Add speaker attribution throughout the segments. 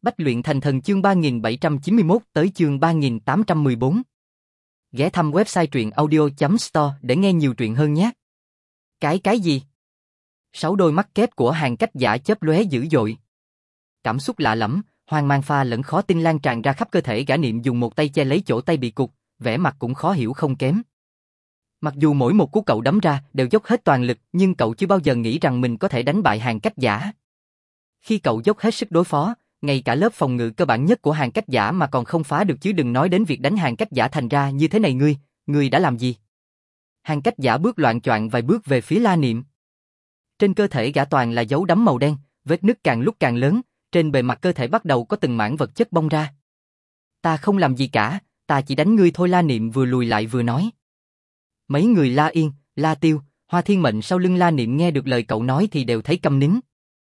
Speaker 1: Bách luyện thành thần chương 3791 tới chương 3814. Ghé thăm website truyện audio.store để nghe nhiều truyện hơn nhé. Cái gì? 6 đôi mắt kép của Hàn Cách Giả chớp lóe dữ dội. Cảm xúc lạ lẫm, hoang mang pha lẫn khó tin lan tràn ra khắp cơ thể gã. Niệm dùng một tay che lấy chỗ tay bị cụt, vẻ mặt cũng khó hiểu không kém. Mặc dù mỗi một cú cậu đấm ra đều dốc hết toàn lực, nhưng cậu chưa bao giờ nghĩ rằng mình có thể đánh bại Hàn Cách Giả. Khi cậu dốc hết sức đối phó, ngay cả lớp phòng ngự cơ bản nhất của Hàn Cách Giả mà còn không phá được, chứ đừng nói đến việc đánh Hàn Cách Giả thành ra như thế này. Ngươi đã làm gì? Hàn Cách Giả bước loạng choạng vài bước về phía La Niệm. Trên cơ thể gã toàn là dấu đấm màu đen, vết nứt càng lúc càng lớn, trên bề mặt cơ thể bắt đầu có từng mảng vật chất bong ra. Ta không làm gì cả, ta chỉ đánh ngươi thôi. La Niệm vừa lùi lại vừa nói. Mấy người La Yên, La Tiêu, Hoa Thiên Mệnh sau lưng La Niệm nghe được lời cậu nói thì đều thấy câm nín.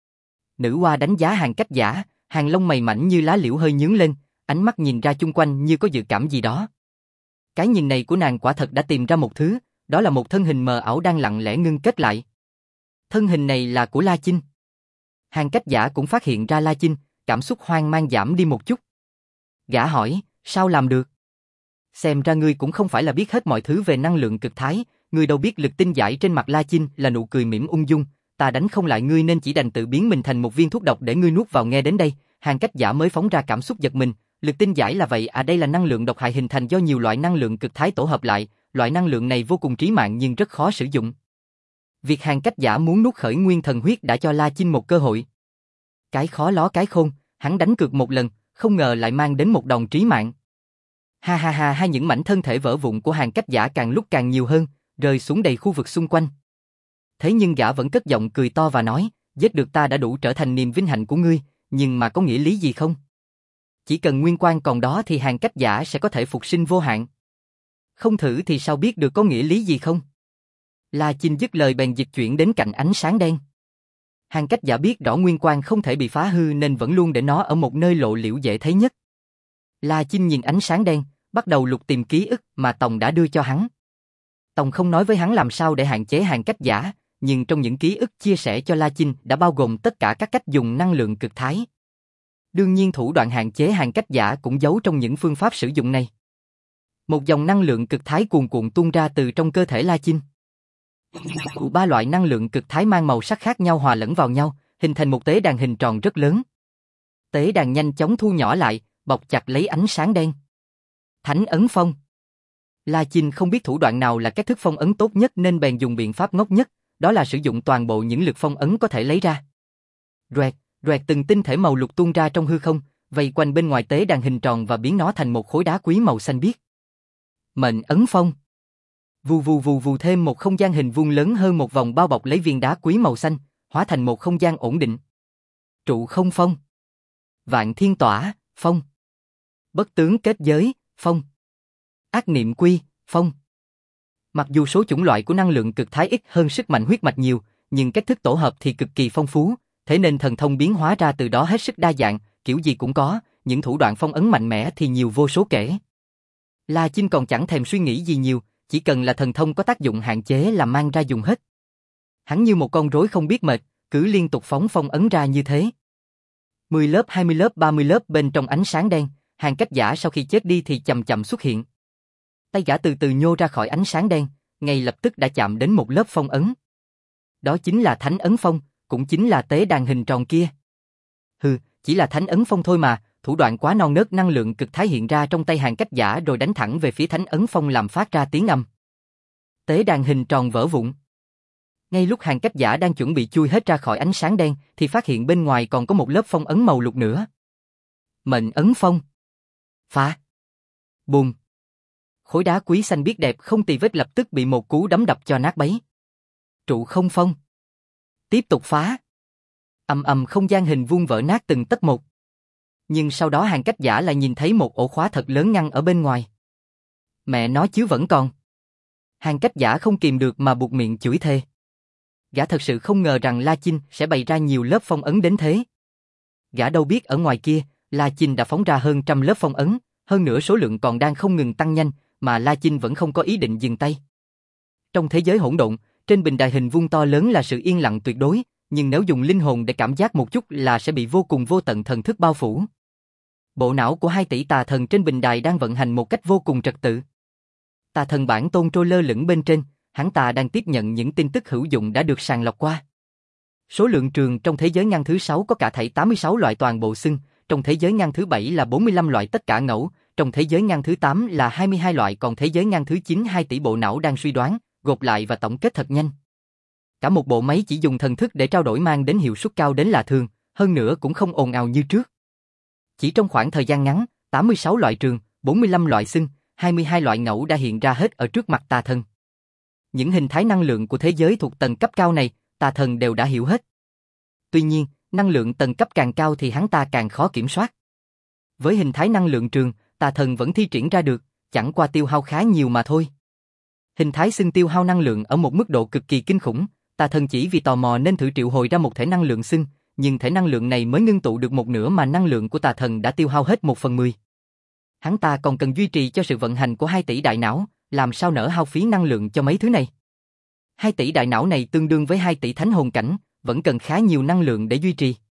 Speaker 1: Nữ hoa đánh giá Hàn Cách Giả, hàng lông mày mảnh như lá liễu hơi nhướng lên, ánh mắt nhìn ra chung quanh như có dự cảm gì đó. Cái nhìn này của nàng quả thật đã tìm ra một thứ, đó là một thân hình mờ ảo đang lặng lẽ ngưng kết lại. Thân hình này là của La Chinh. Hàn Cách Giả cũng phát hiện ra La Chinh, cảm xúc hoang mang giảm đi một chút. Gã hỏi, sao làm được? Xem ra ngươi cũng không phải là biết hết mọi thứ về năng lượng cực thái, ngươi đâu biết lực tinh giải. Trên mặt La Chinh là nụ cười mỉm ung dung. Ta đánh không lại ngươi nên chỉ đành tự biến mình thành một viên thuốc độc để ngươi nuốt vào. Nghe đến đây, Hàn Cách Giả mới phóng ra cảm xúc giật mình. Lực tinh giải là vậy à? Đây là năng lượng độc hại hình thành do nhiều loại năng lượng cực thái tổ hợp lại. Loại năng lượng này vô cùng trí mạng nhưng rất khó sử dụng. Việc Hàn Cách Giả muốn nuốt khởi nguyên thần huyết đã cho La Chinh một cơ hội. Cái khó ló cái khôn, hắn đánh cược một lần, không ngờ lại mang đến một đòn trí mạng. Ha ha ha ha, những mảnh thân thể vỡ vụn của Hàn Cách Giả càng lúc càng nhiều hơn, rơi xuống đầy khu vực xung quanh. Thế nhưng gã vẫn cất giọng cười to và nói, giết được ta đã đủ trở thành niềm vinh hạnh của ngươi, nhưng mà có nghĩa lý gì không? Chỉ cần nguyên quan còn đó thì Hàn Cách Giả sẽ có thể phục sinh vô hạn. Không thử thì sao biết được có nghĩa lý gì không? La Chinh dứt lời bèn dịch chuyển đến cạnh ánh sáng đen. Hàn Cách Giả biết rõ nguyên quan không thể bị phá hư nên vẫn luôn để nó ở một nơi lộ liễu dễ thấy nhất. La Chinh nhìn ánh sáng đen, bắt đầu lục tìm ký ức mà Tòng đã đưa cho hắn. Tòng không nói với hắn làm sao để hạn chế Hàn Cách Giả, nhưng trong những ký ức chia sẻ cho La Chinh đã bao gồm tất cả các cách dùng năng lượng cực thái. Đương nhiên thủ đoạn hạn chế Hàn Cách Giả cũng giấu trong những phương pháp sử dụng này. Một dòng năng lượng cực thái cuồn cuộn tuôn ra từ trong cơ thể La Chinh. Ba loại năng lượng cực thái mang màu sắc khác nhau hòa lẫn vào nhau, hình thành một tế đàn hình tròn rất lớn. Tế đàn nhanh chóng thu nhỏ lại, bọc chặt lấy ánh sáng đen. Thánh ấn phong. La Chinh không biết thủ đoạn nào là cách thức phong ấn tốt nhất nên bèn dùng biện pháp ngốc nhất, đó là sử dụng toàn bộ những lực phong ấn có thể lấy ra. Roẹt, roẹt, từng tinh thể màu lục tuôn ra trong hư không, vây quanh bên ngoài tế đàn hình tròn và biến nó thành một khối đá quý màu xanh biếc. Mệnh ấn phong. Vù vù vù vù, thêm một không gian hình vuông lớn hơn một vòng bao bọc lấy viên đá quý màu xanh, hóa thành một không gian ổn định. Trụ không phong. Vạn thiên tỏa, phong. Bất tướng kết giới, phong. Ác niệm quy, phong. Mặc dù số chủng loại của năng lượng cực thái ít hơn sức mạnh huyết mạch nhiều, nhưng cách thức tổ hợp thì cực kỳ phong phú, thế nên thần thông biến hóa ra từ đó hết sức đa dạng, kiểu gì cũng có, những thủ đoạn phong ấn mạnh mẽ thì nhiều vô số kể. La Chinh còn chẳng thèm suy nghĩ gì nhiều, chỉ cần là thần thông có tác dụng hạn chế là mang ra dùng hết. Hắn như một con rối không biết mệt, cứ liên tục phóng phong ấn ra như thế. 10 lớp, 20 lớp, 30 lớp bên trong ánh sáng đen, Hàn Cách Giả sau khi chết đi thì chậm chậm xuất hiện. Tay gã từ từ nhô ra khỏi ánh sáng đen, ngay lập tức đã chạm đến một lớp phong ấn. Đó chính là thánh ấn phong, cũng chính là tế đàn hình tròn kia. Hừ, chỉ là thánh ấn phong thôi mà, thủ đoạn quá non nớt. Năng lượng cực thái hiện ra trong tay Hàn Cách Giả rồi đánh thẳng về phía thánh ấn phong làm phát ra tiếng âm. Tế đàn hình tròn vỡ vụn. Ngay lúc Hàn Cách Giả đang chuẩn bị chui hết ra khỏi ánh sáng đen thì phát hiện bên ngoài còn có một lớp phong ấn màu lục nữa. Mệnh ấn phong. Phá. Bùm. Khối đá quý xanh biếc đẹp không tì vết lập tức bị một cú đấm đập cho nát bấy. Trụ không phong. Tiếp tục phá. Ầm ầm, không gian hình vuông vỡ nát từng tấc một. Nhưng sau đó Hàn Cách Giả lại nhìn thấy một ổ khóa thật lớn ngăn ở bên ngoài. Mẹ nó chứ vẫn còn. Hàn Cách Giả không kìm được mà buột miệng chửi thề. Gã thật sự không ngờ rằng La Chinh sẽ bày ra nhiều lớp phong ấn đến thế. Gã đâu biết ở ngoài kia, La Chinh đã phóng ra hơn trăm lớp phong ấn, hơn nữa số lượng còn đang không ngừng tăng nhanh, mà La Chinh vẫn không có ý định dừng tay. Trong thế giới hỗn độn, trên bình đài hình vuông to lớn là sự yên lặng tuyệt đối, nhưng nếu dùng linh hồn để cảm giác một chút là sẽ bị vô cùng vô tận thần thức bao phủ. Bộ não của 2 tỷ tà thần trên bình đài đang vận hành một cách vô cùng trật tự. Tà thần bản tôn trôi lơ lửng bên trên, hắn ta đang tiếp nhận những tin tức hữu dụng đã được sàng lọc qua. Số lượng trường trong thế giới ngăn thứ 6 có cả thảy 86 loại toàn bộ xưng, trong thế giới ngăn thứ 7 là 45 loại tất cả ngẫu, trong thế giới ngăn thứ 8 là 22 loại, còn thế giới ngăn thứ 9 2 tỷ bộ não đang suy đoán, gộp lại và tổng kết thật nhanh. Cả một bộ máy chỉ dùng thần thức để trao đổi mang đến hiệu suất cao đến lạ thường, hơn nữa cũng không ồn ào như trước. Chỉ trong khoảng thời gian ngắn, 86 loại trường, 45 loại xưng, 22 loại ngẫu đã hiện ra hết ở trước mặt tà thần. Những hình thái năng lượng của thế giới thuộc tầng cấp cao này, tà thần đều đã hiểu hết. Tuy nhiên, năng lượng tầng cấp càng cao thì hắn ta càng khó kiểm soát. Với hình thái năng lượng trường, tà thần vẫn thi triển ra được, chẳng qua tiêu hao khá nhiều mà thôi. Hình thái xưng tiêu hao năng lượng ở một mức độ cực kỳ kinh khủng, tà thần chỉ vì tò mò nên thử triệu hồi ra một thể năng lượng xưng, nhưng thể năng lượng này mới ngưng tụ được một nửa mà năng lượng của tà thần đã tiêu hao hết 1/10. Hắn ta còn cần duy trì cho sự vận hành của 2 tỷ đại não, làm sao nỡ hao phí năng lượng cho mấy thứ này. 2 tỷ đại não này tương đương với 2 tỷ thánh hồn cảnh, vẫn cần khá nhiều năng lượng để duy trì.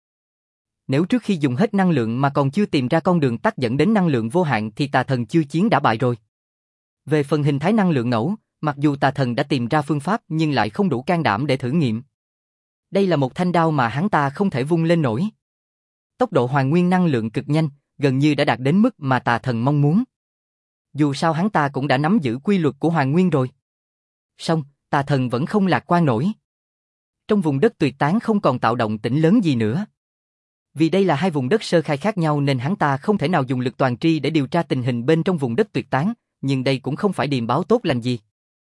Speaker 1: Nếu trước khi dùng hết năng lượng mà còn chưa tìm ra con đường tắt dẫn đến năng lượng vô hạn thì tà thần chưa chiến đã bại rồi. Về phần hình thái năng lượng ngẫu, mặc dù tà thần đã tìm ra phương pháp nhưng lại không đủ can đảm để thử nghiệm. Đây là một thanh đao mà hắn ta không thể vung lên nổi. Tốc độ hoàn nguyên năng lượng cực nhanh, gần như đã đạt đến mức mà tà thần mong muốn. Dù sao hắn ta cũng đã nắm giữ quy luật của hoàn nguyên rồi. Song, tà thần vẫn không lạc quan nổi. Trong vùng đất tuyệt tán không còn tạo động tĩnh lớn gì nữa. Vì đây là hai vùng đất sơ khai khác nhau nên hắn ta không thể nào dùng lực toàn tri để điều tra tình hình bên trong vùng đất tuyệt tán, nhưng đây cũng không phải điềm báo tốt lành gì.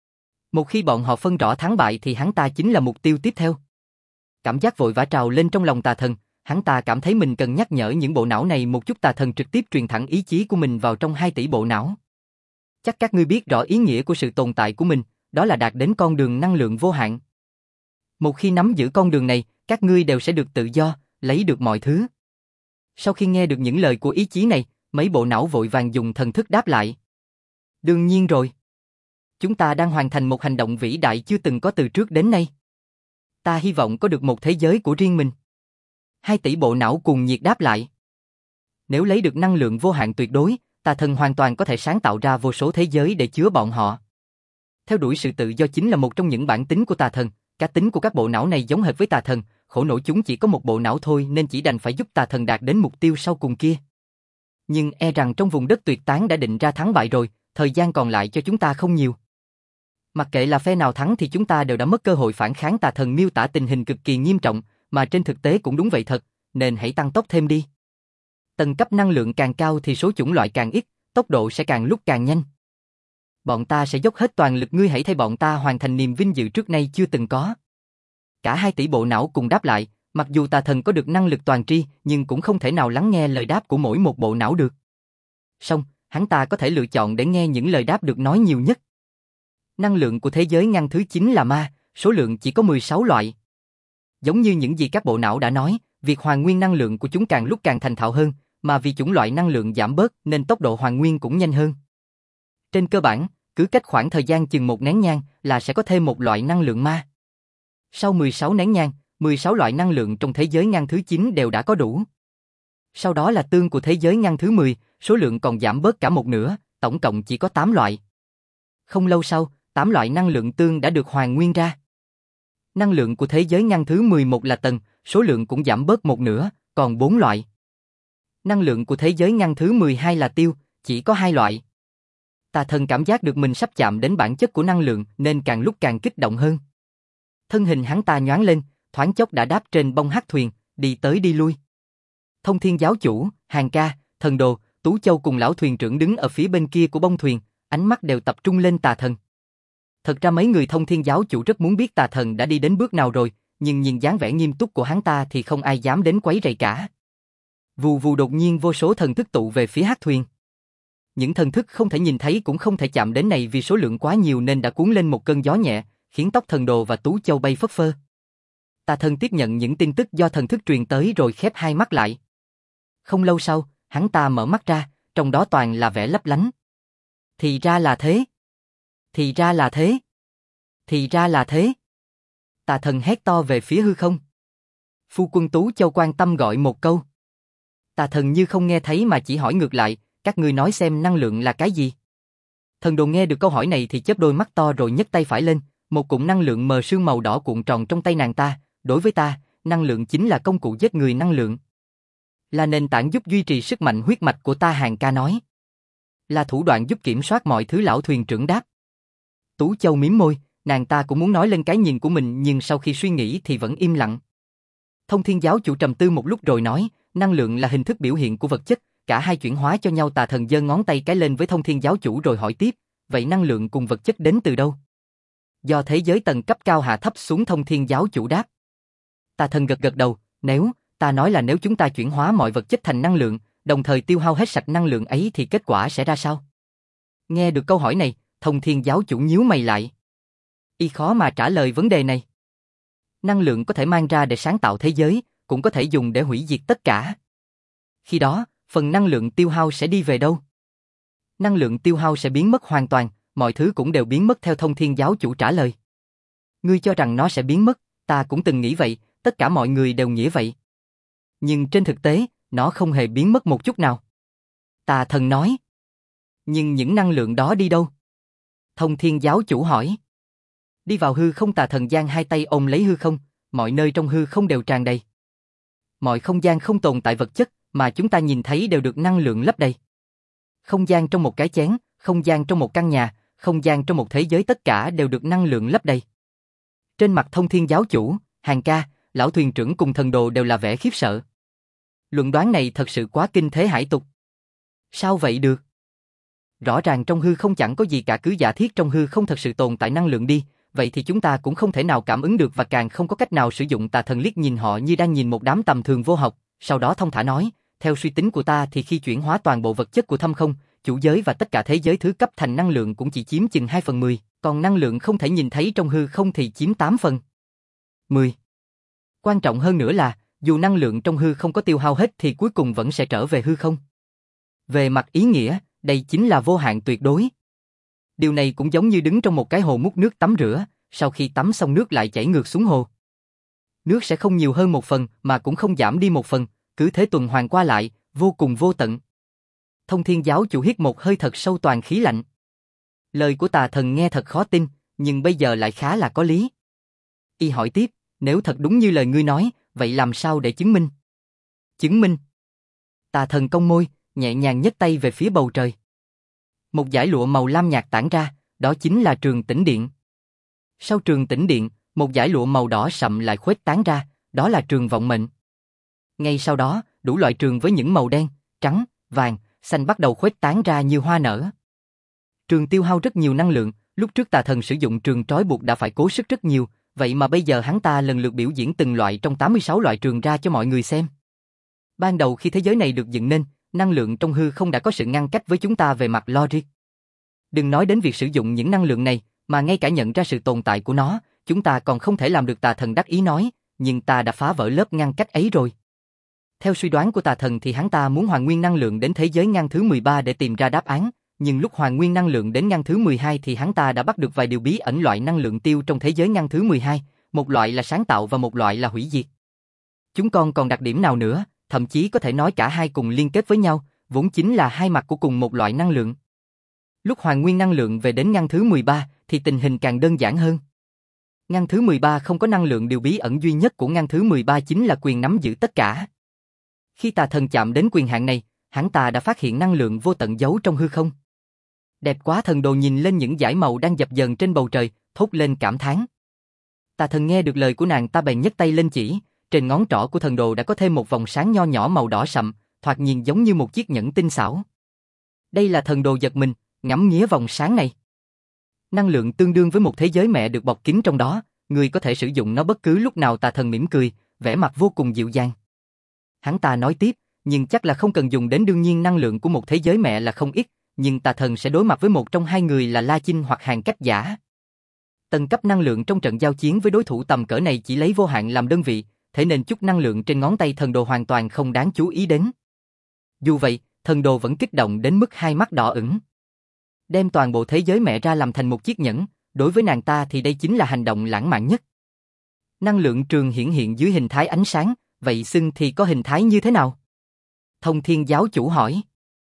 Speaker 1: Một khi bọn họ phân rõ thắng bại thì hắn ta chính là mục tiêu tiếp theo. Cảm giác vội vã trào lên trong lòng tà thần, hắn ta cảm thấy mình cần nhắc nhở những bộ não này một chút. Tà thần trực tiếp truyền thẳng ý chí của mình vào trong 2 tỷ bộ não. Chắc các ngươi biết rõ ý nghĩa của sự tồn tại của mình, đó là đạt đến con đường năng lượng vô hạn. Một khi nắm giữ con đường này, các ngươi đều sẽ được tự do, lấy được mọi thứ. Sau khi nghe được những lời của ý chí này, mấy bộ não vội vàng dùng thần thức đáp lại. Đương nhiên rồi. Chúng ta đang hoàn thành một hành động vĩ đại chưa từng có từ trước đến nay. Ta hy vọng có được một thế giới của riêng mình. 2 tỷ bộ não cùng nhiệt đáp lại. Nếu lấy được năng lượng vô hạn tuyệt đối, tà thần hoàn toàn có thể sáng tạo ra vô số thế giới để chứa bọn họ. Theo đuổi sự tự do chính là một trong những bản tính của tà thần. Cá tính của các bộ não này giống hệt với tà thần, khổ nỗi chúng chỉ có một bộ não thôi nên chỉ đành phải giúp tà thần đạt đến mục tiêu sau cùng kia. Nhưng e rằng trong vùng đất tuyệt tán đã định ra thắng bại rồi, thời gian còn lại cho chúng ta không nhiều. Mặc kệ là phe nào thắng thì chúng ta đều đã mất cơ hội phản kháng. Tà thần miêu tả tình hình cực kỳ nghiêm trọng, mà trên thực tế cũng đúng vậy thật, nên hãy tăng tốc thêm đi. Tầng cấp năng lượng càng cao thì số chủng loại càng ít, tốc độ sẽ càng lúc càng nhanh. Bọn ta sẽ dốc hết toàn lực, ngươi hãy thay bọn ta hoàn thành niềm vinh dự trước nay chưa từng có. Cả 2 tỷ bộ não cùng đáp lại, mặc dù tà thần có được năng lực toàn tri nhưng cũng không thể nào lắng nghe lời đáp của mỗi một bộ não được. Song, hắn ta có thể lựa chọn để nghe những lời đáp được nói nhiều nhất. Năng lượng của thế giới ngăn thứ 9 là ma, số lượng chỉ có 16 loại. Giống như những gì các bộ não đã nói, việc hoàn nguyên năng lượng của chúng càng lúc càng thành thạo hơn, mà vì chủng loại năng lượng giảm bớt nên tốc độ hoàn nguyên cũng nhanh hơn. Trên cơ bản, cứ cách khoảng thời gian chừng 1 nén nhang là sẽ có thêm một loại năng lượng ma. Sau 16 nén nhang, 16 loại năng lượng trong thế giới ngăn thứ 9 đều đã có đủ. Sau đó là tương của thế giới ngăn thứ 10, số lượng còn giảm bớt cả một nửa, tổng cộng chỉ có 8 loại. Không lâu sau, 8 loại năng lượng tương đã được hoàn nguyên ra. Năng lượng của thế giới ngăn thứ 11 là tầng, số lượng cũng giảm bớt một nửa, còn 4 loại. Năng lượng của thế giới ngăn thứ 12 là tiêu, chỉ có 2 loại. Tà thần cảm giác được mình sắp chạm đến bản chất của năng lượng nên càng lúc càng kích động hơn. Thân hình hắn ta nhoáng lên, thoáng chốc đã đáp trên bông hắc thuyền, đi tới đi lui. Thông Thiên giáo chủ, Hàng Ca, Thần Đồ, Tú Châu cùng lão thuyền trưởng đứng ở phía bên kia của bông thuyền, ánh mắt đều tập trung lên tà thần. Thật ra mấy người Thông Thiên giáo chủ rất muốn biết tà thần đã đi đến bước nào rồi, nhưng nhìn dáng vẻ nghiêm túc của hắn ta thì không ai dám đến quấy rầy cả. Vù vù, đột nhiên vô số thần thức tụ về phía hắc thuyền. Những thần thức không thể nhìn thấy cũng không thể chạm đến này vì số lượng quá nhiều nên đã cuốn lên một cơn gió nhẹ, khiến tóc Thần Đồ và Tú Châu bay phất phơ. Tà thần tiếp nhận những tin tức do thần thức truyền tới rồi khép hai mắt lại. Không lâu sau, hắn ta mở mắt ra, trong đó toàn là vẻ lấp lánh. Thì ra là thế. Thì ra là thế. Thì ra là thế. Tà thần hét to về phía hư không. Phu quân Tú Châu quan tâm gọi một câu. Tà thần như không nghe thấy mà chỉ hỏi ngược lại, các ngươi nói xem năng lượng là cái gì? Thần đồ nghe được câu hỏi này thì chớp đôi mắt to rồi nhấc tay phải lên, một cụm năng lượng mờ sương màu đỏ cuộn tròn trong tay nàng ta, đối với ta, năng lượng chính là công cụ giết người năng lượng. Là nền tảng giúp duy trì sức mạnh huyết mạch của ta, Hàng ca nói. Là thủ đoạn giúp kiểm soát mọi thứ, lão thuyền trưởng đáp. Tú Châu mím môi, nàng ta cũng muốn nói lên cái nhìn của mình nhưng sau khi suy nghĩ thì vẫn im lặng. Thông Thiên giáo chủ trầm tư một lúc rồi nói, năng lượng là hình thức biểu hiện của vật chất, cả hai chuyển hóa cho nhau. Tà thần giơ ngón tay cái lên với Thông Thiên giáo chủ rồi hỏi tiếp, vậy năng lượng cùng vật chất đến từ đâu? Do thế giới tầng cấp cao hạ thấp xuống, Thông Thiên giáo chủ đáp. Tà thần gật gật đầu, ta nói là nếu chúng ta chuyển hóa mọi vật chất thành năng lượng, đồng thời tiêu hao hết sạch năng lượng ấy thì kết quả sẽ ra sao? Nghe được câu hỏi này, Thông Thiên giáo chủ nhíu mày lại. Y khó mà trả lời vấn đề này. Năng lượng có thể mang ra để sáng tạo thế giới, cũng có thể dùng để hủy diệt tất cả. Khi đó, phần năng lượng tiêu hao sẽ đi về đâu? Năng lượng tiêu hao sẽ biến mất hoàn toàn, mọi thứ cũng đều biến mất theo Thông Thiên giáo chủ trả lời. Ngươi cho rằng nó sẽ biến mất, ta cũng từng nghĩ vậy, tất cả mọi người đều nghĩ vậy. Nhưng trên thực tế, nó không hề biến mất một chút nào. Tà thần nói. Nhưng những năng lượng đó đi đâu? Thông Thiên giáo chủ hỏi. Đi vào hư không. Tà thần giang hai tay ôm lấy hư không, mọi nơi trong hư không đều tràn đầy. Mọi không gian không tồn tại vật chất mà chúng ta nhìn thấy đều được năng lượng lấp đầy. Không gian trong một cái chén, không gian trong một căn nhà, không gian trong một thế giới, tất cả đều được năng lượng lấp đầy. Trên mặt Thông Thiên giáo chủ, Hàng ca, lão thuyền trưởng cùng thần đồ đều là vẻ khiếp sợ. Luận đoán này thật sự quá kinh thế hải tục. Sao vậy được? Rõ ràng trong hư không chẳng có gì cả, cứ giả thiết trong hư không thật sự tồn tại năng lượng đi, vậy thì chúng ta cũng không thể nào cảm ứng được và càng không có cách nào sử dụng. Tà thần liếc nhìn họ như đang nhìn một đám tầm thường vô học, sau đó thông thả nói, theo suy tính của ta thì khi chuyển hóa toàn bộ vật chất của thâm không, chủ giới và tất cả thế giới thứ cấp thành năng lượng cũng chỉ chiếm chừng 2/10, còn năng lượng không thể nhìn thấy trong hư không thì chiếm 8/10. Quan trọng hơn nữa là, dù năng lượng trong hư không có tiêu hao hết thì cuối cùng vẫn sẽ trở về hư không. Về mặt ý nghĩa, đây chính là vô hạn tuyệt đối. Điều này cũng giống như đứng trong một cái hồ múc nước tắm rửa, sau khi tắm xong nước lại chảy ngược xuống hồ. Nước sẽ không nhiều hơn 1/10 mà cũng không giảm đi 1/10, cứ thế tuần hoàn qua lại, vô cùng vô tận. Thông Thiên giáo chủ hít một hơi thật sâu toàn khí lạnh. Lời của tà thần nghe thật khó tin, nhưng bây giờ lại khá là có lý. Y hỏi tiếp, nếu thật đúng như lời ngươi nói, vậy làm sao để chứng minh? Chứng minh? Tà thần cong môi, nhẹ nhàng nhấc tay về phía bầu trời. Một dải lụa màu lam nhạt tản ra, đó chính là Trường Tĩnh Điện. Sau Trường Tĩnh Điện, một dải lụa màu đỏ sậm lại khuếch tán ra, đó là Trường Vọng Mệnh. Ngay sau đó, đủ loại trường với những màu đen, trắng, vàng, xanh bắt đầu khuếch tán ra như hoa nở. Trường tiêu hao rất nhiều năng lượng, lúc trước tà thần sử dụng trường trói buộc đã phải cố sức rất nhiều, vậy mà bây giờ hắn ta lần lượt biểu diễn từng loại trong 86 loại trường ra cho mọi người xem. Ban đầu khi thế giới này được dựng nên, năng lượng trong hư không đã có sự ngăn cách với chúng ta về mặt logic. Đừng nói đến việc sử dụng những năng lượng này, mà ngay cả nhận ra sự tồn tại của nó, chúng ta còn không thể làm được. Tà thần đắc ý nói, nhưng ta đã phá vỡ lớp ngăn cách ấy rồi. Theo suy đoán của tà thần thì hắn ta muốn hoàn nguyên năng lượng đến thế giới ngăn thứ 13 để tìm ra đáp án, nhưng lúc hoàn nguyên năng lượng đến ngăn thứ 12 thì hắn ta đã bắt được vài điều bí ẩn loại năng lượng tiêu trong thế giới ngăn thứ 12, một loại là sáng tạo và một loại là hủy diệt. Chúng còn đặc điểm nào nữa, thậm chí có thể nói cả hai cùng liên kết với nhau, vốn chính là hai mặt của cùng một loại năng lượng. Lúc hoàn nguyên năng lượng về đến ngăn thứ 13 thì tình hình càng đơn giản hơn. Ngăn thứ 13 không có năng lượng, điều bí ẩn duy nhất của ngăn thứ 13 chính là quyền nắm giữ tất cả. Khi tà thần chạm đến quyền hạn này, hắn ta đã phát hiện năng lượng vô tận giấu trong hư không. Đẹp quá! Thần đồ nhìn lên những dải màu đang dập dờn trên bầu trời, thốt lên cảm thán. Tà thần nghe được lời của nàng ta bèn nhấc tay lên chỉ, trên ngón trỏ của thần đồ đã có thêm một vòng sáng nho nhỏ màu đỏ sậm, thoạt nhìn giống như một chiếc nhẫn tinh xảo. Đây là thần đồ giật mình, ngắm nghía vòng sáng này. Năng lượng tương đương với một thế giới mẹ được bọc kín trong đó, người có thể sử dụng nó bất cứ lúc nào. Tà thần mỉm cười, vẻ mặt vô cùng dịu dàng. Hắn ta nói tiếp, nhưng chắc là không cần dùng đến, đương nhiên năng lượng của một thế giới mẹ là không ít, nhưng tà thần sẽ đối mặt với một trong hai người là La Chinh hoặc Hàn Cách Giả. Tầng cấp năng lượng trong trận giao chiến với đối thủ tầm cỡ này chỉ lấy vô hạn làm đơn vị, thế nên chút năng lượng trên ngón tay thần đồ hoàn toàn không đáng chú ý đến. Dù vậy, thần đồ vẫn kích động đến mức hai mắt đỏ ửng. Đem toàn bộ thế giới mẹ ra làm thành một chiếc nhẫn, đối với nàng ta thì đây chính là hành động lãng mạn nhất. Năng lượng trường hiển hiện dưới hình thái ánh sáng, vậy xưng thì có hình thái như thế nào? Thông Thiên giáo chủ hỏi.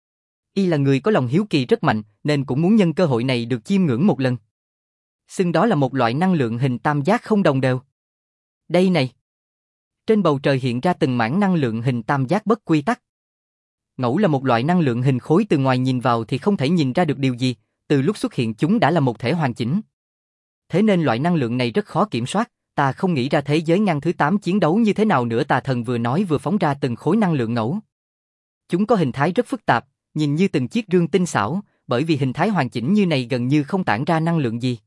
Speaker 1: Y là người có lòng hiếu kỳ rất mạnh, nên cũng muốn nhân cơ hội này được chiêm ngưỡng một lần. Xưng đó là một loại năng lượng hình tam giác không đồng đều. Đây này. Trên bầu trời hiện ra từng mảng năng lượng hình tam giác bất quy tắc. Ngẫu là một loại năng lượng hình khối, từ ngoài nhìn vào thì không thể nhìn ra được điều gì, từ lúc xuất hiện chúng đã là một thể hoàn chỉnh. Thế nên loại năng lượng này rất khó kiểm soát, ta không nghĩ ra thế giới ngăn thứ 8 chiến đấu như thế nào nữa. Tà thần vừa nói vừa phóng ra từng khối năng lượng ngẫu. Chúng có hình thái rất phức tạp, nhìn như từng chiếc rương tinh xảo, bởi vì hình thái hoàn chỉnh như này gần như không tản ra năng lượng gì.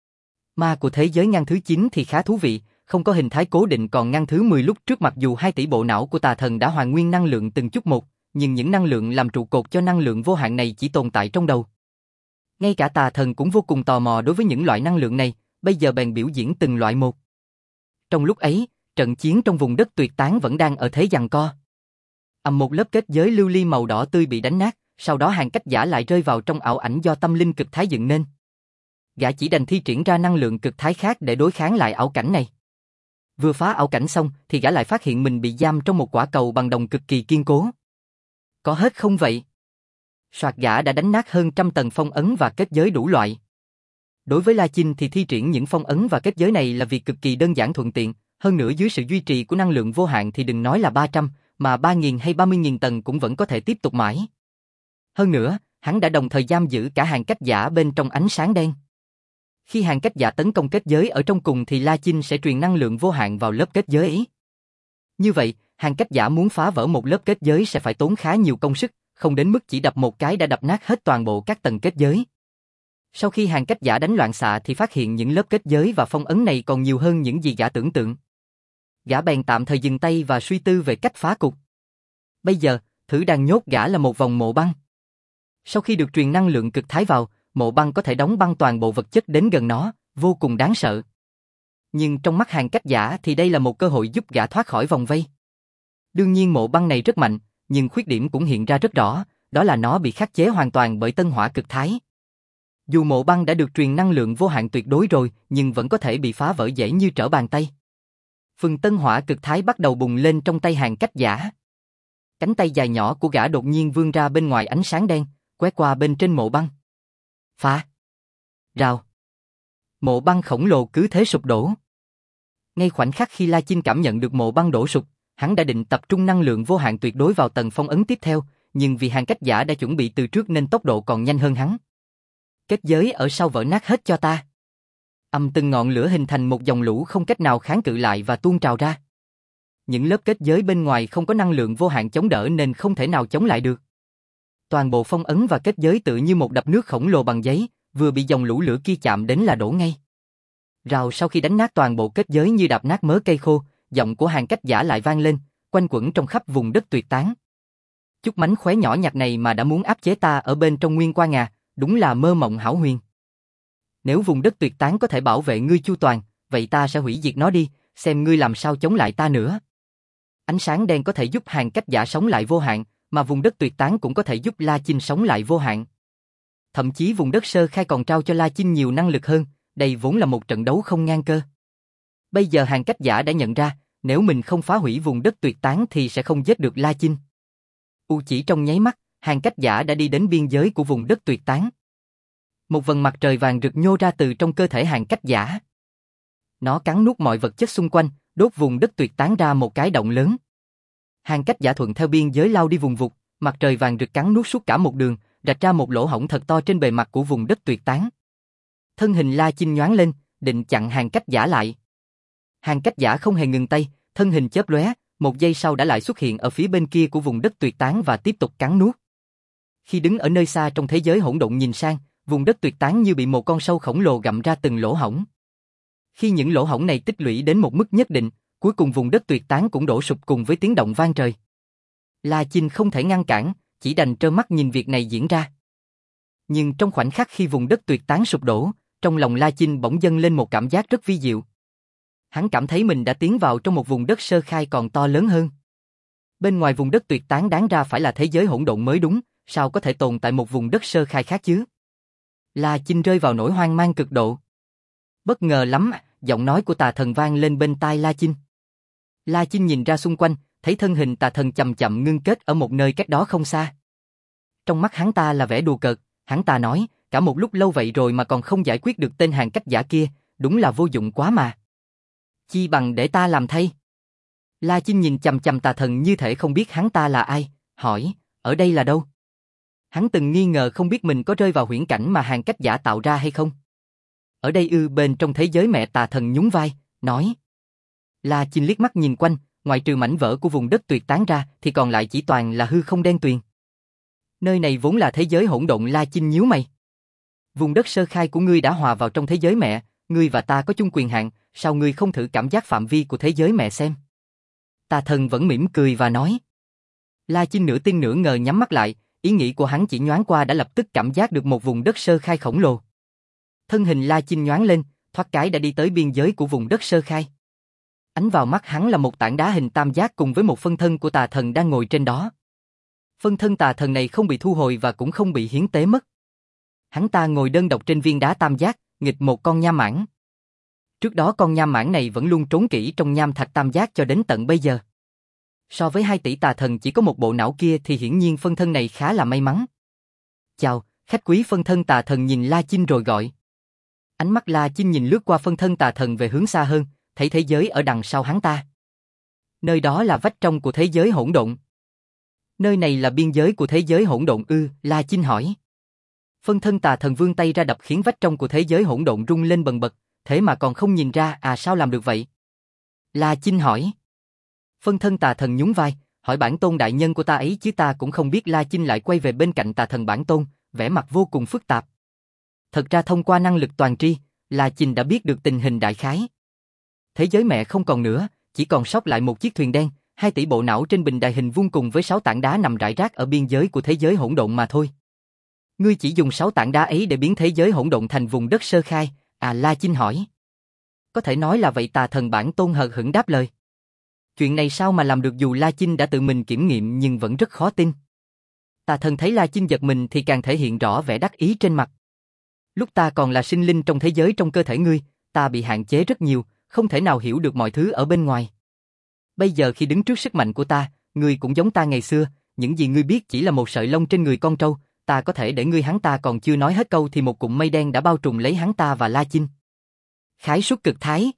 Speaker 1: Ma của thế giới ngăn thứ 9 thì khá thú vị, không có hình thái cố định, còn ngăn thứ 10 lúc trước mặc dù 2 tỷ bộ não của tà thần đã hoàn nguyên năng lượng từng chút một, nhưng những năng lượng làm trụ cột cho năng lượng vô hạn này chỉ tồn tại trong đầu. Ngay cả tà thần cũng vô cùng tò mò đối với những loại năng lượng này, bây giờ bèn biểu diễn từng loại một. Trong lúc ấy, trận chiến trong vùng đất tuyệt tán vẫn đang ở thế giằng co. Một lớp kết giới lưu ly màu đỏ tươi bị đánh nát, sau đó Hàn Cách Giả lại rơi vào trong ảo ảnh do tâm linh cực thái dựng nên. Gã chỉ đành thi triển ra năng lượng cực thái khác để đối kháng lại ảo cảnh này. Vừa phá ảo cảnh xong thì gã lại phát hiện mình bị giam trong một quả cầu bằng đồng cực kỳ kiên cố. Có hết không vậy? Soạt, gã đã đánh nát hơn 100 tầng phong ấn và kết giới đủ loại. Đối với La Chinh thì thi triển những phong ấn và kết giới này là việc cực kỳ đơn giản thuận tiện, hơn nữa dưới sự duy trì của năng lượng vô hạn thì đừng nói là 300, mà 3.000 hay 30.000 tầng cũng vẫn có thể tiếp tục mãi. Hơn nữa, hắn đã đồng thời giam giữ cả Hàn Cách Giả bên trong ánh sáng đen. Khi Hàn Cách Giả tấn công kết giới ở trong cùng thì La Chinh sẽ truyền năng lượng vô hạn vào lớp kết giới ấy. Như vậy, Hàn Cách Giả muốn phá vỡ một lớp kết giới sẽ phải tốn khá nhiều công sức, không đến mức chỉ đập một cái đã đập nát hết toàn bộ các tầng kết giới. Sau khi Hàn Cách Giả đánh loạn xạ thì phát hiện những lớp kết giới và phong ấn này còn nhiều hơn những gì gã tưởng tượng. Gã bèn tạm thời dừng tay và suy tư về cách phá cục. Bây giờ, thứ đang nhốt gã là một vòng mộ băng. Sau khi được truyền năng lượng cực thái vào, mộ băng có thể đóng băng toàn bộ vật chất đến gần nó, vô cùng đáng sợ. Nhưng trong mắt Hàn Cách Giả thì đây là một cơ hội giúp gã thoát khỏi vòng vây. Đương nhiên mộ băng này rất mạnh, nhưng khuyết điểm cũng hiện ra rất rõ, đó là nó bị khắc chế hoàn toàn bởi tân hỏa cực thái. Dù mộ băng đã được truyền năng lượng vô hạn tuyệt đối rồi, nhưng vẫn có thể bị phá vỡ dễ như trở bàn tay. Phần tân hỏa cực thái bắt đầu bùng lên trong tay Hàn Cách Giả. Cánh tay dài nhỏ của gã đột nhiên vươn ra bên ngoài ánh sáng đen, quét qua bên trên mộ băng. Phá! Rào! Mộ băng khổng lồ cứ thế sụp đổ. Ngay khoảnh khắc khi La Chinh cảm nhận được mộ băng đổ sụp, hắn đã định tập trung năng lượng vô hạn tuyệt đối vào tầng phong ấn tiếp theo, nhưng vì Hàn Cách Giả đã chuẩn bị từ trước nên tốc độ còn nhanh hơn hắn. Kết giới ở sau vỡ nát hết cho ta. Từng ngọn lửa hình thành một dòng lũ không cách nào kháng cự lại và tuôn trào ra. Những lớp kết giới bên ngoài không có năng lượng vô hạn chống đỡ nên không thể nào chống lại được. Toàn bộ phong ấn và kết giới tự như một đập nước khổng lồ bằng giấy, vừa bị dòng lũ lửa kia chạm đến là đổ ngay. Rào, sau khi đánh nát toàn bộ kết giới như đạp nát mớ cây khô, giọng của Hàn Cách Giả lại vang lên, quanh quẩn trong khắp vùng đất tuyệt tán. Chút mánh khóe nhỏ nhặt này mà đã muốn áp chế ta ở bên trong Nguyên Quan à, đúng là mơ mộng hão huyền. Nếu vùng đất tuyệt tán có thể bảo vệ ngươi chu toàn, vậy ta sẽ hủy diệt nó đi, xem ngươi làm sao chống lại ta nữa. Ánh sáng đen có thể giúp Hàn Cách Giả sống lại vô hạn, mà vùng đất tuyệt tán cũng có thể giúp La Chinh sống lại vô hạn. Thậm chí vùng đất sơ khai còn trao cho La Chinh nhiều năng lực hơn, đây vốn là một trận đấu không ngang cơ. Bây giờ Hàn Cách Giả đã nhận ra, nếu mình không phá hủy vùng đất tuyệt tán thì sẽ không giết được La Chinh. Chỉ trong nháy mắt, Hàn Cách Giả đã đi đến biên giới của vùng đất tuyệt tán. Một vầng mặt trời vàng rực nhô ra từ trong cơ thể Hàn Cách Giả. Nó cắn nuốt mọi vật chất xung quanh, đốt vùng đất tuyệt tán ra một cái động lớn. Hàn Cách Giả thuận theo biên giới lao đi vùng vụt, mặt trời vàng rực cắn nuốt suốt cả một đường, rạch ra một lỗ hổng thật to trên bề mặt của vùng đất tuyệt tán. Thân hình La Chinh nhoáng lên, định chặn Hàn Cách Giả lại. Hàn Cách Giả không hề ngừng tay, thân hình chớp lóe, một giây sau đã lại xuất hiện ở phía bên kia của vùng đất tuyệt tán và tiếp tục cắn nuốt. Khi đứng ở nơi xa trong thế giới hỗn độn nhìn sang, vùng đất tuyệt tán như bị một con sâu khổng lồ gặm ra từng lỗ hổng. Khi những lỗ hổng này tích lũy đến một mức nhất định, cuối cùng vùng đất tuyệt tán cũng đổ sụp cùng với tiếng động vang trời. La Chinh không thể ngăn cản, chỉ đành trơ mắt nhìn việc này diễn ra. Nhưng trong khoảnh khắc khi vùng đất tuyệt tán sụp đổ, trong lòng La Chinh bỗng dâng lên một cảm giác rất vi diệu. Hắn cảm thấy mình đã tiến vào trong một vùng đất sơ khai còn to lớn hơn. Bên ngoài vùng đất tuyệt tán đáng ra phải là thế giới hỗn độn mới đúng, sao có thể tồn tại một vùng đất sơ khai khác chứ? La Chinh rơi vào nỗi hoang mang cực độ. Bất ngờ lắm, giọng nói của tà thần vang lên bên tai La Chinh. La Chinh nhìn ra xung quanh, thấy thân hình tà thần chậm chậm ngưng kết ở một nơi cách đó không xa. Trong mắt hắn ta là vẻ đùa cợt, hắn ta nói, cả một lúc lâu vậy rồi mà còn không giải quyết được tên hàng cách giả kia, đúng là vô dụng quá mà. Chi bằng để ta làm thay. La Chinh nhìn chằm chằm tà thần như thể không biết hắn ta là ai, hỏi, ở đây là đâu? Hắn từng nghi ngờ không biết mình có rơi vào huyễn cảnh mà hàng cách giả tạo ra hay không. Ở đây bên trong thế giới mẹ. Tà thần nhún vai, nói. La Chinh liếc mắt nhìn quanh, ngoại trừ mảnh vỡ của vùng đất tuyệt tán ra thì còn lại chỉ toàn là hư không đen tuyền. Nơi này vốn là thế giới hỗn độn. La Chinh nhíu mày. Vùng đất sơ khai của ngươi đã hòa vào trong thế giới mẹ, ngươi và ta có chung quyền hạn, sao ngươi không thử cảm giác phạm vi của thế giới mẹ xem? Tà thần vẫn mỉm cười và nói. La Chinh nửa tin nửa ngờ nhắm mắt lại, ý nghĩ của hắn chỉ nhoáng qua đã lập tức cảm giác được một vùng đất sơ khai khổng lồ. Thân hình La Chinh nhoáng lên, thoát cái đã đi tới biên giới của vùng đất sơ khai. Ánh vào mắt hắn là một tảng đá hình tam giác cùng với một phân thân của tà thần đang ngồi trên đó. Phân thân tà thần này không bị thu hồi và cũng không bị hiến tế mất. Hắn ta ngồi đơn độc trên viên đá tam giác, nghịch một con nham mãng. Trước đó con nham mãng này vẫn luôn trốn kỹ trong nham thạch tam giác cho đến tận bây giờ. So với 2 tỷ tà thần chỉ có một bộ não kia thì hiển nhiên phân thân này khá là may mắn. Chào, khách quý. Phân thân tà thần nhìn La Chinh rồi gọi. Ánh mắt La Chinh nhìn lướt qua phân thân tà thần về hướng xa hơn, thấy thế giới ở đằng sau hắn ta. Nơi đó là vách trong của thế giới hỗn độn. Nơi này là biên giới của thế giới hỗn độn La Chinh hỏi. Phân thân tà thần vươn tay ra đập khiến vách trong của thế giới hỗn độn rung lên bần bật, thế mà còn không nhìn ra sao làm được vậy? La Chinh hỏi. Phân thân tà thần nhún vai, hỏi bản tôn đại nhân của ta ấy chứ ta cũng không biết. La Chinh lại quay về bên cạnh tà thần bản tôn, vẻ mặt vô cùng phức tạp. Thật ra thông qua năng lực toàn tri, La Chinh đã biết được tình hình đại khái. Thế giới mẹ không còn nữa, chỉ còn sót lại một chiếc thuyền đen, 2 tỷ bộ não trên bình đài hình vuông cùng với 6 tảng đá nằm rải rác ở biên giới của thế giới hỗn độn mà thôi. Ngươi chỉ dùng 6 tảng đá ấy để biến thế giới hỗn độn thành vùng đất sơ khai, La Chinh hỏi. Có thể nói là vậy. Tà thần bản tôn hờ hững đáp lời. Chuyện này sao mà làm được? Dù La Chinh đã tự mình kiểm nghiệm nhưng vẫn rất khó tin. Tà thần thấy La Chinh giật mình thì càng thể hiện rõ vẻ đắc ý trên mặt. Lúc ta còn là sinh linh trong thế giới trong cơ thể ngươi, ta bị hạn chế rất nhiều, không thể nào hiểu được mọi thứ ở bên ngoài. Bây giờ khi đứng trước sức mạnh của ta, ngươi cũng giống ta ngày xưa, những gì ngươi biết chỉ là một sợi lông trên người con trâu, ta có thể để ngươi. Hắn ta còn chưa nói hết câu thì một cụm mây đen đã bao trùm lấy hắn ta và La Chinh. Khái suất cực thái.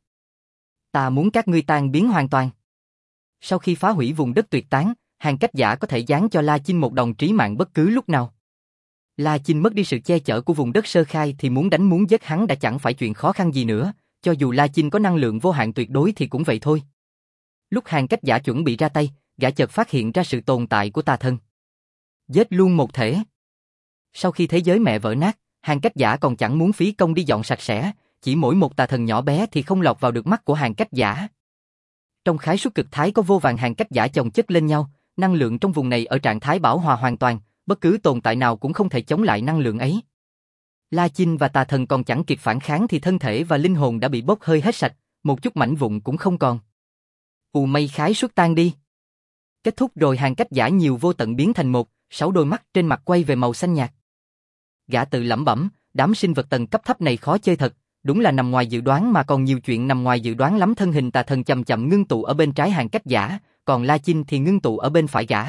Speaker 1: Ta muốn các ngươi tan biến hoàn toàn. Sau khi phá hủy vùng đất tuyệt tán, hàng cách giả có thể giáng cho La Chinh một đòn trí mạng bất cứ lúc nào. La Chinh mất đi sự che chở của vùng đất sơ khai thì muốn đánh muốn giết hắn đã chẳng phải chuyện khó khăn gì nữa, cho dù La Chinh có năng lượng vô hạn tuyệt đối thì cũng vậy thôi. Lúc hàng cách giả chuẩn bị ra tay, gã chợt phát hiện ra sự tồn tại của tà thần. Giết luôn một thể. Sau khi thế giới mẹ vỡ nát, hàng cách giả còn chẳng muốn phí công đi dọn sạch sẽ, chỉ mỗi một tà thần nhỏ bé thì không lọt vào được mắt của hàng cách giả. Trong khái suất cực thái có vô vàn hàng cách giả chồng chất lên nhau, năng lượng trong vùng này ở trạng thái bảo hòa hoàn toàn, bất cứ tồn tại nào cũng không thể chống lại năng lượng ấy. La Chinh và tà thần còn chẳng kịp phản kháng thì thân thể và linh hồn đã bị bốc hơi hết sạch, một chút mảnh vụn cũng không còn. Mây khái suất tan đi. Kết thúc rồi. Hàng cách giả nhiều vô tận biến thành một, 6 đôi mắt trên mặt quay về màu xanh nhạt. Gã tự lẩm bẩm, đám sinh vật tầng cấp thấp này khó chơi thật, đúng là nằm ngoài dự đoán mà còn nhiều chuyện nằm ngoài dự đoán lắm. Thân hình tà thần chậm chậm ngưng tụ ở bên trái hàng cách giả, còn La Chinh thì ngưng tụ ở bên phải gã.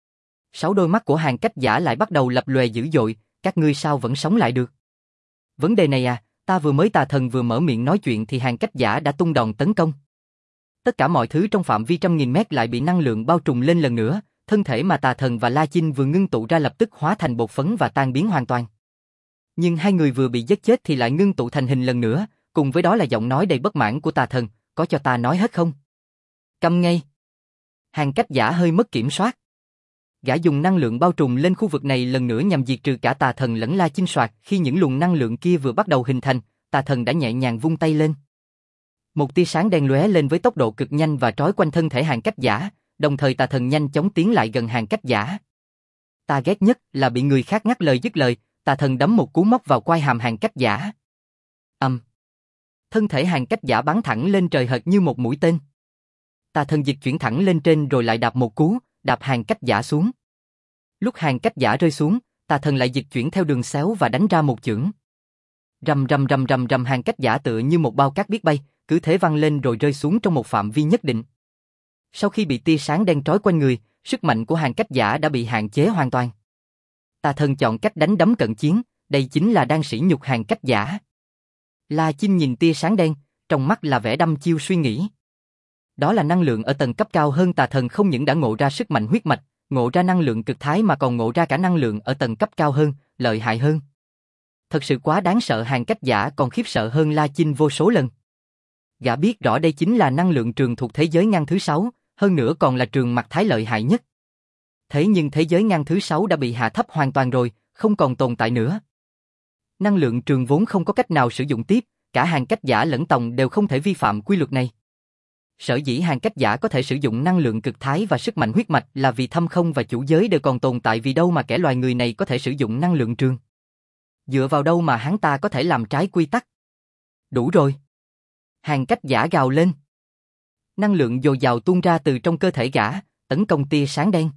Speaker 1: 6 đôi mắt của hàng cách giả lại bắt đầu lập lòe dữ dội, các ngươi sao vẫn sống lại được? Vấn đề này ta vừa mới. Tà thần vừa mở miệng nói chuyện thì hàng cách giả đã tung đòn tấn công. Tất cả mọi thứ trong phạm vi trăm nghìn mét lại bị năng lượng bao trùm lên lần nữa, thân thể mà tà thần và La Chinh vừa ngưng tụ ra lập tức hóa thành bột phấn và tan biến hoàn toàn. Nhưng hai người vừa bị giết chết thì lại ngưng tụ thành hình lần nữa, cùng với đó là giọng nói đầy bất mãn của tà thần, có cho ta nói hết không? Câm ngay. Hàng cách giả hơi mất kiểm soát. Gã dùng năng lượng bao trùm lên khu vực này lần nữa nhằm diệt trừ cả tà thần lẫn La Chinh soạt. Khi những luồng năng lượng kia vừa bắt đầu hình thành, tà thần đã nhẹ nhàng vung tay lên. Một tia sáng đen lóe lên với tốc độ cực nhanh và trói quanh thân thể hàng cách giả, đồng thời tà thần nhanh chóng tiến lại gần hàng cách giả. Ta ghét nhất là bị người khác ngắt lời dứt lời, tà thần đấm một cú móc vào quai hàm hàng cách giả. Thân thể hàng cách giả bắn thẳng lên trời hệt như một mũi tên. Tà thần dịch chuyển thẳng lên trên rồi lại đạp một cú, đạp hàng cách giả xuống. Lúc hàng cách giả rơi xuống, tà thần lại dịch chuyển theo đường xéo và đánh ra một chưởng. Rầm rầm rầm rầm rầm. Hàng cách giả tựa như một bao cát biết bay, cứ thế văng lên rồi rơi xuống trong một phạm vi nhất định. Sau khi bị tia sáng đen trói quanh người, sức mạnh của Hàn Cách Giả đã bị hạn chế hoàn toàn. Tà Thần chọn cách đánh đấm cận chiến, đây chính là đang sỉ nhục Hàn Cách Giả. La Chinh nhìn tia sáng đen, trong mắt là vẻ đăm chiêu suy nghĩ. Đó là năng lượng ở tầng cấp cao hơn. Tà Thần không những đã ngộ ra sức mạnh huyết mạch, ngộ ra năng lượng cực thái mà còn ngộ ra cả năng lượng ở tầng cấp cao hơn, lợi hại hơn. Thật sự quá đáng sợ. Hàn Cách Giả còn khiếp sợ hơn La Chinh vô số lần. Gã biết rõ đây chính là năng lượng trường thuộc thế giới ngăn thứ 6, hơn nữa còn là trường mặt thái lợi hại nhất. Thế nhưng thế giới ngăn thứ 6 đã bị hạ thấp hoàn toàn rồi, không còn tồn tại nữa. Năng lượng trường vốn không có cách nào sử dụng tiếp, cả Hàn Cách Giả lẫn Tòng đều không thể vi phạm quy luật này. Sở dĩ Hàn Cách Giả có thể sử dụng năng lượng cực thái và sức mạnh huyết mạch là vì thâm không và chủ giới đều còn tồn tại, vì đâu mà kẻ loài người này có thể sử dụng năng lượng trường. Dựa vào đâu mà hắn ta có thể làm trái quy tắc? Đủ rồi. Hàn Cách Giả gào lên. Năng lượng dồi dào tuôn ra từ trong cơ thể gã, tấn công tia sáng đen.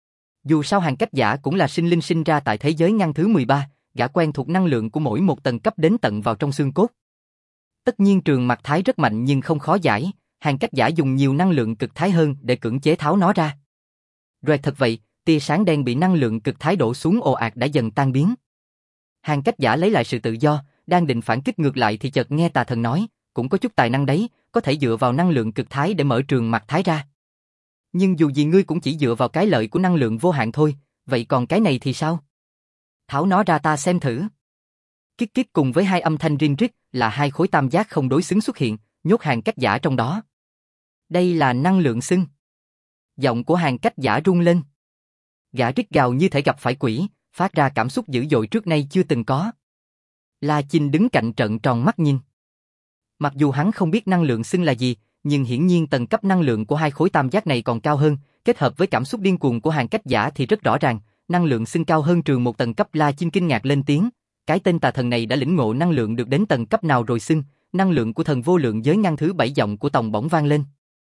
Speaker 1: Dù sao Hàn Cách Giả cũng là sinh linh sinh ra tại thế giới ngăn thứ 13, gã quen thuộc năng lượng của mỗi một tầng cấp đến tận vào trong xương cốt. Tất nhiên trường mặt thái rất mạnh nhưng không khó giải, Hàn Cách Giả dùng nhiều năng lượng cực thái hơn để cưỡng chế tháo nó ra. Rồi thật vậy, tia sáng đen bị năng lượng cực thái đổ xuống ồ ạt đã dần tan biến. Hàn Cách Giả lấy lại sự tự do, đang định phản kích ngược lại thì chợt nghe Tà Thần nói, cũng có chút tài năng đấy, có thể dựa vào năng lượng cực thái để mở trường mặt thái ra. Nhưng dù gì ngươi cũng chỉ dựa vào cái lợi của năng lượng vô hạn thôi, vậy còn cái này thì sao? Tháo nó ra ta xem thử. Kích kích cùng với hai âm thanh rin rít là hai khối tam giác không đối xứng xuất hiện, nhốt Hàn Cách Giả trong đó. Đây là năng lượng xưng. Giọng của Hàn Cách Giả rung lên. Gã rít gào như thể gặp phải quỷ, phát ra cảm xúc dữ dội trước nay chưa từng có. La Chinh đứng cạnh trợn tròn mắt nhìn. Mặc dù hắn không biết năng lượng xưng là gì, nhưng hiển nhiên tầng cấp năng lượng của hai khối tam giác này còn cao hơn, kết hợp với cảm xúc điên cuồng của Hàn Cách Giả thì rất rõ ràng, năng lượng xưng cao hơn trường một tầng cấp. La Chinh kinh ngạc lên tiếng, cái tên Tà Thần này đã lĩnh ngộ năng lượng được đến tầng cấp nào rồi xưng? Năng lượng của thần vô lượng giới ngăn thứ 7. Giọng của Tòng bỗng vang lên.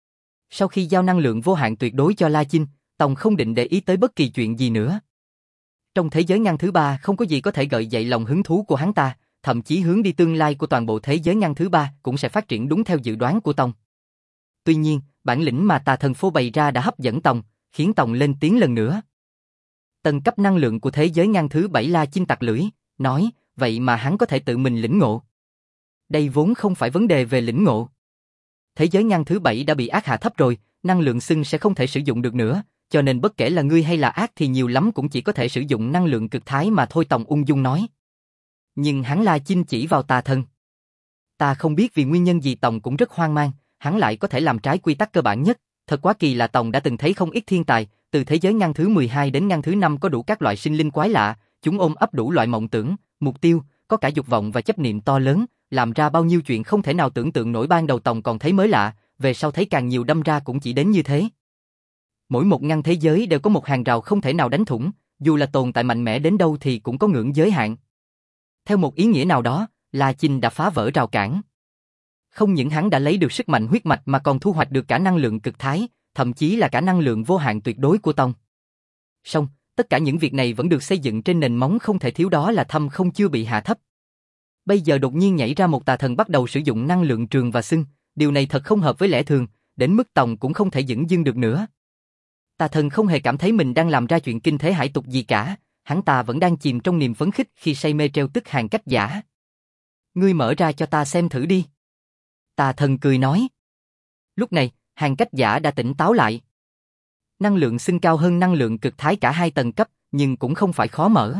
Speaker 1: Sau khi giao năng lượng vô hạn tuyệt đối cho La Chinh, Tòng không định để ý tới bất kỳ chuyện gì nữa. Trong thế giới ngăn thứ 3 không có gì có thể gợi dậy lòng hứng thú của hắn ta, thậm chí hướng đi tương lai của toàn bộ thế giới ngăn thứ 3 cũng sẽ phát triển đúng theo dự đoán của Tòng. Tuy nhiên, bản lĩnh mà Tà Thần phô bày ra đã hấp dẫn Tòng, khiến Tòng lên tiếng lần nữa. Tầng cấp năng lượng của thế giới ngăn thứ 7. La Chinh tặc lưỡi, nói, vậy mà hắn có thể tự mình lĩnh ngộ. Đây vốn không phải vấn đề về lĩnh ngộ. Thế giới ngăn thứ 7 đã bị ác hạ thấp rồi, năng lượng xưng sẽ không thể sử dụng được nữa, cho nên bất kể là ngươi hay là ác thì nhiều lắm cũng chỉ có thể sử dụng năng lượng cực thái mà thôi. Tòng ung dung nói. Nhưng hắn La Chinh chỉ vào Tà Thần. Ta không biết vì nguyên nhân gì Tòng cũng rất hoang mang, hắn lại có thể làm trái quy tắc cơ bản nhất. Thật quá kỳ là Tòng đã từng thấy không ít thiên tài, từ thế giới ngăn thứ 12 đến ngăn thứ 5 có đủ các loại sinh linh quái lạ, chúng ôm ấp đủ loại mộng tưởng, mục tiêu, có cả dục vọng và chấp niệm to lớn, làm ra bao nhiêu chuyện không thể nào tưởng tượng nổi. Ban đầu Tòng còn thấy mới lạ, về sau thấy càng nhiều đâm ra cũng chỉ đến như thế. Mỗi một ngăn thế giới đều có một hàng rào không thể nào đánh thủng, dù là tồn tại mạnh mẽ đến đâu thì cũng có ngưỡng giới hạn. Theo một ý nghĩa nào đó, La Chinh đã phá vỡ rào cản. Không những hắn đã lấy được sức mạnh huyết mạch mà còn thu hoạch được cả năng lượng cực thái, thậm chí là cả năng lượng vô hạn tuyệt đối của Tòng. Song, tất cả những việc này vẫn được xây dựng trên nền móng không thể thiếu đó là thâm không chưa bị hạ thấp. Bây giờ đột nhiên nhảy ra một Tà Thần bắt đầu sử dụng năng lượng trường và xưng, điều này thật không hợp với lẽ thường, đến mức Tòng cũng không thể dửng dưng được nữa. Tà Thần không hề cảm thấy mình đang làm ra chuyện kinh thế hải tục gì cả, hắn ta vẫn đang chìm trong niềm phấn khích khi say mê trêu tức Hàn Cách Giả. Ngươi mở ra cho ta xem thử đi. Tà Thần cười nói. Lúc này, Hàn Cách Giả đã tỉnh táo lại. Năng lượng xưng cao hơn năng lượng cực thái cả 2 tầng cấp, nhưng cũng không phải khó mở.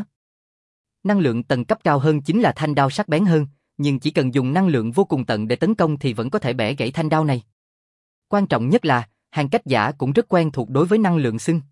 Speaker 1: Năng lượng tầng cấp cao hơn chính là thanh đao sắc bén hơn, nhưng chỉ cần dùng năng lượng vô cùng tận để tấn công thì vẫn có thể bẻ gãy thanh đao này. Quan trọng nhất là, Hàn Cách Giả cũng rất quen thuộc đối với năng lượng xưng.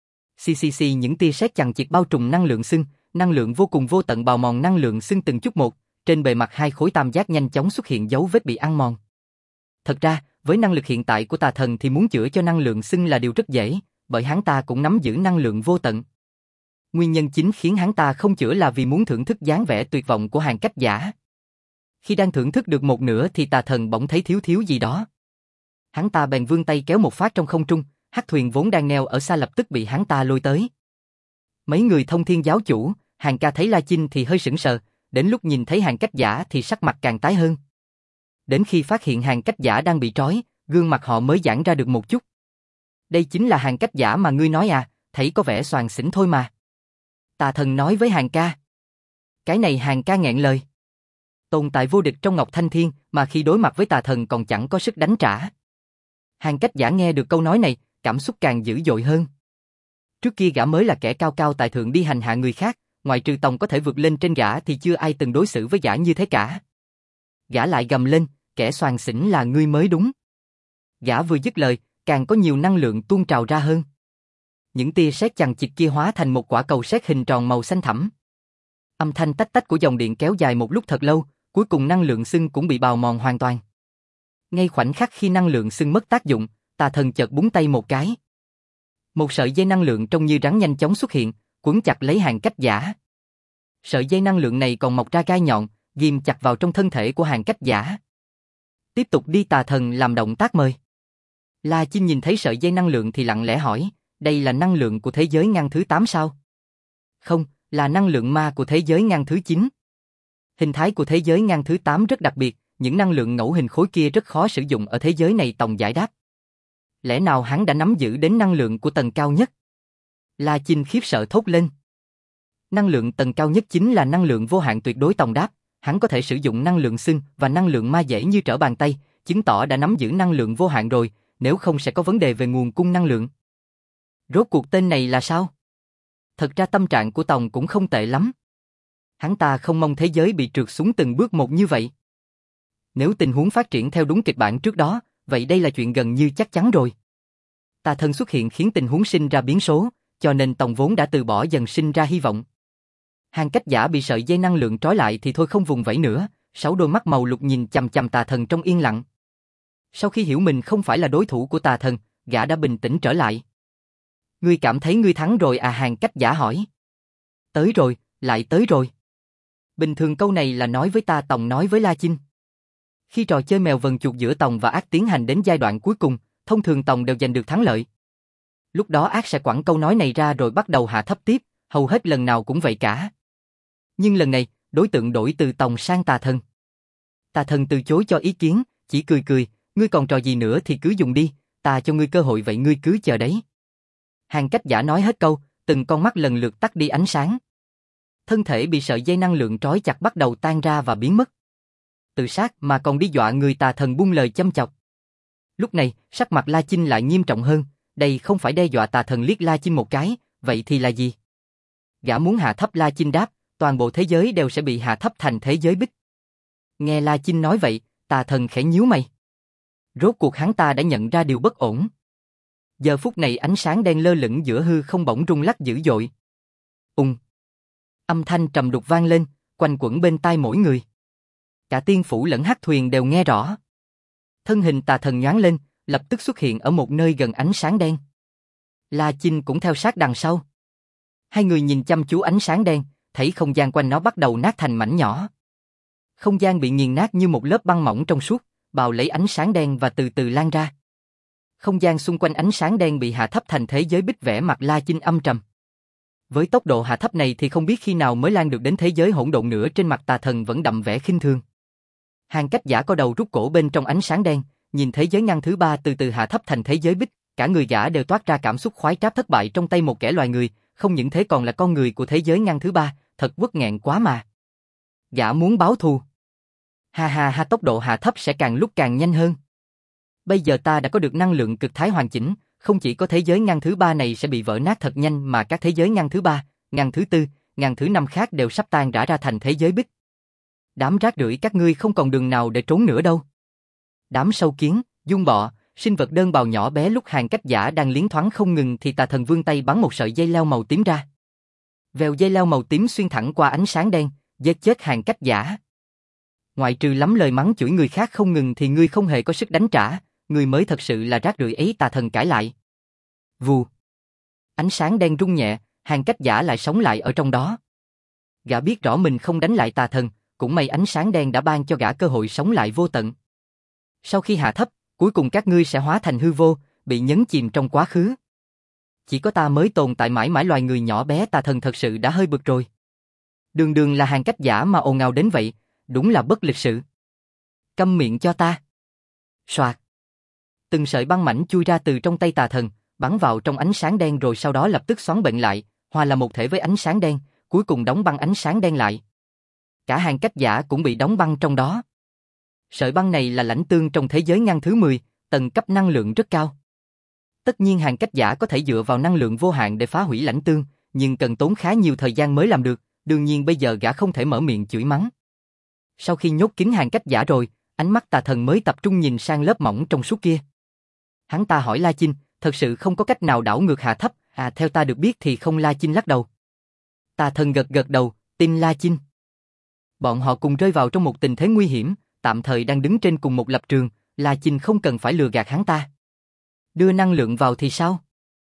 Speaker 1: Những tia sét chằng chịt bao trùm năng lượng xưng, năng lượng vô cùng vô tận bào mòn năng lượng xưng từng chút một, trên bề mặt hai khối tam giác nhanh chóng xuất hiện dấu vết bị ăn mòn. Thật ra, với năng lực hiện tại của Tà Thần thì muốn chữa cho năng lượng xưng là điều rất dễ, bởi hắn ta cũng nắm giữ năng lượng vô tận. Nguyên nhân chính khiến hắn ta không chữa là vì muốn thưởng thức dáng vẻ tuyệt vọng của Hàn Cách Giả. Khi đang thưởng thức được một nửa thì Tà Thần bỗng thấy thiếu gì đó. Hắn ta bèn vươn tay kéo một phát trong không trung, hắc thuyền vốn đang neo ở xa lập tức bị hắn ta lôi tới. Mấy người Thông Thiên giáo chủ, Hàn ca thấy La Chinh thì hơi sững sờ, đến lúc nhìn thấy Hàn Cách Giả thì sắc mặt càng tái hơn. Đến khi phát hiện Hàn Cách Giả đang bị trói, gương mặt họ mới giãn ra được một chút. Đây chính là hàng cách giả mà ngươi nói à, thấy có vẻ xoàng xỉnh thôi mà. Tà thần nói với hàng ca. Cái này hàng ca nghẹn lời. Tồn tại vô địch trong Ngọc Thanh Thiên mà khi đối mặt với tà thần còn chẳng có sức đánh trả. Hàng cách giả nghe được câu nói này, cảm xúc càng dữ dội hơn. Trước kia gã mới là kẻ cao cao tại thượng đi hành hạ người khác, ngoài trừ Tòng có thể vượt lên trên gã thì chưa ai từng đối xử với gã như thế cả. Gã lại gầm lên, kẻ xoàng xỉnh là ngươi mới đúng. Gã vừa dứt lời, càng có nhiều năng lượng tuôn trào ra hơn. Những tia sét chằng chịt kia hóa thành một quả cầu sét hình tròn màu xanh thẳm. Âm thanh tách tách của dòng điện kéo dài một lúc thật lâu, cuối cùng năng lượng xưng cũng bị bào mòn hoàn toàn. Ngay khoảnh khắc khi năng lượng xưng mất tác dụng, tà thần chợt búng tay một cái. Một sợi dây năng lượng trông như rắn nhanh chóng xuất hiện, quấn chặt lấy hàng cách giả. Sợi dây năng lượng này còn mọc ra gai nhọn, ghim chặt vào trong thân thể của hàng cách giả. Tiếp tục đi, tà thần làm động tác mời. La Chinh nhìn thấy sợi dây năng lượng thì lặng lẽ hỏi, đây là năng lượng của thế giới ngăn thứ 8 sao? Không, là năng lượng ma của thế giới ngăn thứ 9. Hình thái của thế giới ngăn thứ 8 rất đặc biệt, những năng lượng ngẫu hình khối kia rất khó sử dụng ở thế giới này. Tòng giải đáp. Lẽ nào hắn đã nắm giữ đến năng lượng của tầng cao nhất? La Chinh khiếp sợ thốt lên. Năng lượng tầng cao nhất chính là năng lượng vô hạn tuyệt đối. Tòng đáp, hắn có thể sử dụng năng lượng xưng và năng lượng ma dễ như trở bàn tay, chứng tỏ đã nắm giữ năng lượng vô hạn rồi, nếu không sẽ có vấn đề về nguồn cung năng lượng. Rốt cuộc tên này là sao? Thật ra tâm trạng của Tòng cũng không tệ lắm. Hắn ta không mong thế giới bị trượt xuống từng bước một như vậy. Nếu tình huống phát triển theo đúng kịch bản trước đó, vậy đây là chuyện gần như chắc chắn rồi. Tà thần xuất hiện khiến tình huống sinh ra biến số, cho nên Tòng vốn đã từ bỏ dần sinh ra hy vọng. Hàng cách giả bị sợi dây năng lượng trói lại thì thôi không vùng vẫy nữa, 6 đôi mắt màu lục nhìn chằm chằm tà thần trong yên lặng. Sau khi hiểu mình không phải là đối thủ của tà thần, gã đã bình tĩnh trở lại. Ngươi cảm thấy ngươi thắng rồi à? Hàng cách giả hỏi. Tới rồi, lại tới rồi. Bình thường câu này là nói với ta, Tòng nói với La Chinh. Khi trò chơi mèo vần chuột giữa Tòng và Ác tiến hành đến giai đoạn cuối cùng, thông thường Tòng đều giành được thắng lợi. Lúc đó Ác sẽ quẳng câu nói này ra rồi bắt đầu hạ thấp tiếp, hầu hết lần nào cũng vậy cả. Nhưng lần này, đối tượng đổi từ Tòng sang tà thần. Tà thần từ chối cho ý kiến, chỉ cười cười, ngươi còn trò gì nữa thì cứ dùng đi, ta cho ngươi cơ hội vậy ngươi cứ chờ đấy. Hàng cách giả nói hết câu, từng con mắt lần lượt tắt đi ánh sáng. Thân thể bị sợi dây năng lượng trói chặt bắt đầu tan ra và biến mất. Tự sát mà còn đi dọa người, tà thần buông lời châm chọc. Lúc này, sắc mặt La Chinh lại nghiêm trọng hơn, đây không phải đe dọa. Tà thần liếc La Chinh một cái, vậy thì là gì? Gã muốn hạ thấp. La Chinh đáp, toàn bộ thế giới đều sẽ bị hạ thấp thành thế giới bích. Nghe La Chinh nói vậy, tà thần khẽ nhíu mày. Rốt cuộc hắn ta đã nhận ra điều bất ổn. Giờ phút này ánh sáng đen lơ lửng giữa hư không bỗng rung lắc dữ dội. Âm thanh trầm đục vang lên, quanh quẩn bên tai mỗi người. Cả tiên phủ lẫn hắc thuyền đều nghe rõ. Thân hình tà thần nhoáng lên, lập tức xuất hiện ở một nơi gần ánh sáng đen. La Chinh cũng theo sát đằng sau. Hai người nhìn chăm chú ánh sáng đen, thấy không gian quanh nó bắt đầu nát thành mảnh nhỏ. Không gian bị nghiền nát như một lớp băng mỏng trong suốt, bào lấy ánh sáng đen và từ từ lan ra. Không gian xung quanh ánh sáng đen bị hạ thấp thành thế giới bích. Vẻ mặt La Chinh âm trầm. Với tốc độ hạ thấp này thì không biết khi nào mới lan được đến thế giới hỗn độn nữa. Trên mặt tà thần vẫn đậm vẻ khinh thường. Hàng cách giả có đầu rút cổ bên trong ánh sáng đen, nhìn thế giới ngăn thứ 3 từ từ hạ thấp thành thế giới bích, cả người gã đều toát ra cảm xúc khoái tráp thất bại trong tay một kẻ loài người, không những thế còn là con người của thế giới ngăn thứ 3, thật uất nghẹn quá mà. Gã muốn báo thù. Ha ha ha, tốc độ hạ thấp sẽ càng lúc càng nhanh hơn. Bây giờ ta đã có được năng lượng cực thái hoàn chỉnh, không chỉ có thế giới ngăn thứ 3 này sẽ bị vỡ nát thật nhanh mà các thế giới ngăn thứ 3, ngăn thứ 4, ngăn thứ 5 khác đều sắp tan rã ra thành thế giới bích. Đám rác rưởi các ngươi không còn đường nào để trốn nữa đâu. Đám sâu kiến, giun bọ, sinh vật đơn bào nhỏ bé. Lúc hàng cách giả đang liến thoáng không ngừng thì tà thần vươn tay bắn một sợi dây leo màu tím ra. Vèo, dây leo màu tím xuyên thẳng qua ánh sáng đen, giết chết hàng cách giả. Ngoại trừ lắm lời mắng chửi người khác không ngừng thì ngươi không hề có sức đánh trả, ngươi mới thật sự là rác rưởi ấy. Tà thần cãi lại. Vù. Ánh sáng đen rung nhẹ, hàng cách giả lại sống lại ở trong đó. Gã biết rõ mình không đánh lại tà thần, cũng may ánh sáng đen đã ban cho gã cơ hội sống lại vô tận. Sau khi hạ thấp, cuối cùng các ngươi sẽ hóa thành hư vô, bị nhấn chìm trong quá khứ. Chỉ có ta mới tồn tại mãi mãi. Loài người nhỏ bé. Tà thần thật sự đã hơi bực rồi. Đường đường là hàng cách giả mà ồn ào đến vậy, đúng là bất lịch sự. Câm miệng cho ta. Soạt. Từng sợi băng mảnh chui ra từ trong tay tà thần, bắn vào trong ánh sáng đen rồi sau đó lập tức xoắn bệnh lại, hòa là một thể với ánh sáng đen, cuối cùng đóng băng ánh sáng đen lại. Cả hàng cách giả cũng bị đóng băng trong đó. Sợi băng này là lãnh tương trong thế giới ngăn thứ 10, tầng cấp năng lượng rất cao. Tất nhiên hàng cách giả có thể dựa vào năng lượng vô hạn để phá hủy lãnh tương, nhưng cần tốn khá nhiều thời gian mới làm được, đương nhiên bây giờ gã không thể mở miệng chửi mắng. Sau khi nhốt kín hàng cách giả rồi, ánh mắt Tà Thần mới tập trung nhìn sang lớp mỏng trong suốt kia. Hắn ta hỏi La Chinh, thật sự không có cách nào đảo ngược hạ thấp, theo ta được biết thì không. La Chinh lắc đầu. Tà Thần gật gật đầu, tin La Chinh. Bọn họ cùng rơi vào trong một tình thế nguy hiểm, tạm thời đang đứng trên cùng một lập trường, La Chinh không cần phải lừa gạt hắn ta. Đưa năng lượng vào thì sao?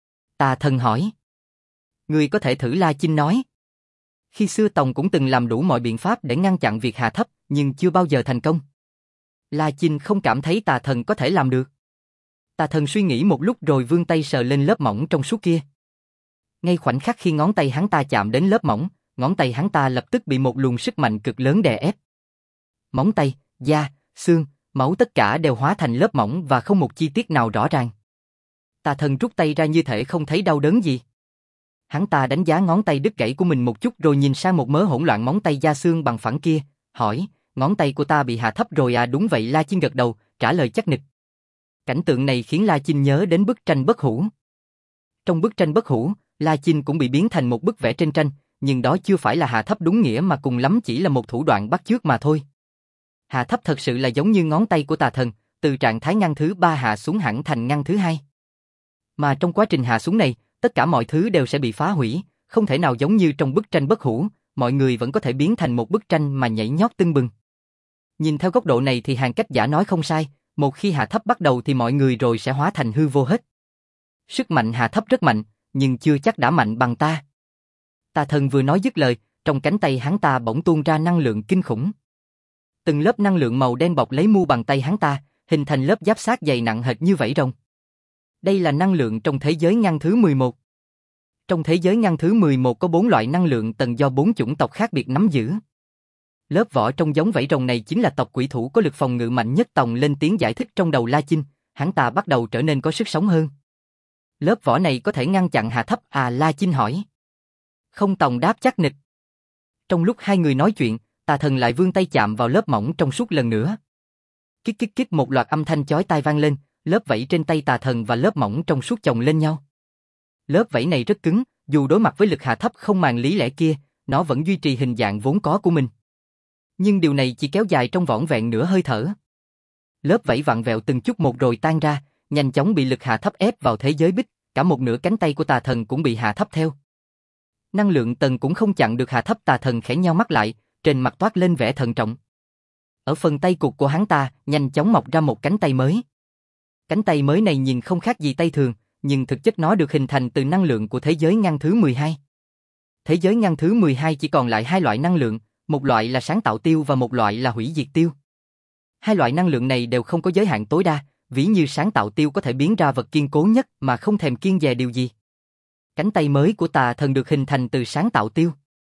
Speaker 1: Tà Thần hỏi. Người có thể thử, La Chinh nói. Khi xưa Tòng cũng từng làm đủ mọi biện pháp để ngăn chặn việc hạ thấp, nhưng chưa bao giờ thành công. La Chinh không cảm thấy Tà Thần có thể làm được. Tà Thần suy nghĩ một lúc rồi vươn tay sờ lên lớp mỏng trong suốt kia. Ngay khoảnh khắc khi ngón tay hắn ta chạm đến lớp mỏng, ngón tay hắn ta lập tức bị một luồng sức mạnh cực lớn đè ép. Móng tay, da, xương, máu tất cả đều hóa thành lớp mỏng và không một chi tiết nào rõ ràng. Tà Thần rút tay ra như thể không thấy đau đớn gì. Hắn ta đánh giá ngón tay đứt gãy của mình một chút rồi nhìn sang một mớ hỗn loạn móng tay da xương bằng phẳng kia, hỏi, ngón tay của ta bị hạ thấp rồi à? Đúng vậy, La Chinh gật đầu, trả lời chắc nịch. Cảnh tượng này khiến La Chinh nhớ đến bức tranh bất hủ. Trong bức tranh bất hủ, La Chinh cũng bị biến thành một bức vẽ trên tranh, nhưng đó chưa phải là hạ thấp đúng nghĩa mà cùng lắm chỉ là một thủ đoạn bắt chước mà thôi. Hạ thấp thật sự là giống như ngón tay của Tà Thần, từ trạng thái ngăn thứ 3 hạ xuống hẳn thành ngăn thứ 2. Mà trong quá trình hạ xuống này, tất cả mọi thứ đều sẽ bị phá hủy, không thể nào giống như trong bức tranh bất hủ, mọi người vẫn có thể biến thành một bức tranh mà nhảy nhót tưng bừng. Nhìn theo góc độ này thì hàng cách giả nói không sai, một khi hạ thấp bắt đầu thì mọi người rồi sẽ hóa thành hư vô hết. Sức mạnh hạ thấp rất mạnh, nhưng chưa chắc đã mạnh bằng ta. Tà Thần vừa nói dứt lời, trong cánh tay hắn ta bỗng tuôn ra năng lượng kinh khủng. Từng lớp năng lượng màu đen bọc lấy mu bàn tay hắn ta, hình thành lớp giáp xác dày nặng hệt như vảy rồng. Đây là năng lượng trong thế giới ngăn thứ 11. Trong thế giới ngăn thứ 11 có 4 loại năng lượng tầng do 4 chủng tộc khác biệt nắm giữ. Lớp vỏ trong giống vảy rồng này chính là tộc quỷ thủ có lực phòng ngự mạnh nhất. Tòng lên tiếng giải thích trong đầu La Chinh, hắn ta bắt đầu trở nên có sức sống hơn. Lớp vỏ này có thể ngăn chặn hạ thấp à? La Chinh hỏi. Không, Tòng đáp chắc nịch. Trong lúc hai người nói chuyện, Tà Thần lại vươn tay chạm vào lớp mỏng trong suốt lần nữa. Kích kích kích, một loạt âm thanh chói tai vang lên, lớp vảy trên tay Tà Thần và lớp mỏng trong suốt chồng lên nhau. Lớp vảy này rất cứng, dù đối mặt với lực hạ thấp không màng lý lẽ kia, nó vẫn duy trì hình dạng vốn có của mình. Nhưng điều này chỉ kéo dài trong vỏn vẹn nửa hơi thở. Lớp vảy vặn vẹo từng chút một rồi tan ra, nhanh chóng bị lực hạ thấp ép vào thế giới bích, cả một nửa cánh tay của Tà Thần cũng bị hạ thấp theo. Năng lượng tầng cũng không chặn được hạ thấp. Tà Thần khẽ nheo mắt lại, trên mặt toát lên vẻ thận trọng. Ở phần tay cụt của hắn ta, nhanh chóng mọc ra một cánh tay mới. Cánh tay mới này nhìn không khác gì tay thường, nhưng thực chất nó được hình thành từ năng lượng của thế giới ngăn thứ 12. Thế giới ngăn thứ 12 chỉ còn lại 2 loại năng lượng, một loại là sáng tạo tiêu và một loại là hủy diệt tiêu. Hai loại năng lượng này đều không có giới hạn tối đa, ví như sáng tạo tiêu có thể biến ra vật kiên cố nhất mà không thèm kiêng dè điều gì. Cánh tay mới của Tà Thần được hình thành từ sáng tạo tiêu.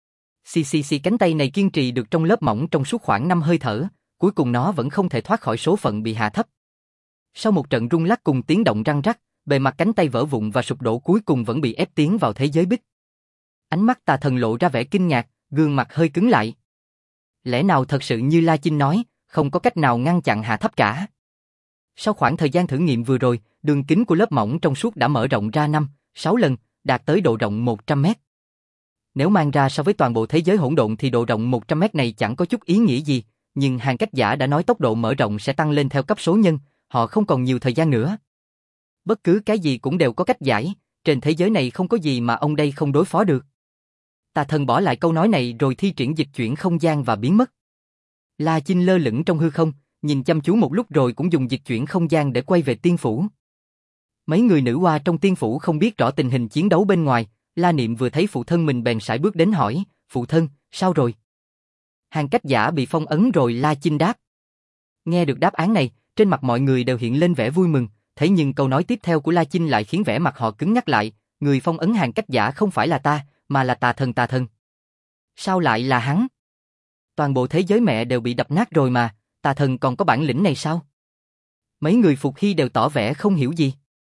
Speaker 1: Cánh tay này kiên trì được trong lớp mỏng trong suốt khoảng 5 hơi thở, cuối cùng nó vẫn không thể thoát khỏi số phận bị hạ thấp. Sau một trận rung lắc cùng tiếng động răng rắc, bề mặt cánh tay vỡ vụn và sụp đổ cuối cùng vẫn bị ép tiến vào thế giới bích. Ánh mắt Tà Thần lộ ra vẻ kinh ngạc, gương mặt hơi cứng lại. Lẽ nào thật sự như La Chinh nói, không có cách nào ngăn chặn hạ thấp cả? Sau khoảng thời gian thử nghiệm vừa rồi, đường kính của lớp mỏng trong suốt đã mở rộng ra 5-6 lần, đạt tới độ rộng 100 mét. Nếu mang ra so với toàn bộ thế giới hỗn độn thì độ rộng 100 mét này chẳng có chút ý nghĩa gì, nhưng hàng cách giả đã nói tốc độ mở rộng sẽ tăng lên theo cấp số nhân, họ không còn nhiều thời gian nữa. Bất cứ cái gì cũng đều có cách giải, trên thế giới này không có gì mà ông đây không đối phó được. Tà Thần bỏ lại câu nói này rồi thi triển dịch chuyển không gian và biến mất. La Chinh lơ lửng trong hư không, nhìn chăm chú một lúc rồi cũng dùng dịch chuyển không gian để quay về tiên phủ. Mấy người nữ oa trong tiên phủ không biết rõ tình hình chiến đấu bên ngoài, La Niệm vừa thấy phụ thân mình bèn sải bước đến hỏi, phụ thân, sao rồi? Hàng cách giả bị phong ấn rồi, La Chinh đáp. Nghe được đáp án này, trên mặt mọi người đều hiện lên vẻ vui mừng, thế nhưng câu nói tiếp theo của La Chinh lại khiến vẻ mặt họ cứng ngắc lại, người phong ấn hàng cách giả không phải là ta, mà là Tà Thần. Tà Thần? Sao lại là hắn? Toàn bộ thế giới mẹ đều bị đập nát rồi mà, Tà Thần còn có bản lĩnh này sao? Mấy người Phục Hy đều tỏ vẻ không hiểu gì.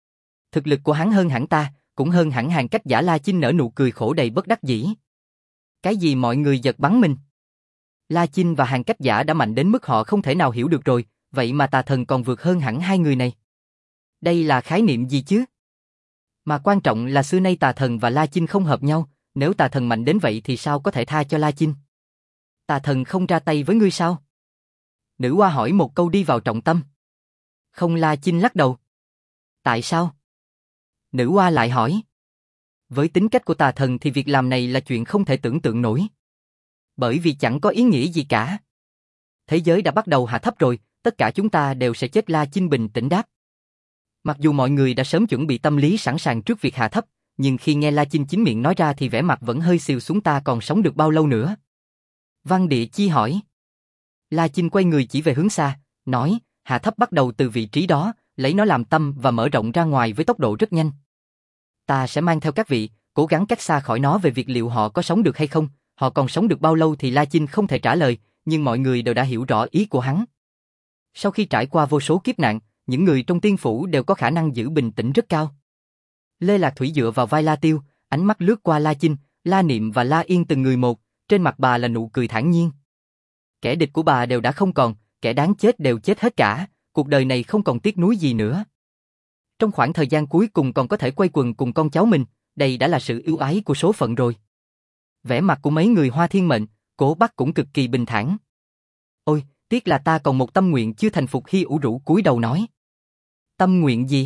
Speaker 1: Thực lực của hắn hơn hẳn ta, cũng hơn hẳn Hàn Cách Giả. La Chinh nở nụ cười khổ đầy bất đắc dĩ. Cái gì mọi người giật bắn mình? La Chinh và Hàn Cách Giả đã mạnh đến mức họ không thể nào hiểu được rồi, vậy mà tà thần còn vượt hơn hẳn hai người này. Đây là khái niệm gì chứ? Mà quan trọng là xưa nay tà thần và La Chinh không hợp nhau, nếu tà thần mạnh đến vậy thì sao có thể tha cho La Chinh? Tà thần không ra tay với ngươi sao? Nữ hoa hỏi một câu đi vào trọng tâm. Không, La Chinh lắc đầu. Tại sao? Nữ hoa lại hỏi. Với tính cách của tà thần thì việc làm này là chuyện không thể tưởng tượng nổi. Bởi vì chẳng có ý nghĩa gì cả. Thế giới đã bắt đầu hạ thấp rồi, tất cả chúng ta đều sẽ chết. La Chinh bình tĩnh đáp. Mặc dù mọi người đã sớm chuẩn bị tâm lý sẵn sàng trước việc hạ thấp, nhưng khi nghe La Chinh chính miệng nói ra thì vẻ mặt vẫn hơi xìu xuống. Ta còn sống được bao lâu nữa? Văn Địa Chi hỏi. La Chinh quay người chỉ về hướng xa, nói, hạ thấp bắt đầu từ vị trí đó, lấy nó làm tâm và mở rộng ra ngoài với tốc độ rất nhanh. Ta sẽ mang theo các vị, cố gắng cách xa khỏi nó. Về việc liệu họ có sống được hay không, họ còn sống được bao lâu thì La Chinh không thể trả lời, nhưng mọi người đều đã hiểu rõ ý của hắn. Sau khi trải qua vô số kiếp nạn, những người trong tiên phủ đều có khả năng giữ bình tĩnh rất cao. Lê Lạc Thủy dựa vào vai La Tiêu, ánh mắt lướt qua La Chinh, La Niệm và La Yên từng người một, trên mặt bà là nụ cười thản nhiên. Kẻ địch của bà đều đã không còn, kẻ đáng chết đều chết hết cả, cuộc đời này không còn tiếc nuối gì nữa. Trong khoảng thời gian cuối cùng còn có thể quây quần cùng con cháu mình, đây đã là sự ưu ái của số phận rồi. Vẻ mặt của mấy người Hoa Thiên Mệnh, Cố Bắc cũng cực kỳ bình thản. Ôi, tiếc là ta còn một tâm nguyện chưa thành. Phục Hy ủ rũ cúi đầu nói. Tâm nguyện gì?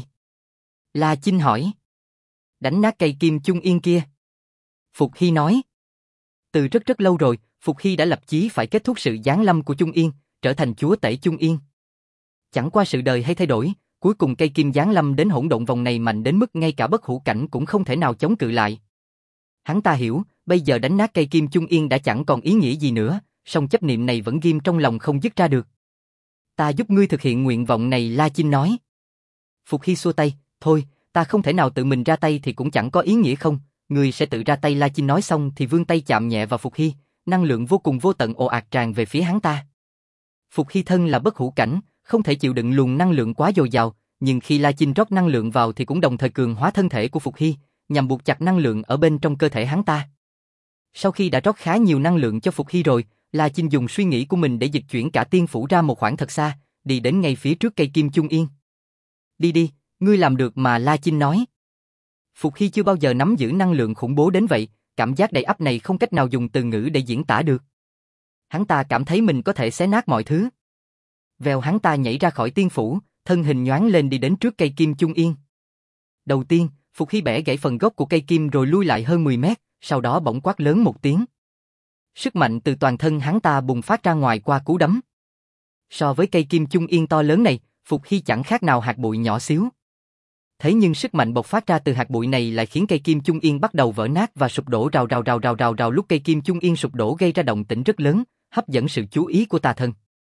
Speaker 1: La Chinh hỏi. Đánh nát cây kim Trung Yên kia. Phục Hy nói. Từ rất rất lâu rồi, Phục Hy đã lập chí phải kết thúc sự giáng lâm của Trung Yên, trở thành chúa tể Trung Yên. Chẳng qua sự đời hay thay đổi, cuối cùng cây kim giáng lâm đến hỗn độn vòng này mạnh đến mức ngay cả bất hủ cảnh cũng không thể nào chống cự lại. Hắn ta hiểu, bây giờ đánh nát cây kim Trung Yên đã chẳng còn ý nghĩa gì nữa, song chấp niệm này vẫn ghim trong lòng không dứt ra được. Ta giúp ngươi thực hiện nguyện vọng này, La Chinh nói. Phục Hy xua tay, thôi, ta không thể nào tự mình ra tay thì cũng chẳng có ý nghĩa không, ngươi sẽ tự ra tay. La Chinh nói xong thì vươn tay chạm nhẹ vào Phục Hy, năng lượng vô cùng vô tận ồ ạt tràn về phía hắn ta. Phục Hy thân là bất hủ cảnh, không thể chịu đựng luồng năng lượng quá dồi dào, nhưng khi La Chinh rót năng lượng vào thì cũng đồng thời cường hóa thân thể của Phục Hy, nhằm buộc chặt năng lượng ở bên trong cơ thể hắn ta. Sau khi đã rót khá nhiều năng lượng cho Phục Hy rồi, La Chinh dùng suy nghĩ của mình để dịch chuyển cả tiên phủ ra một khoảng thật xa, đi đến ngay phía trước cây kim Trung Yên. Đi đi, ngươi làm được mà, La Chinh nói. Phục Hy chưa bao giờ nắm giữ năng lượng khủng bố đến vậy, cảm giác đầy ắp này không cách nào dùng từ ngữ để diễn tả được. Hắn ta cảm thấy mình có thể xé nát mọi thứ. Vèo, hắn ta nhảy ra khỏi tiên phủ, thân hình nhoáng lên đi đến trước cây kim Trung Yên. Đầu tiên, Phục Hy bẻ gãy phần gốc của cây kim rồi lui lại hơn 10 mét, sau đó bỗng quát lớn một tiếng. Sức mạnh từ toàn thân hắn ta bùng phát ra ngoài qua cú đấm. So với cây kim Trung Yên to lớn này, Phục Hy chẳng khác nào hạt bụi nhỏ xíu. Thế nhưng sức mạnh bộc phát ra từ hạt bụi này lại khiến cây kim Trung Yên bắt đầu vỡ nát và sụp đổ rào. Lúc cây kim Trung Yên sụp đổ gây ra động tĩnh rất lớn, hấp dẫn sự chú ý của tà thần.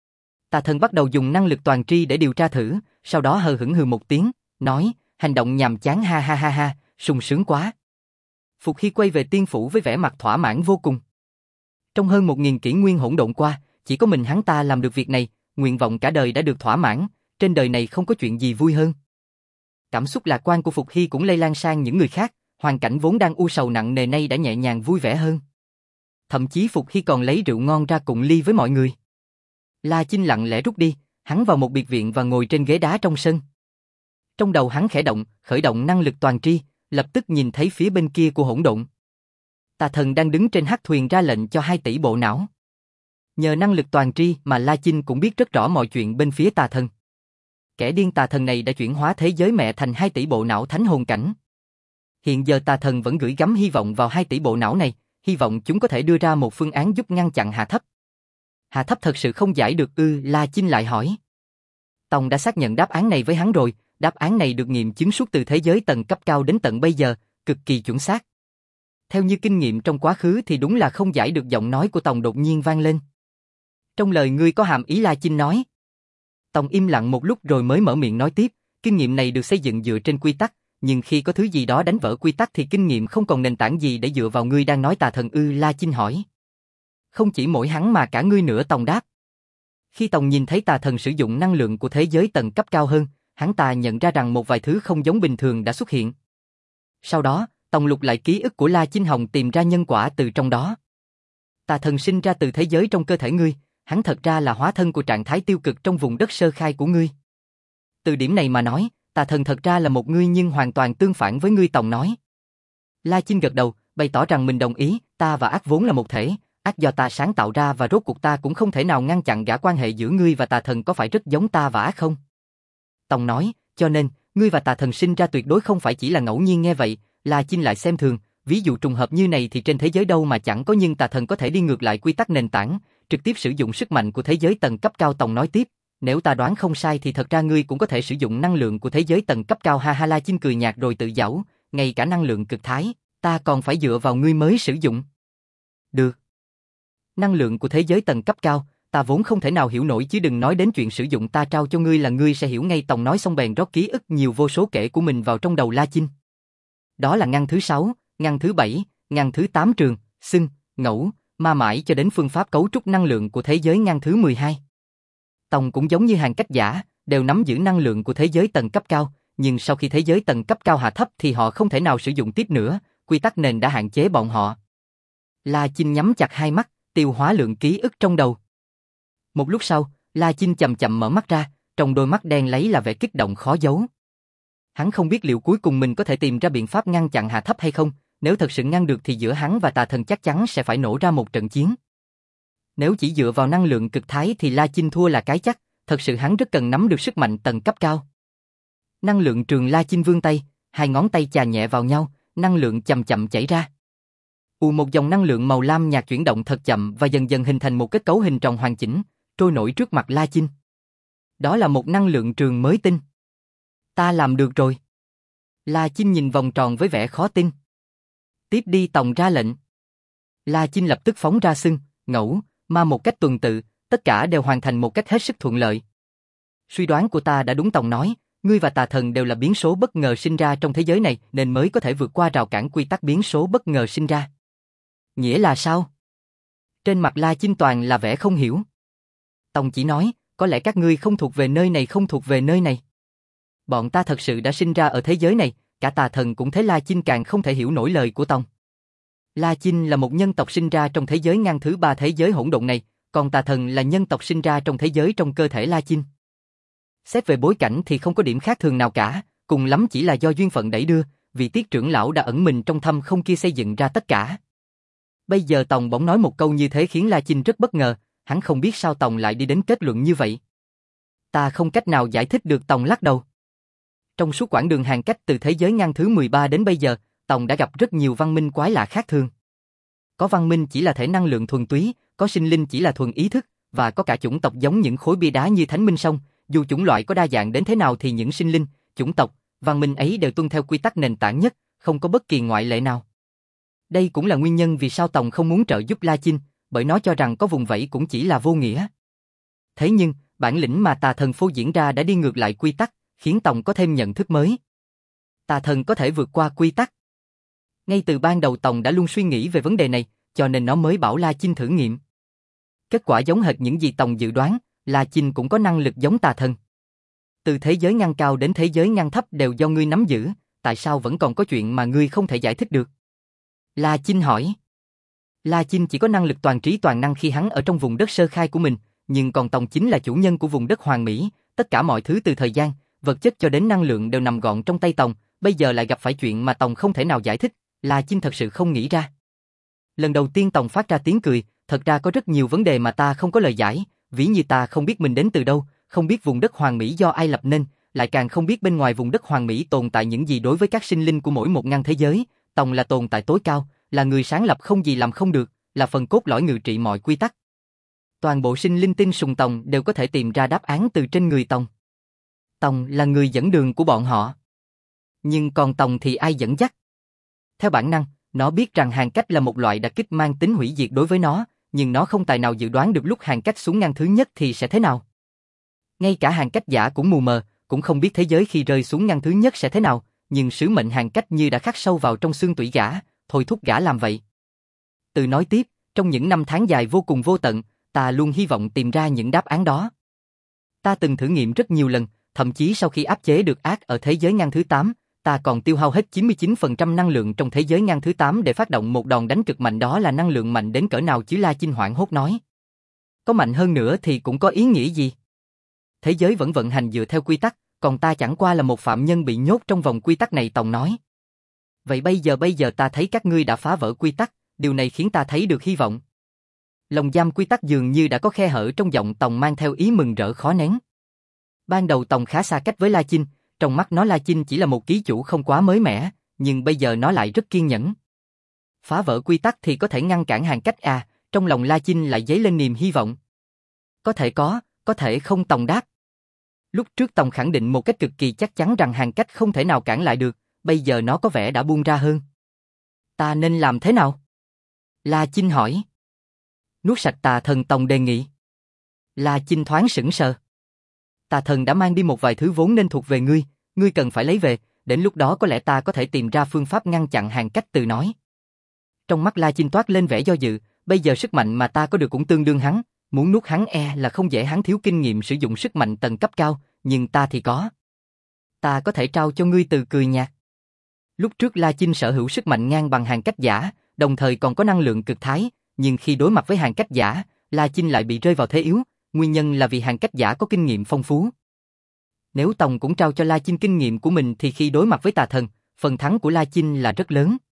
Speaker 1: Tà thần bắt đầu dùng năng lực toàn tri để điều tra thử, sau đó hờ hững hừ một tiếng, nói, hành động nhàm chán, ha, sung sướng quá. Phục Hy quay về tiên phủ với vẻ mặt thỏa mãn vô cùng. Trong hơn 1000 kỷ nguyên hỗn độn qua, chỉ có mình hắn ta làm được việc này, nguyện vọng cả đời đã được thỏa mãn, trên đời này không có chuyện gì vui hơn. Cảm xúc lạc quan của Phục Hy cũng lây lan sang những người khác, hoàn cảnh vốn đang u sầu nặng nề nay đã nhẹ nhàng vui vẻ hơn. Thậm chí Phục Hy còn lấy rượu ngon ra cụng ly với mọi người. La Chinh lặng lẽ rút đi, hắn vào một biệt viện và ngồi trên ghế đá trong sân. Trong đầu hắn khởi động năng lực toàn tri, lập tức nhìn thấy phía bên kia của hỗn độn. Tà thần đang đứng trên hắc thuyền ra lệnh cho 2 tỷ bộ não. Nhờ năng lực toàn tri mà La Chinh cũng biết rất rõ mọi chuyện bên phía tà thần. Kẻ điên tà thần này đã chuyển hóa thế giới mẹ thành 2 tỷ bộ não thánh hồn cảnh. Hiện giờ tà thần vẫn gửi gắm hy vọng vào 2 tỷ bộ não này, hy vọng chúng có thể đưa ra một phương án giúp ngăn chặn hạ thấp. Hạ thấp thật sự không giải được ư? La Chinh lại hỏi. Tông đã xác nhận đáp án này với hắn rồi, đáp án này được nghiệm chứng suốt từ thế giới tầng cấp cao đến tận bây giờ, cực kỳ chuẩn xác. Theo như kinh nghiệm trong quá khứ thì đúng là không giải được. Giọng nói của Tông đột nhiên vang lên. Trong lời ngươi có hàm ý, La Chinh nói. Tông im lặng một lúc rồi mới mở miệng nói tiếp, kinh nghiệm này được xây dựng dựa trên quy tắc, nhưng khi có thứ gì đó đánh vỡ quy tắc thì kinh nghiệm không còn nền tảng gì để dựa vào. Ngươi đang nói tà thần ư? La Chinh hỏi. Không chỉ mỗi hắn mà cả ngươi nữa, Tông đáp. Khi Tông nhìn thấy tà thần sử dụng năng lượng của thế giới tầng cấp cao hơn, hắn ta nhận ra rằng một vài thứ không giống bình thường đã xuất hiện. Sau đó, Tòng lục lại ký ức của La Chinh Hồng tìm ra nhân quả từ trong đó. Tà thần sinh ra từ thế giới trong cơ thể ngươi, hắn thật ra là hóa thân của trạng thái tiêu cực trong vùng đất sơ khai của ngươi. Từ điểm này mà nói, tà thần thật ra là một ngươi nhưng hoàn toàn tương phản với ngươi, Tòng nói. La Chinh gật đầu, bày tỏ rằng mình đồng ý, ta và ác vốn là một thể, ác do ta sáng tạo ra và rốt cuộc ta cũng không thể nào ngăn chặn gã, quan hệ giữa ngươi và tà thần có phải rất giống ta và ác không? Tòng nói, cho nên, ngươi và tà thần sinh ra tuyệt đối không phải chỉ là ngẫu nhiên. Nghe vậy, La Chinh lại xem thường, ví dụ trùng hợp như này thì trên thế giới đâu mà chẳng có, nhưng tà thần có thể đi ngược lại quy tắc nền tảng, trực tiếp sử dụng sức mạnh của thế giới tầng cấp cao. Tòng nói tiếp, nếu ta đoán không sai thì thật ra ngươi cũng có thể sử dụng năng lượng của thế giới tầng cấp cao. Ha ha, La Chinh cười nhạt rồi tự giễu, ngay cả năng lượng cực thái, ta còn phải dựa vào ngươi mới sử dụng. Được. Năng lượng của thế giới tầng cấp cao, ta vốn không thể nào hiểu nổi chứ đừng nói đến chuyện sử dụng, ta trao cho ngươi là ngươi sẽ hiểu ngay. Tòng nói xong bèn rót ký ức nhiều vô số kể của mình vào trong đầu La Chinh. Đó là ngăn thứ 6, ngăn thứ 7, ngăn thứ 8 trường, xưng, ngẫu, ma mãi cho đến phương pháp cấu trúc năng lượng của thế giới ngăn thứ 12. Tòng cũng giống như Hàn Cách Giả, đều nắm giữ năng lượng của thế giới tầng cấp cao, nhưng sau khi thế giới tầng cấp cao hạ thấp thì họ không thể nào sử dụng tiếp nữa, quy tắc nền đã hạn chế bọn họ. La Chinh nhắm chặt hai mắt, tiêu hóa lượng ký ức trong đầu. Một lúc sau, La Chinh chậm chậm mở mắt ra, trong đôi mắt đen lấy là vẻ kích động khó giấu. Hắn không biết liệu cuối cùng mình có thể tìm ra biện pháp ngăn chặn hạ thấp hay không, nếu thật sự ngăn được thì giữa hắn và tà thần chắc chắn sẽ phải nổ ra một trận chiến. Nếu chỉ dựa vào năng lượng cực thái thì La Chinh thua là cái chắc, thật sự hắn rất cần nắm được sức mạnh tầng cấp cao. Năng lượng trường. La Chinh vươn tay, hai ngón tay chà nhẹ vào nhau, năng lượng chậm chậm chảy ra. Một dòng năng lượng màu lam nhạt chuyển động thật chậm và dần dần hình thành một kết cấu hình tròn hoàn chỉnh, trôi nổi trước mặt La Chinh. Đó là một năng lượng trường mới tinh. Ta làm được rồi. La Chinh nhìn vòng tròn với vẻ khó tin. Tiếp đi, Tòng ra lệnh. La Chinh lập tức phóng ra xưng, ngẫu, ma một cách tuần tự, tất cả đều hoàn thành một cách hết sức thuận lợi. Suy đoán của ta đã đúng, Tòng nói, ngươi và tà thần đều là biến số bất ngờ sinh ra trong thế giới này nên mới có thể vượt qua rào cản quy tắc biến số bất ngờ sinh ra. Nghĩa là sao? Trên mặt La Chinh toàn là vẻ không hiểu. Tòng chỉ nói, có lẽ các ngươi không thuộc về nơi này, không thuộc về nơi này. Bọn ta thật sự đã sinh ra ở thế giới này, cả tà thần cũng thế. La Chinh càng không thể hiểu nổi lời của Tòng. La Chinh là một nhân tộc sinh ra trong thế giới ngăn thứ 3, thế giới hỗn độn này, còn tà thần là nhân tộc sinh ra trong thế giới trong cơ thể La Chinh. Xét về bối cảnh thì không có điểm khác thường nào cả, cùng lắm chỉ là do duyên phận đẩy đưa, vì Tiết trưởng lão đã ẩn mình trong thâm không kia xây dựng ra tất cả. Bây giờ Tòng bỗng nói một câu như thế khiến La Chinh rất bất ngờ, hắn không biết sao Tòng lại đi đến kết luận như vậy. Ta không cách nào giải thích được, Tòng lắc đầu. Trong suốt quãng đường Hàn Cách từ thế giới ngăn thứ 13 đến bây giờ, Tòng đã gặp rất nhiều văn minh quái lạ khác thường. Có văn minh chỉ là thể năng lượng thuần túy, có sinh linh chỉ là thuần ý thức, và có cả chủng tộc giống những khối bia đá như Thánh Minh Song. Dù chủng loại có đa dạng đến thế nào thì những sinh linh, chủng tộc, văn minh ấy đều tuân theo quy tắc nền tảng nhất, không có bất kỳ ngoại lệ nào. Đây cũng là nguyên nhân vì sao Tòng không muốn trợ giúp La Chinh, bởi nó cho rằng có vùng vẫy cũng chỉ là vô nghĩa. Thế nhưng, bản lĩnh mà tà thần phô diễn ra đã đi ngược lại quy tắc, khiến Tòng có thêm nhận thức mới. Tà thần có thể vượt qua quy tắc. Ngay từ ban đầu Tòng đã luôn suy nghĩ về vấn đề này, cho nên nó mới bảo La Chinh thử nghiệm. Kết quả giống hệt những gì Tòng dự đoán, La Chinh cũng có năng lực giống tà thần. Từ thế giới ngăn cao đến thế giới ngăn thấp đều do ngươi nắm giữ, tại sao vẫn còn có chuyện mà ngươi không thể giải thích được? La Chinh hỏi. La Chinh chỉ có năng lực toàn trí toàn năng khi hắn ở trong vùng đất sơ khai của mình, nhưng còn Tòng chính là chủ nhân của vùng đất hoàn mỹ, tất cả mọi thứ từ thời gian, vật chất cho đến năng lượng đều nằm gọn trong tay Tòng, bây giờ lại gặp phải chuyện mà Tòng không thể nào giải thích, La Chinh thật sự không nghĩ ra. Lần đầu tiên Tòng phát ra tiếng cười, thật ra có rất nhiều vấn đề mà ta không có lời giải, ví như ta không biết mình đến từ đâu, không biết vùng đất hoàn mỹ do ai lập nên, lại càng không biết bên ngoài vùng đất hoàn mỹ tồn tại những gì đối với các sinh linh của mỗi một ngăn thế giới. Tòng là tồn tại tối cao, là người sáng lập không gì làm không được, là phần cốt lõi ngự trị mọi quy tắc. Toàn bộ sinh linh tin sùng Tòng đều có thể tìm ra đáp án từ trên người Tòng. Tòng là người dẫn đường của bọn họ. Nhưng còn Tòng thì ai dẫn dắt? Theo bản năng, nó biết rằng Hàn Cách là một loại đả kích mang tính hủy diệt đối với nó, nhưng nó không tài nào dự đoán được lúc Hàn Cách xuống ngăn thứ nhất thì sẽ thế nào. Ngay cả Hàn Cách Giả cũng mù mờ, cũng không biết thế giới khi rơi xuống ngăn thứ nhất sẽ thế nào, nhưng sứ mệnh Hàn Cách như đã khắc sâu vào trong xương tủy gã, thôi thúc gã làm vậy. Từ nói tiếp, trong những năm tháng dài vô cùng vô tận, ta luôn hy vọng tìm ra những đáp án đó. Ta từng thử nghiệm rất nhiều lần, thậm chí sau khi áp chế được ác ở thế giới ngang thứ 8, ta còn tiêu hao hết 99% năng lượng trong thế giới ngang thứ 8 để phát động một đòn đánh cực mạnh, đó là năng lượng mạnh đến cỡ nào chứ? La Chinh hoảng hốt nói. Có mạnh hơn nữa thì cũng có ý nghĩa gì? Thế giới vẫn vận hành dựa theo quy tắc, còn ta chẳng qua là một phạm nhân bị nhốt trong vòng quy tắc này, Tòng nói. Vậy bây giờ ta thấy các ngươi đã phá vỡ quy tắc, điều này khiến ta thấy được hy vọng. Lồng giam quy tắc dường như đã có khe hở trong giọng Tòng mang theo ý mừng rỡ khó nén. Ban đầu Tòng khá xa cách với La Chinh, trong mắt nó La Chinh chỉ là một ký chủ không quá mới mẻ, nhưng bây giờ nó lại rất kiên nhẫn. Phá vỡ quy tắc thì có thể ngăn cản Hàn Cách à? Trong lòng La Chinh lại dấy lên niềm hy vọng. Có thể không, Tòng đáp. Lúc trước Tòng khẳng định một cách cực kỳ chắc chắn rằng Hàn Cách không thể nào cản lại được, bây giờ nó có vẻ đã buông ra hơn. Ta nên làm thế nào? La Chinh hỏi. Nuốt sạch tà thần, Tòng đề nghị. La Chinh thoáng sững sờ. Tà thần đã mang đi một vài thứ vốn nên thuộc về ngươi, ngươi cần phải lấy về, đến lúc đó có lẽ ta có thể tìm ra phương pháp ngăn chặn Hàn Cách, Từ nói. Trong mắt La Chinh toát lên vẻ do dự, bây giờ sức mạnh mà ta có được cũng tương đương hắn, muốn nuốt hắn là không dễ, hắn thiếu kinh nghiệm sử dụng sức mạnh tầng cấp cao, nhưng ta thì có. Ta có thể trao cho ngươi, Từ cười nhạt. Lúc trước La Chinh sở hữu sức mạnh ngang bằng Hàn Cách giả, đồng thời còn có năng lượng cực thái, nhưng khi đối mặt với Hàn Cách giả, La Chinh lại bị rơi vào thế yếu, nguyên nhân là vì Hàn Cách giả có kinh nghiệm phong phú. Nếu Tòng cũng trao cho La Chinh kinh nghiệm của mình thì khi đối mặt với tà thần, phần thắng của La Chinh là rất lớn.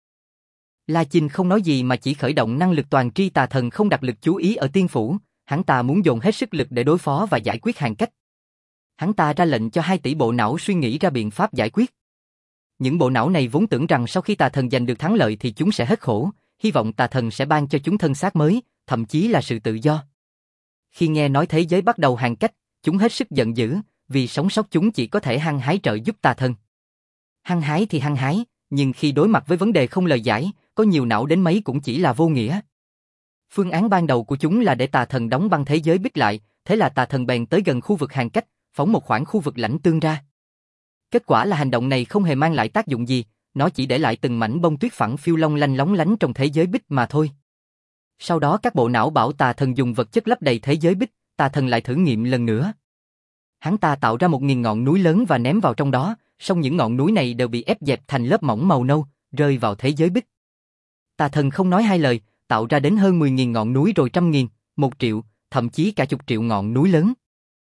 Speaker 1: La Chinh không nói gì mà chỉ khởi động năng lực toàn tri. Tà thần không đặt lực chú ý ở tiên phủ, hắn ta muốn dồn hết sức lực để đối phó và giải quyết Hàn Cách. Hắn ta ra lệnh cho 2 tỷ bộ não suy nghĩ ra biện pháp giải quyết. Những bộ não này vốn tưởng rằng sau khi tà thần giành được thắng lợi thì chúng sẽ hết khổ, hy vọng tà thần sẽ ban cho chúng thân xác mới, thậm chí là sự tự do. Khi nghe nói thế giới bắt đầu Hàn Cách, chúng hết sức giận dữ, vì sống sót chúng chỉ có thể hăng hái trợ giúp tà thần. Hăng hái thì hăng hái, nhưng khi đối mặt với vấn đề không lời giải, có nhiều não đến mấy cũng chỉ là vô nghĩa. Phương án ban đầu của chúng là để tà thần đóng băng thế giới Bích lại, thế là tà thần bèn tới gần khu vực Hàn Cách, phóng một khoảng khu vực lãnh tương ra. Kết quả là hành động này không hề mang lại tác dụng gì, nó chỉ để lại từng mảnh bông tuyết phẳng phiu long lanh lóng lánh trong thế giới Bích mà thôi. Sau đó các bộ não bảo tà thần dùng vật chất lấp đầy thế giới Bích, tà thần lại thử nghiệm lần nữa. Hắn ta tạo ra 1000 ngọn núi lớn và ném vào trong đó, song những ngọn núi này đều bị ép dẹp thành lớp mỏng màu nâu, rơi vào thế giới Bích. Tà thần không nói hai lời, tạo ra đến hơn 10.000 ngọn núi rồi 100.000, 1 triệu, thậm chí cả chục triệu ngọn núi lớn.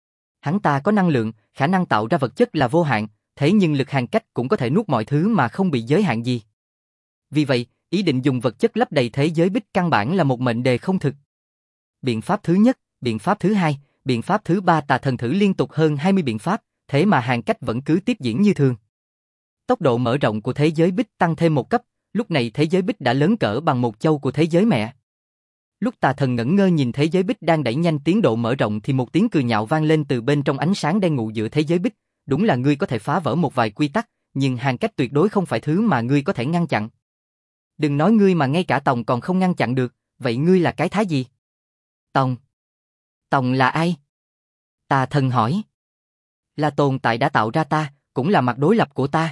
Speaker 1: Hắn ta có năng lượng, khả năng tạo ra vật chất là vô hạn, thế nhưng lực Hàn Cách cũng có thể nuốt mọi thứ mà không bị giới hạn gì. Vì vậy, ý định dùng vật chất lấp đầy thế giới Bích căn bản là một mệnh đề không thực. Biện pháp thứ nhất, biện pháp thứ hai, biện pháp thứ ba, tà thần thử liên tục hơn 20 biện pháp, thế mà Hàn Cách vẫn cứ tiếp diễn như thường. Tốc độ mở rộng của thế giới Bích tăng thêm một cấp, lúc này thế giới Bích đã lớn cỡ bằng một châu của thế giới mẹ. Lúc tà thần ngẩn ngơ nhìn thế giới Bích đang đẩy nhanh tiến độ mở rộng thì một tiếng cười nhạo vang lên từ bên trong ánh sáng đen ngụ giữa thế giới Bích. Đúng là ngươi có thể phá vỡ một vài quy tắc, nhưng Hàn Cách tuyệt đối không phải thứ mà ngươi có thể ngăn chặn. Đừng nói ngươi mà ngay cả Tòng còn không ngăn chặn được, vậy ngươi là cái thá gì? Tòng? Tòng là ai? Tà thần hỏi. Là tồn tại đã tạo ra ta, cũng là mặt đối lập của ta.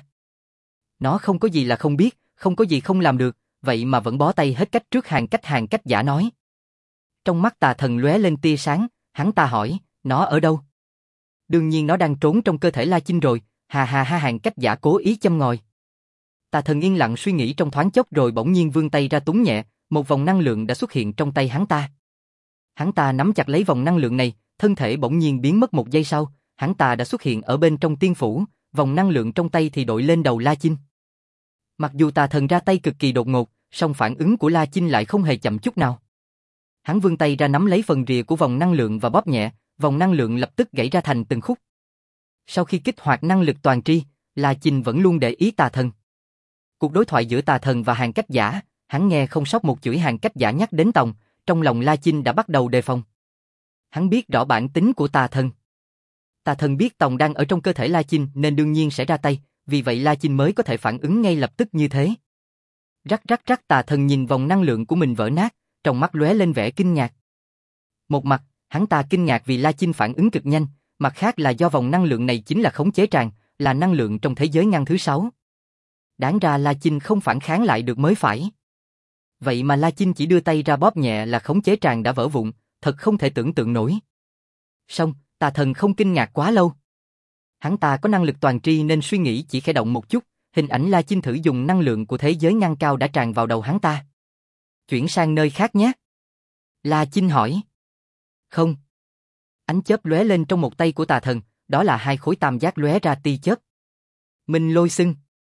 Speaker 1: Nó không có gì là không biết, không có gì không làm được, vậy mà vẫn bó tay hết cách trước Hàn Cách giả nói. Trong mắt tà thần lóe lên tia sáng, hắn ta hỏi, nó ở đâu? Đương nhiên nó đang trốn trong cơ thể La Chinh rồi, ha ha ha. Hàn Cách giả cố ý châm ngòi. Tà thần yên lặng suy nghĩ trong thoáng chốc rồi bỗng nhiên vươn tay ra túm nhẹ, một vòng năng lượng đã xuất hiện trong tay hắn ta. Hắn ta nắm chặt lấy vòng năng lượng này, thân thể bỗng nhiên biến mất. Một giây sau, hắn ta đã xuất hiện ở bên trong tiên phủ, vòng năng lượng trong tay thì đội lên đầu La Chinh. Mặc dù tà thần ra tay cực kỳ đột ngột, song phản ứng của La Chinh lại không hề chậm chút nào. Hắn vươn tay ra nắm lấy phần rìa của vòng năng lượng và bóp nhẹ, vòng năng lượng lập tức gãy ra thành từng khúc. Sau khi kích hoạt năng lực toàn tri, La Chinh vẫn luôn để ý tà thần. Cuộc đối thoại giữa tà thần và Hàn Cách giả, hắn nghe không sót một chữ Hàn Cách giả nhắc đến Tòng, trong lòng La Chinh đã bắt đầu đề phòng. Hắn biết rõ bản tính của tà thần. Tà thần biết Tòng đang ở trong cơ thể La Chinh nên đương nhiên sẽ ra tay, vì vậy La Chinh mới có thể phản ứng ngay lập tức như thế. Rắc rắc rắc. Tà thần nhìn vòng năng lượng của mình vỡ nát, trong mắt lóe lên vẻ kinh ngạc. Một mặt, hắn ta kinh ngạc vì La Chinh phản ứng cực nhanh, mặt khác là do vòng năng lượng này chính là khống chế tràng, là năng lượng trong thế giới ngăn thứ 6. Đáng ra La Chinh không phản kháng lại được mới phải. Vậy mà La Chinh chỉ đưa tay ra bóp nhẹ là khống chế tràng đã vỡ vụn, thật không thể tưởng tượng nổi. Song, tà thần không kinh ngạc quá lâu. Hắn ta có năng lực toàn tri nên suy nghĩ chỉ khẽ động một chút, hình ảnh La Chinh thử dùng năng lượng của thế giới ngăn cao đã tràn vào đầu hắn ta. Chuyển sang nơi khác nhé. La Chinh hỏi. Không. Ánh chớp lóe lên trong một tay của tà thần, đó là hai khối tam giác lóe ra tia chớp. Minh Lôi Xưng.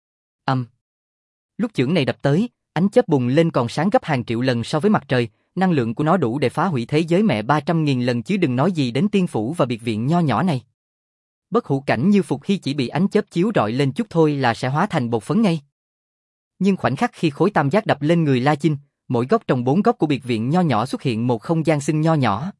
Speaker 1: Lúc chưởng này đập tới, ánh chớp bùng lên còn sáng gấp hàng triệu lần so với mặt trời, năng lượng của nó đủ để phá hủy thế giới mẹ 300.000 lần chứ đừng nói gì đến tiên phủ và biệt viện nho nhỏ này. Bất hủ cảnh như Phục Hy chỉ bị ánh chớp chiếu rọi lên chút thôi là sẽ hóa thành bột phấn ngay. Nhưng khoảnh khắc khi khối tam giác đập lên người La Chinh, mỗi góc trong 4 góc của biệt viện nho nhỏ xuất hiện một không gian xưng nho nhỏ.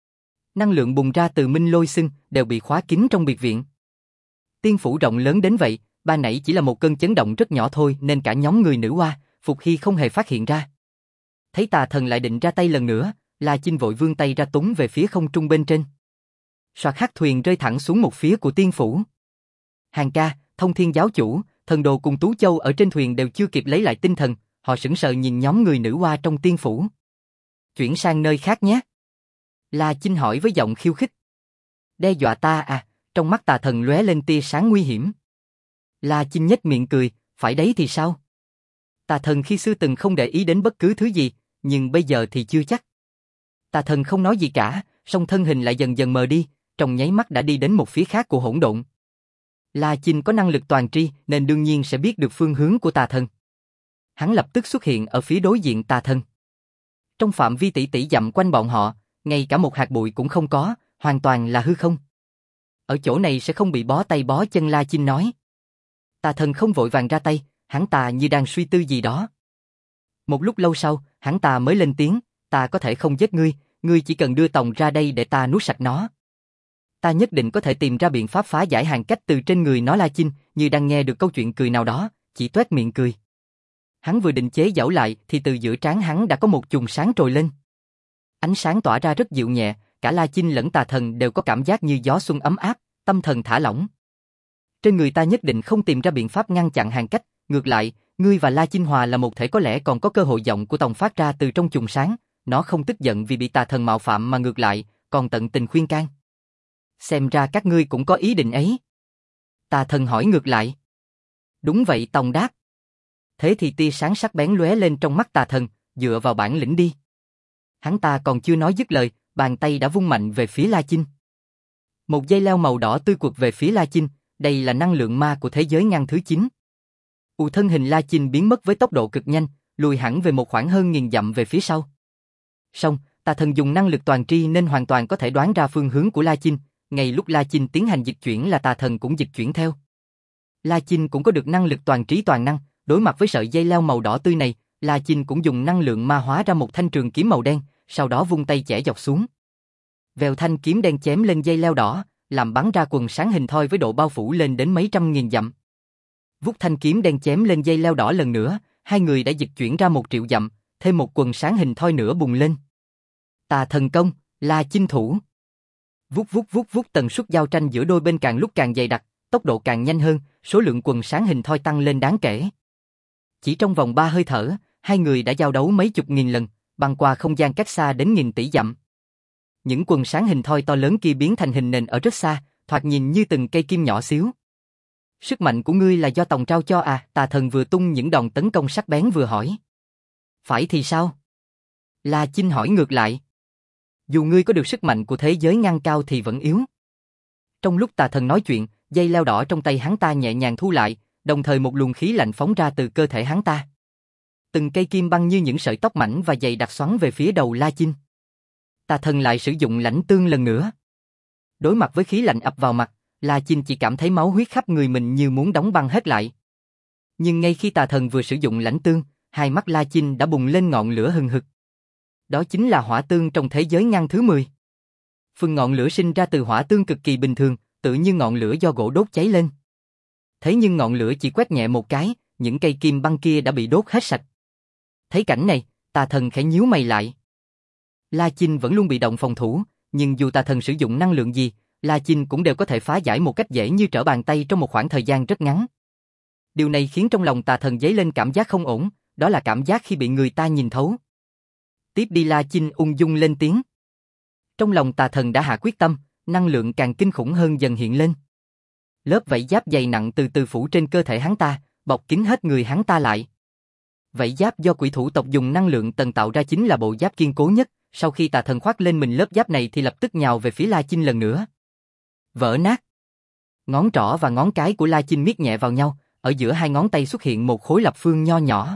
Speaker 1: Năng lượng bùng ra từ Minh Lôi Xưng đều bị khóa kín trong biệt viện. Tiên phủ rộng lớn đến vậy, ban nãy chỉ là một cơn chấn động rất nhỏ thôi nên cả nhóm người nữ oa, Phục Hy không hề phát hiện ra. Thấy tà thần lại định ra tay lần nữa, La Chinh vội vươn tay ra túm về phía không trung bên trên. Soạt hắc thuyền rơi thẳng xuống một phía của tiên phủ. Hàng ca, Thông Thiên giáo chủ, Thần Đồ cùng Tú Châu ở trên thuyền đều chưa kịp lấy lại tinh thần, họ sững sờ nhìn nhóm người nữ oa trong tiên phủ. Chuyển sang nơi khác nhé. La Chinh hỏi với giọng khiêu khích. Đe dọa ta à? Trong mắt tà thần lóe lên tia sáng nguy hiểm. La Chinh nhếch miệng cười, phải đấy thì sao? Tà thần khi xưa từng không để ý đến bất cứ thứ gì, nhưng bây giờ thì chưa chắc. Tà thần không nói gì cả, song thân hình lại dần dần mờ đi, trong nháy mắt đã đi đến một phía khác của hỗn độn. La Chinh có năng lực toàn tri nên đương nhiên sẽ biết được phương hướng của tà thần. Hắn lập tức xuất hiện ở phía đối diện tà thần. Trong phạm vi tỷ tỷ dặm quanh bọn họ, ngay cả một hạt bụi cũng không có, hoàn toàn là hư không. Ở chỗ này sẽ không bị bó tay bó chân, La Chinh nói. Tà thần không vội vàng ra tay, hắn ta như đang suy tư gì đó. Một lúc lâu sau, hắn ta mới lên tiếng, ta có thể không giết ngươi, ngươi chỉ cần đưa tòng ra đây để ta nuốt sạch nó. Ta nhất định có thể tìm ra biện pháp phá giải hàng cách từ trên người nó. La Chinh như đang nghe được câu chuyện cười nào đó, chỉ toét miệng cười. Hắn vừa định chế giễu lại thì từ giữa trán hắn đã có một chùm sáng trồi lên. Ánh sáng tỏa ra rất dịu nhẹ, cả La Chinh lẫn tà thần đều có cảm giác như gió xuân ấm áp, tâm thần thả lỏng. Trên người ta nhất định không tìm ra biện pháp ngăn chặn hàng cách, ngược lại, ngươi và La Chinh hòa là một thể, có lẽ còn có cơ hội. Giọng của Tòng phát ra từ trong chùm sáng, nó không tức giận vì bị tà thần mạo phạm mà ngược lại, còn tận tình khuyên can. Xem ra các ngươi cũng có ý định ấy. Tà thần hỏi ngược lại. Đúng vậy, Tòng đáp. Thế thì tia sáng sắc bén lóe lên trong mắt tà thần, dựa vào bản lĩnh đi. Hắn ta còn chưa nói dứt lời, bàn tay đã vung mạnh về phía La Chinh. Một dây leo màu đỏ tươi quật về phía La Chinh, đây là năng lượng ma của thế giới ngăn thứ 9. Thân hình La Chinh biến mất với tốc độ cực nhanh, lùi hẳn về một khoảng hơn 1000 dặm về phía sau. Song, tà thần dùng năng lực toàn tri nên hoàn toàn có thể đoán ra phương hướng của La Chinh, ngay lúc La Chinh tiến hành dịch chuyển là tà thần cũng dịch chuyển theo. La Chinh cũng có được năng lực toàn trí toàn năng, đối mặt với sợi dây leo màu đỏ tươi này, La Chinh cũng dùng năng lượng ma hóa ra một thanh trường kiếm màu đen, sau đó vung tay chẻ dọc xuống. Vèo, thanh kiếm đen chém lên dây leo đỏ, làm bắn ra quần sáng hình thoi với độ bao phủ lên đến mấy trăm nghìn dặm. Vút thanh kiếm đen chém lên dây leo đỏ lần nữa, hai người đã dịch chuyển ra 1 triệu dặm, thêm một quần sáng hình thoi nữa bùng lên. Tà thần công, La Chinh thủ. Vút, tần suất giao tranh giữa đôi bên càng lúc càng dày đặc, tốc độ càng nhanh hơn, số lượng quần sáng hình thoi tăng lên đáng kể. Chỉ trong vòng 3 hơi thở, hai người đã giao đấu mấy chục nghìn lần, băng qua không gian cách xa đến nghìn tỷ dặm. Những quần sáng hình thoi to lớn kia biến thành hình nền ở rất xa, thoạt nhìn như từng cây kim nhỏ xíu. Sức mạnh của ngươi là do Tòng trao cho à? Tà thần vừa tung những đòn tấn công sắc bén vừa hỏi. Phải thì sao? La Chinh hỏi ngược lại. Dù ngươi có được sức mạnh của thế giới ngăn cao thì vẫn yếu. Trong lúc tà thần nói chuyện, dây leo đỏ trong tay hắn ta nhẹ nhàng thu lại, đồng thời một luồng khí lạnh phóng ra từ cơ thể hắn ta. Từng cây kim băng như những sợi tóc mảnh và dày đặc xoắn về phía đầu La Chinh. Tà thần lại sử dụng lãnh tương lần nữa. Đối mặt với khí lạnh ập vào mặt, La Chinh chỉ cảm thấy máu huyết khắp người mình như muốn đóng băng hết lại. Nhưng ngay khi tà thần vừa sử dụng lãnh tương, hai mắt La Chinh đã bùng lên ngọn lửa hừng hực. Đó chính là hỏa tương trong thế giới ngăn thứ 10. Phần ngọn lửa sinh ra từ hỏa tương cực kỳ bình thường, tự như ngọn lửa do gỗ đốt cháy lên. Thế nhưng ngọn lửa chỉ quét nhẹ một cái, những cây kim băng kia đã bị đốt hết sạch. Thấy cảnh này, tà thần khẽ nhíu mày lại. La Chinh vẫn luôn bị động phòng thủ, nhưng dù tà thần sử dụng năng lượng gì, La Chinh cũng đều có thể phá giải một cách dễ như trở bàn tay trong một khoảng thời gian rất ngắn. Điều này khiến trong lòng tà thần dấy lên cảm giác không ổn, đó là cảm giác khi bị người ta nhìn thấu. Tiếp đi, La Chinh ung dung lên tiếng. Trong lòng tà thần đã hạ quyết tâm, năng lượng càng kinh khủng hơn dần hiện lên. Lớp vảy giáp dày nặng từ từ phủ trên cơ thể hắn ta, bọc kín hết người hắn ta lại. Vảy giáp do quỷ thủ tộc dùng năng lượng tần tạo ra chính là bộ giáp kiên cố nhất, sau khi tà thần khoác lên mình lớp giáp này thì lập tức nhào về phía La Chinh lần nữa. Vỡ nát. Ngón trỏ và ngón cái của La Chinh miết nhẹ vào nhau, ở giữa hai ngón tay xuất hiện một khối lập phương nho nhỏ.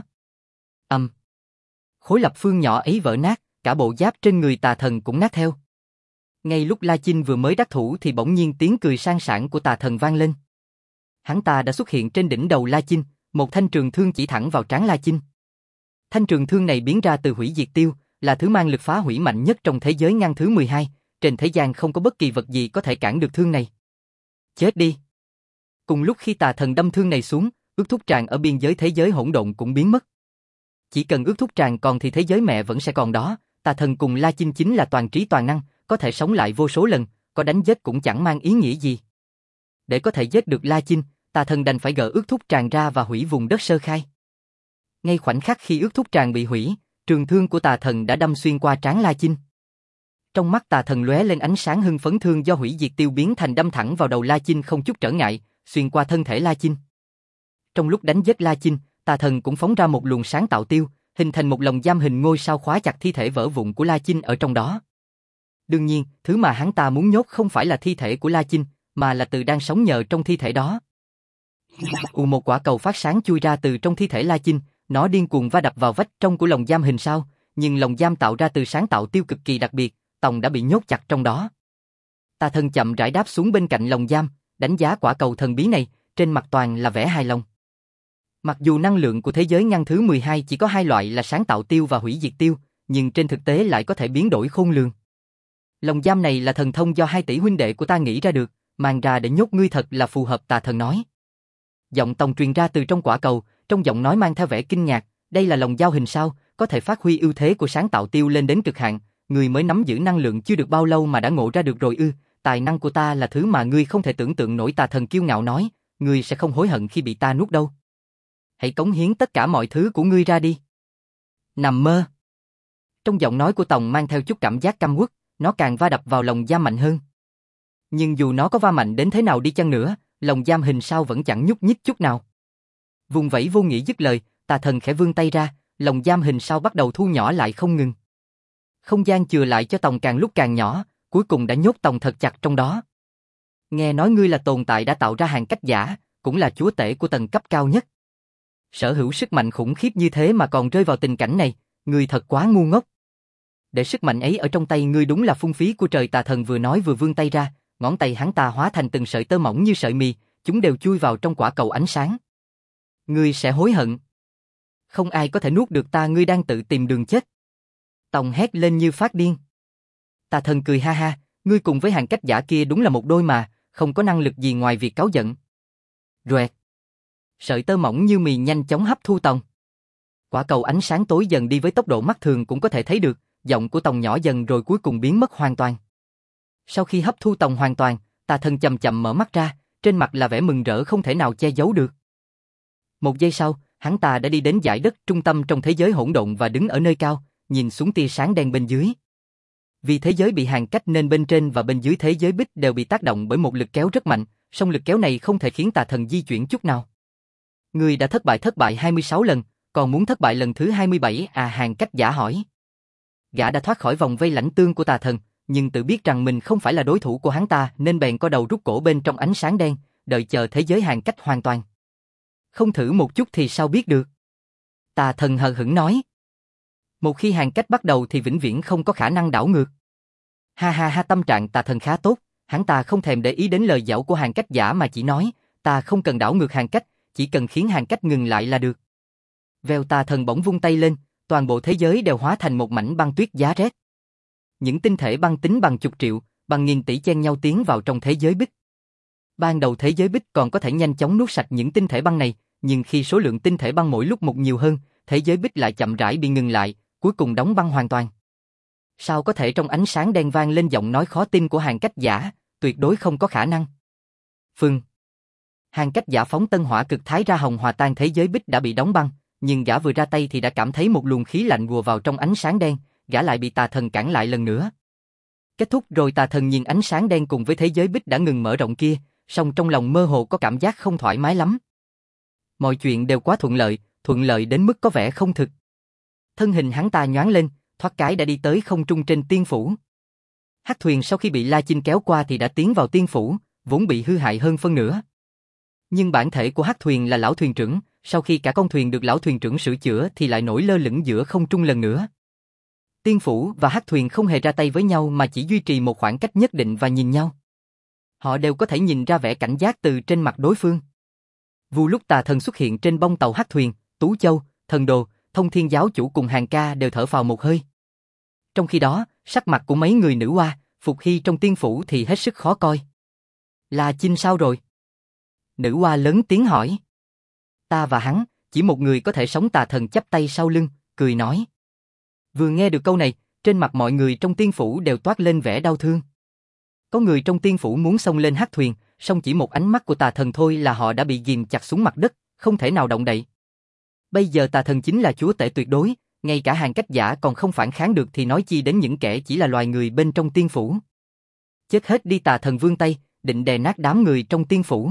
Speaker 1: Khối lập phương nhỏ ấy vỡ nát, cả bộ giáp trên người tà thần cũng nát theo. Ngay lúc La Chinh vừa mới đắc thủ thì bỗng nhiên tiếng cười sang sảng của tà thần vang lên. Hắn ta đã xuất hiện trên đỉnh đầu La Chinh, một thanh trường thương chỉ thẳng vào trán La Chinh. Thanh trường thương này biến ra từ hủy diệt tiêu, là thứ mang lực phá hủy mạnh nhất trong thế giới ngăn thứ 12, trên thế gian không có bất kỳ vật gì có thể cản được thương này. Chết đi! Cùng lúc khi tà thần đâm thương này xuống, ước thúc tràng ở biên giới thế giới hỗn độn cũng biến mất. Chỉ cần ước thúc tràng còn thì thế giới mẹ vẫn sẽ còn đó, tà thần cùng La Chinh chính là toàn trí toàn năng, có thể sống lại vô số lần, có đánh giết cũng chẳng mang ý nghĩa gì. Để có thể giết được La Chinh, tà thần đành phải gỡ ước thúc tràng ra và hủy vùng đất sơ khai. Ngay khoảnh khắc khi ước thúc tràng bị hủy, trường thương của tà thần đã đâm xuyên qua trán La Chinh. Trong mắt tà thần lóe lên ánh sáng hưng phấn, thương do hủy diệt tiêu biến thành đâm thẳng vào đầu La Chinh không chút trở ngại, xuyên qua thân thể La Chinh. Trong lúc đánh giết La Chinh, tà thần cũng phóng ra một luồng sáng tạo tiêu, hình thành một lồng giam hình ngôi sao khóa chặt thi thể vỡ vụn của La Chinh ở trong đó. Đương nhiên, thứ mà hắn ta muốn nhốt không phải là thi thể của La Chinh, mà là từ đang sống nhờ trong thi thể đó. Một quả cầu phát sáng chui ra từ trong thi thể La Chinh, nó điên cuồng va đập vào vách trong của lồng giam hình sao, nhưng lồng giam tạo ra từ sáng tạo tiêu cực kỳ đặc biệt, tòng đã bị nhốt chặt trong đó. Tà thần chậm rãi đáp xuống bên cạnh lồng giam, đánh giá quả cầu thần bí này, trên mặt toàn là vẻ hài lòng. Mặc dù năng lượng của thế giới ngăn thứ 12 chỉ có hai loại là sáng tạo tiêu và hủy diệt tiêu, nhưng trên thực tế lại có thể biến đổi khôn lường. Lồng giam này là thần thông do 2 tỷ huynh đệ của ta nghĩ ra được, mang ra để nhốt ngươi thật là phù hợp, tà thần nói. Giọng tòng truyền ra từ trong quả cầu, trong giọng nói mang theo vẻ kinh ngạc, đây là lồng dao hình sao, có thể phát huy ưu thế của sáng tạo tiêu lên đến cực hạn, ngươi mới nắm giữ năng lượng chưa được bao lâu mà đã ngộ ra được rồi ư? Tài năng của ta là thứ mà ngươi không thể tưởng tượng nổi, tà thần kiêu ngạo nói, ngươi sẽ không hối hận khi bị ta nuốt đâu. Hãy cống hiến tất cả mọi thứ của ngươi ra đi. Nằm mơ. Trong giọng nói của tòng mang theo chút cảm giác căm uất, nó càng va đập vào lồng giam mạnh hơn. Nhưng dù nó có va mạnh đến thế nào đi chăng nữa, lồng giam hình sao vẫn chẳng nhúc nhích chút nào. Vùng vẫy vô nghĩa dứt lời, tà thần khẽ vươn tay ra, lồng giam hình sao bắt đầu thu nhỏ lại không ngừng. Không gian chừa lại cho tòng càng lúc càng nhỏ, cuối cùng đã nhốt tòng thật chặt trong đó. Nghe nói ngươi là tồn tại đã tạo ra hàng cách giả, cũng là chúa tể của tầng cấp cao nhất. Sở hữu sức mạnh khủng khiếp như thế mà còn rơi vào tình cảnh này, ngươi thật quá ngu ngốc. Để sức mạnh ấy ở trong tay ngươi đúng là phung phí của trời, tà thần vừa nói vừa vươn tay ra, ngón tay hắn ta hóa thành từng sợi tơ mỏng như sợi mì, chúng đều chui vào trong quả cầu ánh sáng. Ngươi sẽ hối hận. Không ai có thể nuốt được ta, ngươi đang tự tìm đường chết. Tòng hét lên như phát điên. Tà thần cười ha ha, ngươi cùng với hàng cách giả kia đúng là một đôi mà, không có năng lực gì ngoài việc cáu giận. Roẹt. Sợi tơ mỏng như mì nhanh chóng hấp thu Tòng. Quả cầu ánh sáng tối dần đi với tốc độ mắt thường cũng có thể thấy được, giọng của Tòng nhỏ dần rồi cuối cùng biến mất hoàn toàn. Sau khi hấp thu Tòng hoàn toàn, tà thần chậm chậm mở mắt ra, trên mặt là vẻ mừng rỡ không thể nào che giấu được. Một giây sau, hắn ta đã đi đến dải đất trung tâm trong thế giới hỗn độn và đứng ở nơi cao, nhìn xuống tia sáng đen bên dưới. Vì thế giới bị hạn cách nên bên trên và bên dưới thế giới bích đều bị tác động bởi một lực kéo rất mạnh, song lực kéo này không thể khiến tà thần di chuyển chút nào. Ngươi đã thất bại 26 lần, còn muốn thất bại lần thứ 27 à? Hàng cách giả hỏi. Gã đã thoát khỏi vòng vây lãnh tương của tà thần, nhưng tự biết rằng mình không phải là đối thủ của hắn ta nên bèn co đầu rút cổ bên trong ánh sáng đen, đợi chờ thế giới hạn cách hoàn toàn. Không thử một chút thì sao biết được? Tà thần hờ hững nói. Một khi hạn cách bắt đầu thì vĩnh viễn không có khả năng đảo ngược. Ha ha ha, tâm trạng tà thần khá tốt, hắn ta không thèm để ý đến lời giảo của hàng cách giả mà chỉ nói, ta không cần đảo ngược hàng cách, chỉ cần khiến hàng cách ngừng lại là được. Vèo, tà thần bỗng vung tay lên, toàn bộ thế giới đều hóa thành một mảnh băng tuyết giá rét. Những tinh thể băng tính bằng chục triệu, bằng nghìn tỷ chen nhau tiến vào trong thế giới bích. Ban đầu thế giới bích còn có thể nhanh chóng nuốt sạch những tinh thể băng này, nhưng khi số lượng tinh thể băng mỗi lúc một nhiều hơn, thế giới bích lại chậm rãi bị ngừng lại, cuối cùng đóng băng hoàn toàn. Sao có thể? Trong ánh sáng đen vang lên giọng nói khó tin của hàng cách giả, tuyệt đối không có khả năng. Phương. Hàng cách giả phóng tân hỏa cực thái ra hồng hòa tan thế giới bích đã bị đóng băng, nhưng gã vừa ra tay thì đã cảm thấy một luồng khí lạnh ùa vào trong ánh sáng đen, gã lại bị tà thần cản lại lần nữa. Kết thúc rồi, tà thần nhìn ánh sáng đen cùng với thế giới bích đã ngừng mở rộng kia, song trong lòng mơ hồ có cảm giác không thoải mái lắm. Mọi chuyện đều quá thuận lợi đến mức có vẻ không thực. Thân hình hắn ta nhoáng lên, thoát cái đã đi tới không trung trên tiên phủ. Hắc thuyền sau khi bị La Chinh kéo qua thì đã tiến vào tiên phủ, vốn bị hư hại hơn phân nửa. Nhưng bản thể của hắc thuyền là lão thuyền trưởng, sau khi cả con thuyền được lão thuyền trưởng sửa chữa thì lại nổi lơ lửng giữa không trung lần nữa. Tiên phủ và hắc thuyền không hề ra tay với nhau mà chỉ duy trì một khoảng cách nhất định và nhìn nhau. Họ đều có thể nhìn ra vẻ cảnh giác từ trên mặt đối phương. Vụ lúc tà thần xuất hiện trên bông tàu hắc thuyền, Tú Châu, Thần Đồ, Thông Thiên giáo chủ cùng Hàng Ca đều thở phào một hơi. Trong khi đó, sắc mặt của mấy người nữ oa, Phục Hy trong tiên phủ thì hết sức khó coi. La Chinh sao rồi? Nữ oa lớn tiếng hỏi. Ta và hắn, chỉ một người có thể sống. Tà thần chắp tay sau lưng, cười nói. Vừa nghe được câu này, trên mặt mọi người trong tiên phủ đều toát lên vẻ đau thương. Có người trong tiên phủ muốn xông lên hắc thuyền, song chỉ một ánh mắt của tà thần thôi là họ đã bị ghìm chặt xuống mặt đất, không thể nào động đậy. Bây giờ tà thần chính là chúa tể tuyệt đối, ngay cả Hàng Cách Giả còn không phản kháng được thì nói chi đến những kẻ chỉ là loài người bên trong tiên phủ. Chết hết đi. Tà thần vươn tay, định đè nát đám người trong tiên phủ.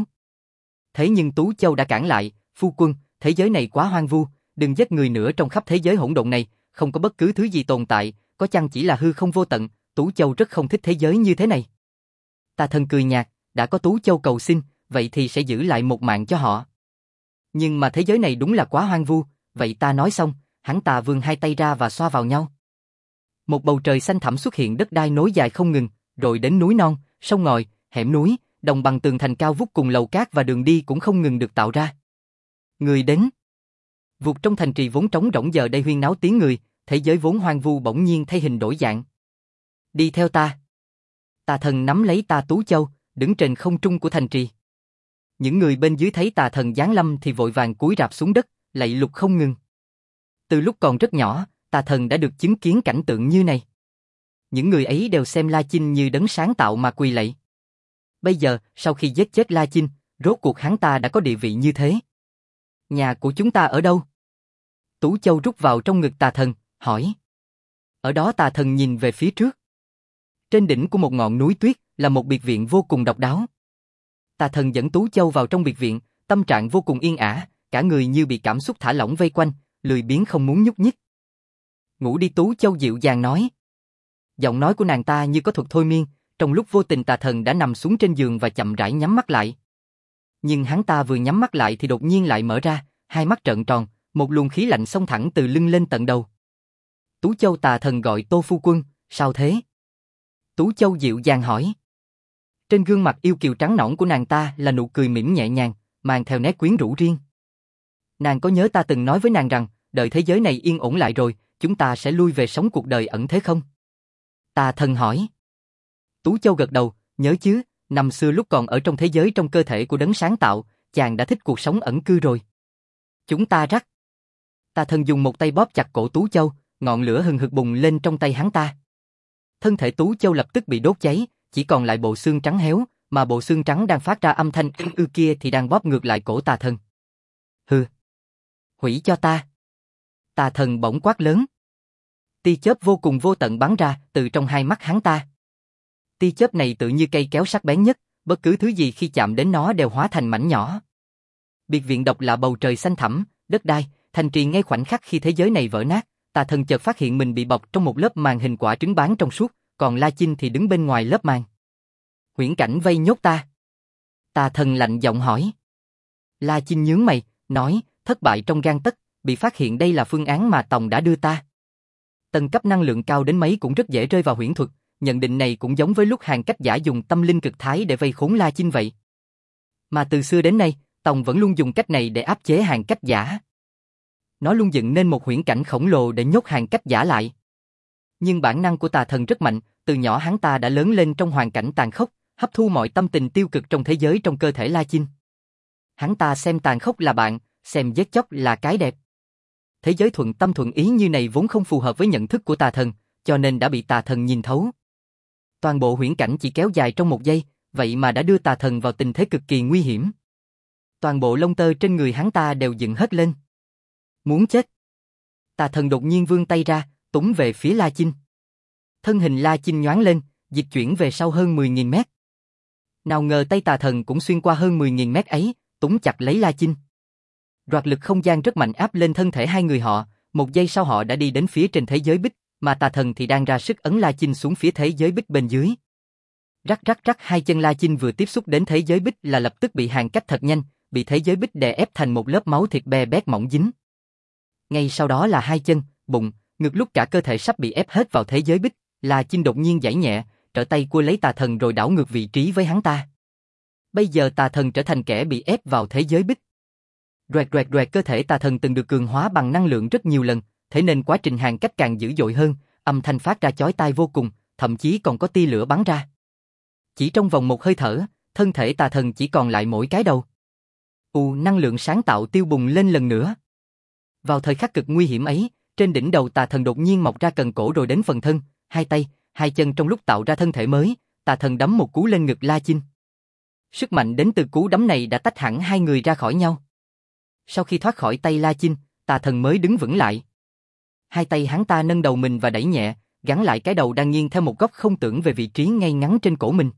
Speaker 1: Thế nhưng Tú Châu đã cản lại. Phu quân, thế giới này quá hoang vu, đừng giết người nữa. Trong khắp thế giới hỗn độn này, không có bất cứ thứ gì tồn tại, có chăng chỉ là hư không vô tận. Tú Châu rất không thích thế giới như thế này. Tà thần cười nhạt, đã có Tú Châu cầu xin, vậy thì sẽ giữ lại một mạng cho họ. Nhưng mà thế giới này đúng là quá hoang vu, vậy ta nói xong, hắn ta vươn hai tay ra và xoa vào nhau. Một bầu trời xanh thẳm xuất hiện, đất đai nối dài không ngừng, rồi đến núi non, sông ngòi, hẻm núi, đồng bằng tường thành cao vút cùng lầu cát và đường đi cũng không ngừng được tạo ra. Người đến. Vụt trong thành trì vốn trống rỗng giờ đây huyên náo tiếng người, thế giới vốn hoang vu bỗng nhiên thay hình đổi dạng. Đi theo ta. Tà thần nắm lấy ta Tú Châu, đứng trên không trung của thành trì. Những người bên dưới thấy tà thần giáng lâm thì vội vàng cúi rạp xuống đất, lạy lục không ngừng. Từ lúc còn rất nhỏ, tà thần đã được chứng kiến cảnh tượng như này. Những người ấy đều xem La Chinh như đấng sáng tạo mà quỳ lạy. Bây giờ, sau khi giết chết La Chinh, rốt cuộc hắn ta đã có địa vị như thế. Nhà của chúng ta ở đâu? Tú Châu rút vào trong ngực tà thần, hỏi. Ở đó. Tà thần nhìn về phía trước. Trên đỉnh của một ngọn núi tuyết là một biệt viện vô cùng độc đáo. Tà thần dẫn Tú Châu vào trong biệt viện, tâm trạng vô cùng yên ả, cả người như bị cảm xúc thả lỏng vây quanh, lười biếng không muốn nhúc nhích. Ngủ đi. Tú Châu dịu dàng nói. Giọng nói của nàng ta như có thuật thôi miên, trong lúc vô tình tà thần đã nằm xuống trên giường và chậm rãi nhắm mắt lại. Nhưng hắn ta vừa nhắm mắt lại thì đột nhiên lại mở ra, hai mắt trợn tròn, một luồng khí lạnh xông thẳng từ lưng lên tận đầu. Tú Châu. Tà thần gọi Tô phu quân, sao thế? Tú Châu dịu dàng hỏi. Trên gương mặt yêu kiều trắng nõn của nàng ta là nụ cười mỉm nhẹ nhàng, mang theo nét quyến rũ riêng. Nàng có nhớ ta từng nói với nàng rằng, đợi thế giới này yên ổn lại rồi, chúng ta sẽ lui về sống cuộc đời ẩn thế không? Tà thần hỏi. Tú Châu gật đầu, nhớ chứ, năm xưa lúc còn ở trong thế giới trong cơ thể của đấng sáng tạo, chàng đã thích cuộc sống ẩn cư rồi. Chúng ta rắc. Tà thần dùng một tay bóp chặt cổ Tú Châu, ngọn lửa hừng hực bùng lên trong tay hắn ta. Thân thể Tú Châu lập tức bị đốt cháy, chỉ còn lại bộ xương trắng héo, mà bộ xương trắng đang phát ra âm thanh ư kia thì đang bóp ngược lại cổ tà thần. Hừ. Hủy cho ta. Tà thần bỗng quát lớn. Tia chớp vô cùng vô tận bắn ra từ trong hai mắt hắn ta. Tia chớp này tự như cây kéo sắc bén nhất, bất cứ thứ gì khi chạm đến nó đều hóa thành mảnh nhỏ. Biệt viện độc lạ, bầu trời xanh thẳm, đất đai, thành trì. Ngay khoảnh khắc khi thế giới này vỡ nát, tà thần chợt phát hiện mình bị bọc trong một lớp màn hình quả trứng bán trong suốt, còn La Chinh thì đứng bên ngoài lớp màn. Huyễn cảnh vây nhốt ta. Tà thần lạnh giọng hỏi. La Chinh nhướng mày, nói, thất bại trong gang tấc, bị phát hiện đây là phương án mà Tòng đã đưa ta. Tầng cấp năng lượng cao đến mấy cũng rất dễ rơi vào huyễn thuật, nhận định này cũng giống với lúc Hàng Cách Giả dùng tâm linh cực thái để vây khốn La Chinh vậy. Mà từ xưa đến nay, Tòng vẫn luôn dùng cách này để áp chế Hàng Cách Giả. Nó luôn dựng nên một huyễn cảnh khổng lồ để nhốt Hàng Cách Giả lại. Nhưng bản năng của tà thần rất mạnh, từ nhỏ hắn ta đã lớn lên trong hoàn cảnh tàn khốc, hấp thu mọi tâm tình tiêu cực trong thế giới trong cơ thể La Chinh. Hắn ta xem tàn khốc là bạn, xem giết chóc là cái đẹp. Thế giới thuận tâm thuận ý như này vốn không phù hợp với nhận thức của tà thần, cho nên đã bị tà thần nhìn thấu. Toàn bộ huyễn cảnh chỉ kéo dài trong một giây, vậy mà đã đưa tà thần vào tình thế cực kỳ nguy hiểm. Toàn bộ lông tơ trên người hắn ta đều dựng hết lên. Muốn chết. Tà thần đột nhiên vươn tay ra, túm về phía La Chinh. Thân hình La Chinh nhoáng lên, dịch chuyển về sau hơn 10.000 mét. Nào ngờ tay tà thần cũng xuyên qua hơn 10.000 mét ấy, túm chặt lấy La Chinh. Đoạt lực không gian rất mạnh áp lên thân thể hai người họ, một giây sau họ đã đi đến phía trên thế giới bích, mà tà thần thì đang ra sức ấn La Chinh xuống phía thế giới bích bên dưới. Rắc rắc rắc, hai chân La Chinh vừa tiếp xúc đến thế giới bích là lập tức bị hàn cách thật nhanh, bị thế giới bích đè ép thành một lớp máu thịt be bét mỏng dính. Ngay sau đó là hai chân, bụng, ngực, lúc cả cơ thể sắp bị ép hết vào thế giới bích, La Chinh đột nhiên giãy nhẹ, trở tay cua lấy tà thần rồi đảo ngược vị trí với hắn ta. Bây giờ tà thần trở thành kẻ bị ép vào thế giới bích. Roẹt roẹt roẹt, cơ thể tà thần từng được cường hóa bằng năng lượng rất nhiều lần, thế nên quá trình hàn cách càng dữ dội hơn, âm thanh phát ra chói tai vô cùng, thậm chí còn có tia lửa bắn ra. Chỉ trong vòng một hơi thở, thân thể tà thần chỉ còn lại mỗi cái đầu. Năng lượng sáng tạo tiêu bùng lên lần nữa. Vào thời khắc cực nguy hiểm ấy, trên đỉnh đầu tà thần đột nhiên mọc ra cần cổ rồi đến phần thân, hai tay, hai chân, trong lúc tạo ra thân thể mới, tà thần đấm một cú lên ngực La Chinh. Sức mạnh đến từ cú đấm này đã tách hẳn hai người ra khỏi nhau. Sau khi thoát khỏi tay La Chinh, tà thần mới đứng vững lại. Hai tay hắn ta nâng đầu mình và đẩy nhẹ, gắn lại cái đầu đang nghiêng theo một góc không tưởng về vị trí ngay ngắn trên cổ mình.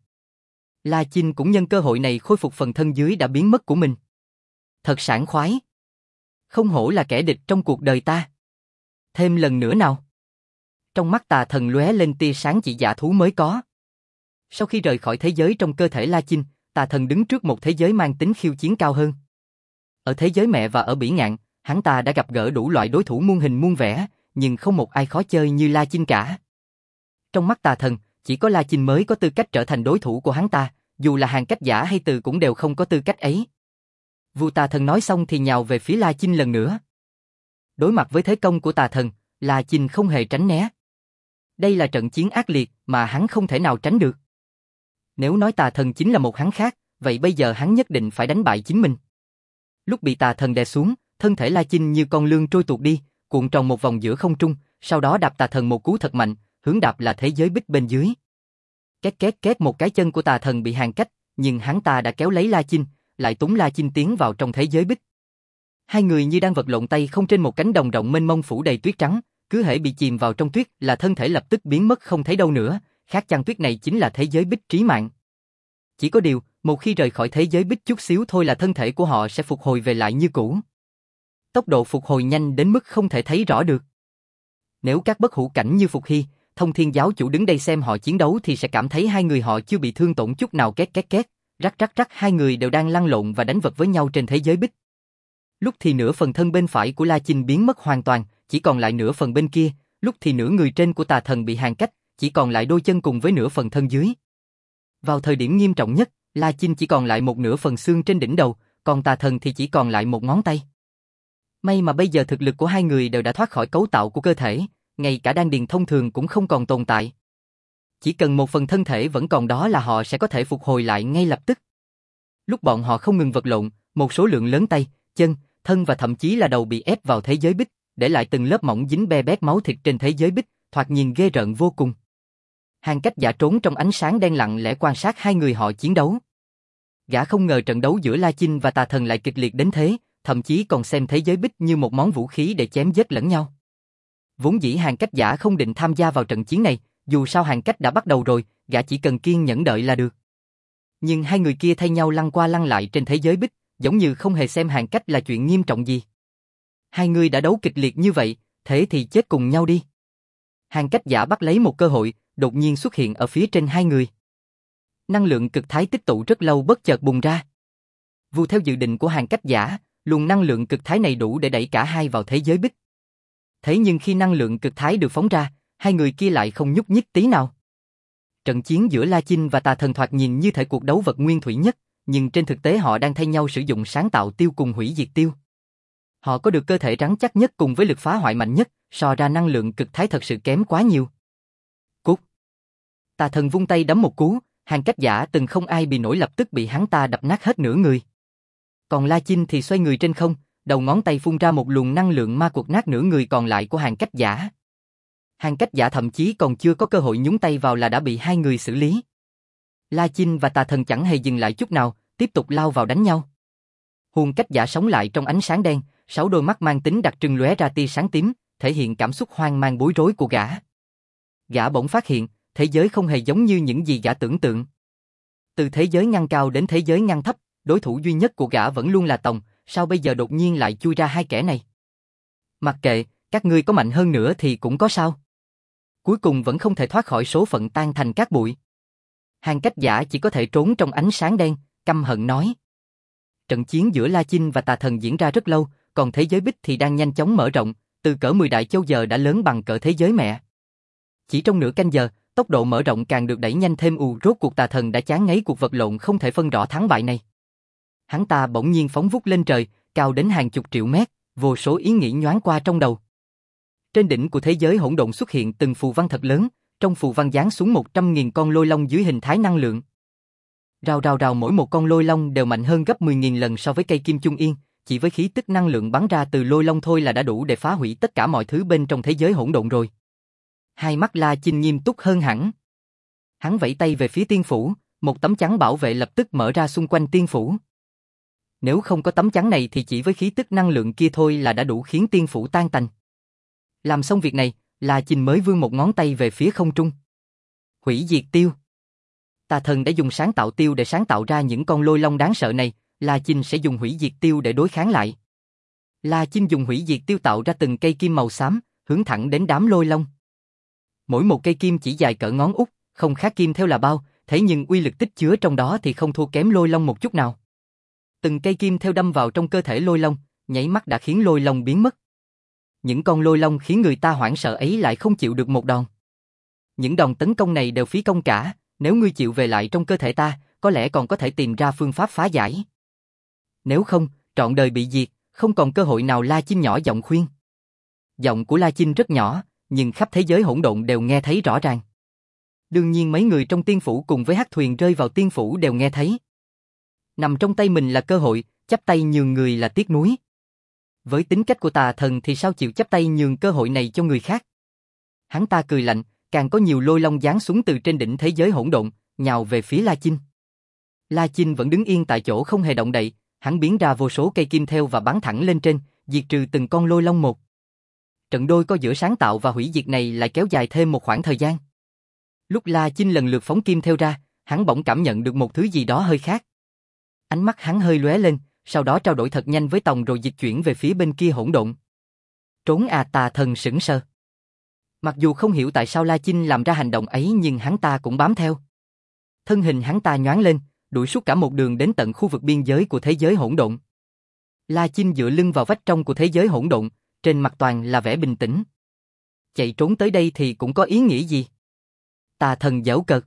Speaker 1: La Chinh cũng nhân cơ hội này khôi phục phần thân dưới đã biến mất của mình. Thật sảng khoái. Không hổ là kẻ địch trong cuộc đời ta. Thêm lần nữa nào. Trong mắt tà thần lóe lên tia sáng chỉ dã thú mới có. Sau khi rời khỏi thế giới trong cơ thể La Chinh, tà thần đứng trước một thế giới mang tính khiêu chiến cao hơn. Ở thế giới mẹ và ở Bỉ Ngạn, hắn ta đã gặp gỡ đủ loại đối thủ muôn hình muôn vẻ, nhưng không một ai khó chơi như La Chinh cả. Trong mắt tà thần, chỉ có La Chinh mới có tư cách trở thành đối thủ của hắn ta, dù là Hàn Cách Giả hay Từ cũng đều không có tư cách ấy. Vu tà thần nói xong thì nhào về phía La Chinh lần nữa. Đối mặt với thế công của tà thần, La Chinh không hề tránh né. Đây là trận chiến ác liệt mà hắn không thể nào tránh được. Nếu nói tà thần chính là một hắn khác, vậy bây giờ hắn nhất định phải đánh bại chính mình. Lúc bị tà thần đè xuống, thân thể La Chinh như con lươn trôi tuột đi, cuộn tròn một vòng giữa không trung, sau đó đạp tà thần một cú thật mạnh, hướng đạp là thế giới bích bên dưới. Két két két, một cái chân của tà thần bị hàn cách, nhưng hắn ta đã kéo lấy La Chinh, lại túm La Chinh tiến vào trong thế giới bích. Hai người như đang vật lộn tay không trên một cánh đồng rộng mênh mông phủ đầy tuyết trắng, cứ hễ bị chìm vào trong tuyết là thân thể lập tức biến mất không thấy đâu nữa, khác chăng tuyết này chính là thế giới bích trí mạng. Chỉ có điều, một khi rời khỏi thế giới bích chút xíu thôi là thân thể của họ sẽ phục hồi về lại như cũ. Tốc độ phục hồi nhanh đến mức không thể thấy rõ được. Nếu các bất hủ cảnh như Phục Hy, Thông Thiên giáo chủ đứng đây xem họ chiến đấu thì sẽ cảm thấy hai người họ chưa bị thương tổn chút nào. Két két két, rắc rắc rắc, hai người đều đang lăn lộn và đánh vật với nhau trên thế giới bích. Lúc thì nửa phần thân bên phải của La Chinh biến mất hoàn toàn, chỉ còn lại nửa phần bên kia, lúc thì nửa người trên của tà thần bị hàn cách, chỉ còn lại đôi chân cùng với nửa phần thân dưới. Vào thời điểm nghiêm trọng nhất, La Chinh chỉ còn lại một nửa phần xương trên đỉnh đầu, còn tà thần thì chỉ còn lại một ngón tay. May mà bây giờ thực lực của hai người đều đã thoát khỏi cấu tạo của cơ thể, ngay cả đan điền thông thường cũng không còn tồn tại. Chỉ cần một phần thân thể vẫn còn đó là họ sẽ có thể phục hồi lại ngay lập tức. Lúc bọn họ không ngừng vật lộn, một số lượng lớn tay, chân, thân và thậm chí là đầu bị ép vào thế giới bích, để lại từng lớp mỏng dính be bét máu thịt trên thế giới bích, thoạt nhìn ghê rợn vô cùng. Hàn Cách Giả trốn trong ánh sáng đen lặng lẽ quan sát hai người họ chiến đấu. Gã không ngờ trận đấu giữa La Chinh và tà thần lại kịch liệt đến thế, thậm chí còn xem thế giới bích như một món vũ khí để chém giết lẫn nhau. Vốn dĩ Hàn Cách Giả không định tham gia vào trận chiến này, dù sao Hàn Cách đã bắt đầu rồi, gã chỉ cần kiên nhẫn đợi là được. Nhưng hai người kia thay nhau lăn qua lăn lại trên thế giới bích, giống như không hề xem Hàn Cách là chuyện nghiêm trọng gì. Hai người đã đấu kịch liệt như vậy, thế thì chết cùng nhau đi. Hàn Cách Giả bắt lấy một cơ hội, đột nhiên xuất hiện ở phía trên hai người. Năng lượng cực thái tích tụ rất lâu bất chợt bùng ra. Vu theo dự định của Hàn Cách Giả, luồng năng lượng cực thái này đủ để đẩy cả hai vào thế giới bích. Thế nhưng khi năng lượng cực thái được phóng ra, hai người kia lại không nhúc nhích tí nào. Trận chiến giữa La Chinh và tà thần thoạt nhìn như thể cuộc đấu vật nguyên thủy nhất, nhưng trên thực tế họ đang thay nhau sử dụng sáng tạo tiêu cùng hủy diệt tiêu. Họ có được cơ thể rắn chắc nhất cùng với lực phá hoại mạnh nhất, so ra năng lượng cực thái thật sự kém quá nhiều. Cút! Tà thần vung tay đấm một cú, Hàn Cách Giả từng không ai bị nổi lập tức bị hắn ta đập nát hết nửa người. Còn La Chinh thì xoay người trên không, đầu ngón tay phun ra một luồng năng lượng ma quật nát nửa người còn lại của Hàn Cách Giả. Hàn Cách Giả thậm chí còn chưa có cơ hội nhúng tay vào là đã bị hai người xử lý. La Chinh và tà thần chẳng hề dừng lại chút nào, tiếp tục lao vào đánh nhau. Hàn Cách Giả sống lại trong ánh sáng đen, 6 đôi mắt mang tính đặc trưng lóe ra tia sáng tím, thể hiện cảm xúc hoang mang bối rối của gã. Gã bỗng phát hiện, thế giới không hề giống như những gì gã tưởng tượng. Từ thế giới ngăn cao đến thế giới ngăn thấp, đối thủ duy nhất của gã vẫn luôn là Tòng, sao bây giờ đột nhiên lại chui ra hai kẻ này? Mặc kệ, các ngươi có mạnh hơn nữa thì cũng có sao. Cuối cùng vẫn không thể thoát khỏi số phận tan thành cát bụi. Hàng Cách Giả chỉ có thể trốn trong ánh sáng đen, căm hận nói. Trận chiến giữa La Chinh và Tà Thần diễn ra rất lâu, còn thế giới Bích thì đang nhanh chóng mở rộng, từ cỡ 10 đại châu giờ đã lớn bằng cỡ thế giới mẹ. Chỉ trong nửa canh giờ, tốc độ mở rộng càng được đẩy nhanh thêm. Rốt cuộc Tà Thần đã chán ngấy cuộc vật lộn không thể phân rõ thắng bại này. Hắn ta bỗng nhiên phóng vút lên trời, cao đến hàng chục triệu mét, vô số ý nghĩ nhoáng qua trong đầu. Trên đỉnh của thế giới hỗn độn xuất hiện từng phù văn thật lớn, trong phù văn giáng xuống 100.000 con lôi long dưới hình thái năng lượng. Rào rào rào, mỗi một con lôi long đều mạnh hơn gấp 10.000 lần so với cây kim trung yên, chỉ với khí tức năng lượng bắn ra từ lôi long thôi là đã đủ để phá hủy tất cả mọi thứ bên trong thế giới hỗn độn rồi. Hai mắt La Chinh nghiêm túc hơn hẳn. Hắn vẫy tay về phía tiên phủ, một tấm chắn bảo vệ lập tức mở ra xung quanh tiên phủ. Nếu không có tấm chắn này thì chỉ với khí tức năng lượng kia thôi là đã đủ khiến tiên phủ tan tành. Làm xong việc này, La Chinh mới vươn một ngón tay về phía không trung. Hủy diệt tiêu. Tà Thần đã dùng sáng tạo tiêu để sáng tạo ra những con lôi long đáng sợ này, La Chinh sẽ dùng hủy diệt tiêu để đối kháng lại. La Chinh dùng hủy diệt tiêu tạo ra từng cây kim màu xám, hướng thẳng đến đám lôi long. Mỗi một cây kim chỉ dài cỡ ngón út, không khác kim theo là bao, thế nhưng uy lực tích chứa trong đó thì không thua kém lôi long một chút nào. Từng cây kim theo đâm vào trong cơ thể lôi long, nháy mắt đã khiến lôi long biến mất. Những con lôi long khiến người ta hoảng sợ ấy lại không chịu được một đòn. Những đòn tấn công này đều phí công cả, nếu ngươi chịu về lại trong cơ thể ta, có lẽ còn có thể tìm ra phương pháp phá giải. Nếu không, trọn đời bị diệt, không còn cơ hội nào. La Chinh nhỏ giọng khuyên. Giọng của La Chinh rất nhỏ, nhưng khắp thế giới hỗn độn đều nghe thấy rõ ràng. Đương nhiên mấy người trong tiên phủ cùng với hắc thuyền rơi vào tiên phủ đều nghe thấy. Nằm trong tay mình là cơ hội, chắp tay nhường người là tiếc nuối. Với tính cách của Tà Thần thì sao chịu chắp tay nhường cơ hội này cho người khác? Hắn ta cười lạnh, càng có nhiều lôi long giáng xuống từ trên đỉnh thế giới hỗn độn, nhào về phía La Chinh. La Chinh vẫn đứng yên tại chỗ không hề động đậy, hắn biến ra vô số cây kim theo và bắn thẳng lên trên, diệt trừ từng con lôi long một. Trận đôi co giữa sáng tạo và hủy diệt này lại kéo dài thêm một khoảng thời gian. Lúc La Chinh lần lượt phóng kim theo ra, hắn bỗng cảm nhận được một thứ gì đó hơi khác. Ánh mắt hắn hơi lóe lên, sau đó trao đổi thật nhanh với Tòng rồi dịch chuyển về phía bên kia hỗn độn. Trốn à? Tà Thần sững sờ. Mặc dù không hiểu tại sao La Chinh làm ra hành động ấy nhưng hắn ta cũng bám theo. Thân hình hắn ta nhoáng lên, đuổi suốt cả một đường đến tận khu vực biên giới của thế giới hỗn độn. La Chinh dựa lưng vào vách trong của thế giới hỗn độn, trên mặt toàn là vẻ bình tĩnh. Chạy trốn tới đây thì cũng có ý nghĩa gì? Tà Thần giễu cợt.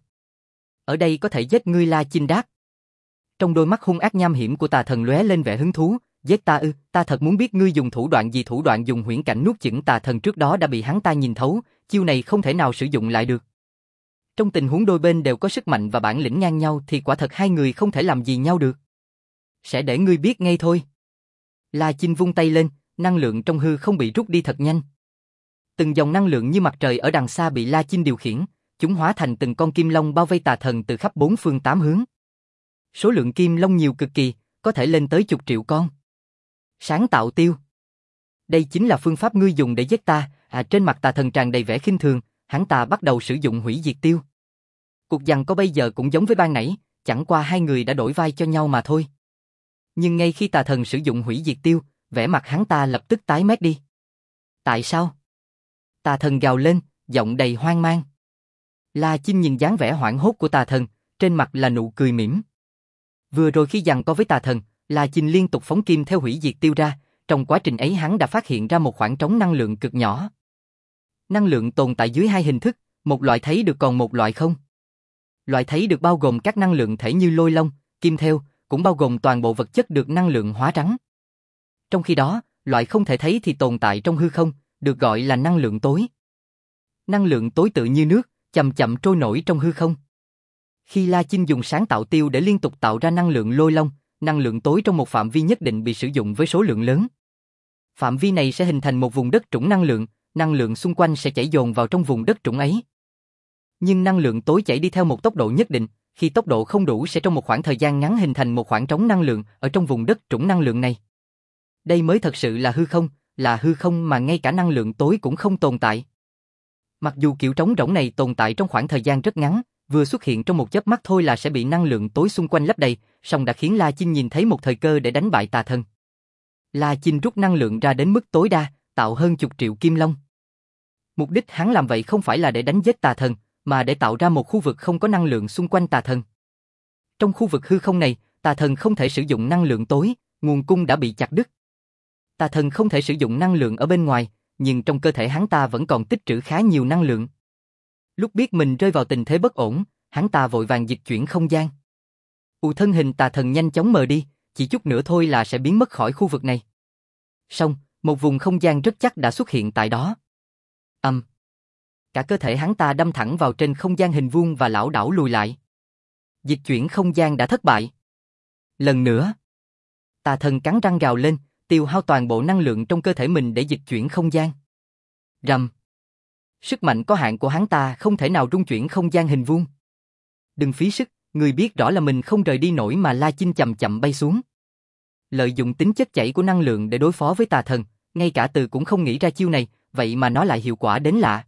Speaker 1: Ở đây có thể giết ngươi. La Chinh đáp. Trong đôi mắt hung ác nham hiểm của Tà Thần lóe lên vẻ hứng thú. Giết ta ư? Ta thật muốn biết ngươi dùng thủ đoạn gì. Thủ đoạn dùng huyễn cảnh nuốt chửng. Tà Thần trước đó đã bị hắn ta nhìn thấu, chiêu này không thể nào sử dụng lại được. Trong tình huống đôi bên đều có sức mạnh và bản lĩnh ngang nhau thì quả thật hai người không thể làm gì nhau được. Sẽ để ngươi biết ngay thôi. La Chinh vung tay lên, năng lượng trong hư không bị rút đi thật nhanh. Từng dòng năng lượng như mặt trời ở đằng xa bị La Chinh điều khiển, chúng hóa thành từng con kim long bao vây Tà Thần từ khắp bốn phương tám hướng. Số lượng kim long nhiều cực kỳ, có thể lên tới chục triệu con. Sáng tạo tiêu. Đây chính là phương pháp ngươi dùng để giết ta. Trên mặt Tà Thần tràn đầy vẻ khinh thường, hắn ta bắt đầu sử dụng hủy diệt tiêu. Cuộc giằng co bây giờ cũng giống với ban nãy, chẳng qua hai người đã đổi vai cho nhau mà thôi. Nhưng ngay khi Tà Thần sử dụng hủy diệt tiêu, vẻ mặt hắn ta lập tức tái mét đi. Tại sao? Tà Thần gào lên, giọng đầy hoang mang. La Chinh nhìn dáng vẻ hoảng hốt của Tà Thần, trên mặt là nụ cười mỉm. Vừa rồi khi giằng co với Tà Thần, La Chinh liên tục phóng kim theo hủy diệt tiêu ra, trong quá trình ấy hắn đã phát hiện ra một khoảng trống năng lượng cực nhỏ. Năng lượng tồn tại dưới hai hình thức, một loại thấy được còn một loại không. Loại thấy được bao gồm các năng lượng thể như lôi long, kim theo, cũng bao gồm toàn bộ vật chất được năng lượng hóa trắng. Trong khi đó, loại không thể thấy thì tồn tại trong hư không, được gọi là năng lượng tối. Năng lượng tối tự như nước, chậm chậm trôi nổi trong hư không. Khi La Chinh dùng sáng tạo tiêu để liên tục tạo ra năng lượng lôi long, năng lượng tối trong một phạm vi nhất định bị sử dụng với số lượng lớn. Phạm vi này sẽ hình thành một vùng đất trũng năng lượng xung quanh sẽ chảy dồn vào trong vùng đất trũng ấy. Nhưng năng lượng tối chảy đi theo một tốc độ nhất định, khi tốc độ không đủ sẽ trong một khoảng thời gian ngắn hình thành một khoảng trống năng lượng ở trong vùng đất trũng năng lượng này. Đây mới thật sự là hư không mà ngay cả năng lượng tối cũng không tồn tại. Mặc dù kiểu trống rỗng này tồn tại trong khoảng thời gian rất ngắn, vừa xuất hiện trong một chớp mắt thôi là sẽ bị năng lượng tối xung quanh lấp đầy, song đã khiến La Chinh nhìn thấy một thời cơ để đánh bại tà thần. La Chinh rút năng lượng ra đến mức tối đa, tạo hơn chục triệu kim long. Mục đích hắn làm vậy không phải là để đánh giết tà thần, mà để tạo ra một khu vực không có năng lượng xung quanh tà thần. Trong khu vực hư không này, tà thần không thể sử dụng năng lượng tối, nguồn cung đã bị chặt đứt. Tà thần không thể sử dụng năng lượng ở bên ngoài, nhưng trong cơ thể hắn ta vẫn còn tích trữ khá nhiều năng lượng. Lúc biết mình rơi vào tình thế bất ổn, hắn ta vội vàng dịch chuyển không gian. Thân hình tà thần nhanh chóng mờ đi, chỉ chút nữa thôi là sẽ biến mất khỏi khu vực này. Xong, một vùng không gian rất chắc đã xuất hiện tại đó. Cả cơ thể hắn ta đâm thẳng vào trên không gian hình vuông và lảo đảo lùi lại. Dịch chuyển không gian đã thất bại. Lần nữa, tà thần cắn răng gào lên, tiêu hao toàn bộ năng lượng trong cơ thể mình để dịch chuyển không gian. Rầm. Sức mạnh có hạn của hắn ta không thể nào rung chuyển không gian hình vuông. Đừng phí sức, người biết rõ là mình không rời đi nổi mà La Chinh chậm chậm bay xuống. Lợi dụng tính chất chảy của năng lượng để đối phó với tà thần, ngay cả Từ cũng không nghĩ ra chiêu này, vậy mà nó lại hiệu quả đến lạ.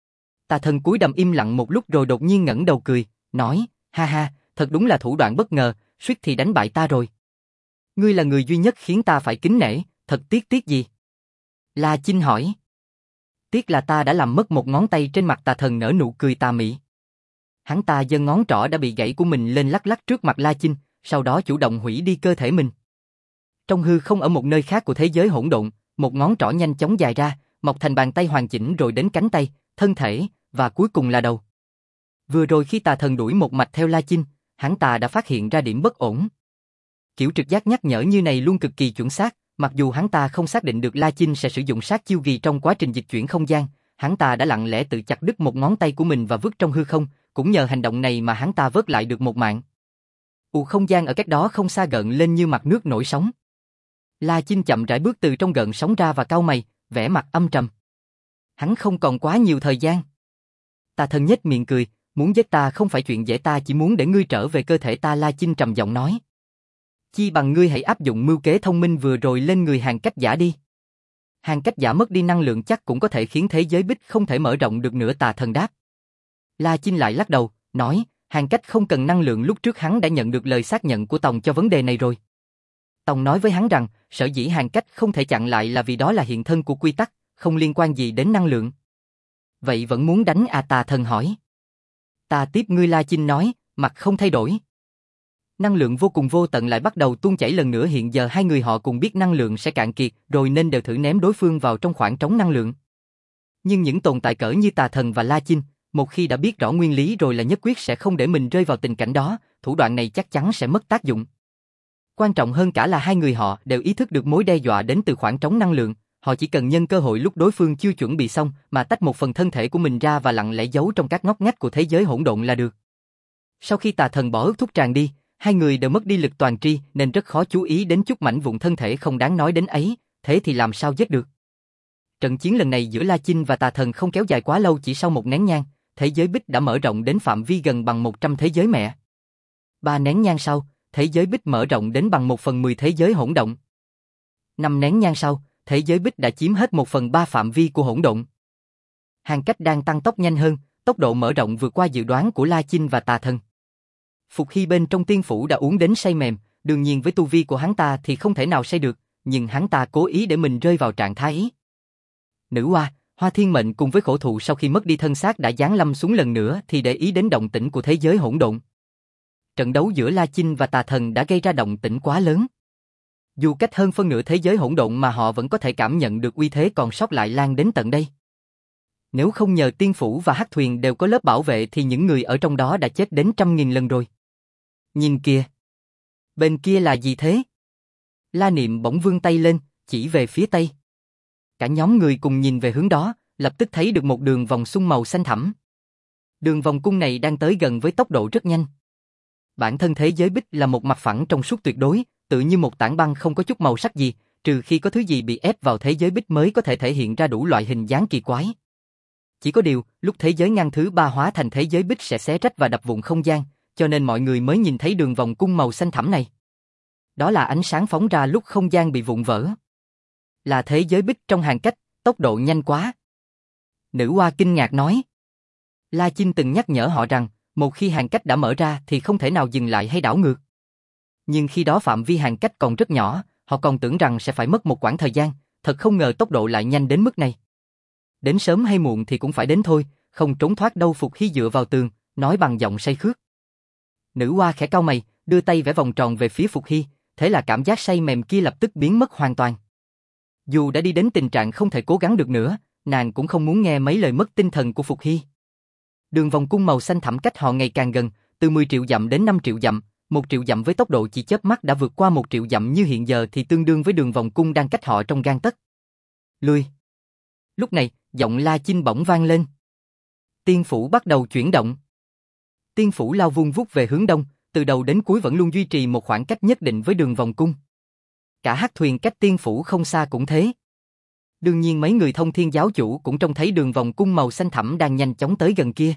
Speaker 1: Tà thần cúi đầm im lặng một lúc rồi đột nhiên ngẩng đầu cười, nói, ha ha, thật đúng là thủ đoạn bất ngờ, suýt thì đánh bại ta rồi. Ngươi là người duy nhất khiến ta phải kính nể, thật tiếc gì? La Chinh hỏi. Tiếc là ta đã làm mất một ngón tay. Trên mặt tà thần nở nụ cười tà mị. Hắn ta giơ ngón trỏ đã bị gãy của mình lên lắc lắc trước mặt La Chinh, sau đó chủ động hủy đi cơ thể mình. Trong hư không ở một nơi khác của thế giới hỗn độn, một ngón trỏ nhanh chóng dài ra, mọc thành bàn tay hoàn chỉnh rồi đến cánh tay, thân thể, và cuối cùng là đầu. Vừa rồi khi tà thần đuổi một mạch theo La Chinh, hắn ta đã phát hiện ra điểm bất ổn. Kiểu trực giác nhắc nhở như này luôn cực kỳ chuẩn xác, mặc dù hắn ta không xác định được La Chinh sẽ sử dụng sát chiêu gì trong quá trình dịch chuyển không gian, hắn ta đã lặng lẽ tự chặt đứt một ngón tay của mình và vứt trong hư không, cũng nhờ hành động này mà hắn ta vớt lại được một mạng. Không gian ở cách đó không xa gợn lên như mặt nước nổi sóng. La Chinh chậm rãi bước từ trong gợn sóng ra và cau mày, vẻ mặt âm trầm. Hắn không còn quá nhiều thời gian. Tà thần nhếch miệng cười, muốn giết ta không phải chuyện dễ, ta chỉ muốn để ngươi trở về cơ thể ta. La Chinh trầm giọng nói. Chi bằng ngươi hãy áp dụng mưu kế thông minh vừa rồi lên người Hàn Cách Giả đi. Hàn Cách Giả mất đi năng lượng chắc cũng có thể khiến thế giới bích không thể mở rộng được nữa. Tà thần đáp. La Chinh lại lắc đầu, nói, Hàn Cách không cần năng lượng, lúc trước hắn đã nhận được lời xác nhận của Tòng cho vấn đề này rồi. Tòng nói với hắn rằng, sở dĩ Hàn Cách không thể chặn lại là vì đó là hiện thân của quy tắc, không liên quan gì đến năng lượng. Vậy vẫn muốn đánh à? Tà thần hỏi. Ta tiếp ngươi. La Chinh nói, mặt không thay đổi. Năng lượng vô cùng vô tận lại bắt đầu tuôn chảy lần nữa. Hiện giờ hai người họ cùng biết năng lượng sẽ cạn kiệt, rồi nên đều thử ném đối phương vào trong khoảng trống năng lượng. Nhưng những tồn tại cỡ như tà thần và La Chinh, một khi đã biết rõ nguyên lý rồi là nhất quyết sẽ không để mình rơi vào tình cảnh đó, thủ đoạn này chắc chắn sẽ mất tác dụng. Quan trọng hơn cả là hai người họ đều ý thức được mối đe dọa đến từ khoảng trống năng lượng, họ chỉ cần nhân cơ hội lúc đối phương chưa chuẩn bị xong mà tách một phần thân thể của mình ra và lặng lẽ giấu trong các ngóc ngách của thế giới hỗn độn là được. Sau khi tà thần bỏ ức thuốc tràn đi, hai người đều mất đi lực toàn tri nên rất khó chú ý đến chút mảnh vụn thân thể không đáng nói đến ấy, thế thì làm sao giết được. Trận chiến lần này giữa La Chinh và tà thần không kéo dài quá lâu, chỉ sau một nén nhang, thế giới bích đã mở rộng đến phạm vi gần bằng 100 thế giới mẹ. 3 nén nhang sau, thế giới bích mở rộng đến bằng 1/10 thế giới hỗn độn. 5 nén nhang sau, thế giới bích đã chiếm hết 1/3 phạm vi của hỗn độn. Hàn Cách đang tăng tốc nhanh hơn, tốc độ mở rộng vượt qua dự đoán của La Chinh và tà thần. Phục Hy bên trong tiên phủ đã uống đến say mềm, đương nhiên với tu vi của hắn ta thì không thể nào say được, nhưng hắn ta cố ý để mình rơi vào trạng thái ý. Nữ Hoa, Hoa Thiên Mệnh cùng với Khổ Thụ sau khi mất đi thân xác đã giáng lâm xuống lần nữa thì để ý đến động tĩnh của thế giới hỗn độn. Trận đấu giữa La Chinh và tà thần đã gây ra động tĩnh quá lớn. Dù cách hơn phân nửa thế giới hỗn độn mà họ vẫn có thể cảm nhận được uy thế còn sót lại lan đến tận đây. Nếu không nhờ tiên phủ và hắc thuyền đều có lớp bảo vệ thì những người ở trong đó đã chết đến 100.000 lần rồi. Nhìn kìa! Bên kia là gì thế? La Niệm bỗng vươn tay lên, chỉ về phía tây. Cả nhóm người cùng nhìn về hướng đó, lập tức thấy được một đường vòng cung màu xanh thẳm. Đường vòng cung này đang tới gần với tốc độ rất nhanh. Bản thân thế giới bích là một mặt phẳng trong suốt tuyệt đối, tự như một tảng băng không có chút màu sắc gì, trừ khi có thứ gì bị ép vào thế giới bích mới có thể thể hiện ra đủ loại hình dáng kỳ quái. Chỉ có điều, lúc thế giới ngăn thứ 3 hóa thành thế giới bích sẽ xé rách và đập vụn không gian, cho nên mọi người mới nhìn thấy đường vòng cung màu xanh thẳm này. Đó là ánh sáng phóng ra lúc không gian bị vụn vỡ. Là thế giới bích trong Hàn Cách, tốc độ nhanh quá. Nữ Hoa kinh ngạc nói. La Chinh từng nhắc nhở họ rằng, Một khi hàng cách đã mở ra thì không thể nào dừng lại hay đảo ngược. Nhưng khi đó phạm vi hàng cách còn rất nhỏ, họ còn tưởng rằng sẽ phải mất một quãng thời gian, thật không ngờ tốc độ lại nhanh đến mức này. Đến sớm hay muộn thì cũng phải đến thôi, không trốn thoát đâu. Phục Hy dựa vào tường, nói bằng giọng say khướt. Nữ hoa khẽ cau mày, đưa tay vẽ vòng tròn về phía Phục Hy, thế là cảm giác say mềm kia lập tức biến mất hoàn toàn. Dù đã đi đến tình trạng không thể cố gắng được nữa, nàng cũng không muốn nghe mấy lời mất tinh thần của Phục Hy. Đường vòng cung màu xanh thẳm cách họ ngày càng gần, từ 10 triệu dặm đến 5 triệu dặm, 1 triệu dặm với tốc độ chỉ chớp mắt đã vượt qua 1 triệu dặm như hiện giờ thì tương đương với đường vòng cung đang cách họ trong gang tấc. Lui. Lúc này, giọng La Chinh bỗng vang lên. Tiên phủ bắt đầu chuyển động. Tiên phủ lao vung vút về hướng đông, từ đầu đến cuối vẫn luôn duy trì một khoảng cách nhất định với đường vòng cung. Cả hắc thuyền cách tiên phủ không xa cũng thế. Đương nhiên mấy người Thông Thiên giáo chủ cũng trông thấy đường vòng cung màu xanh thẳm đang nhanh chóng tới gần kia.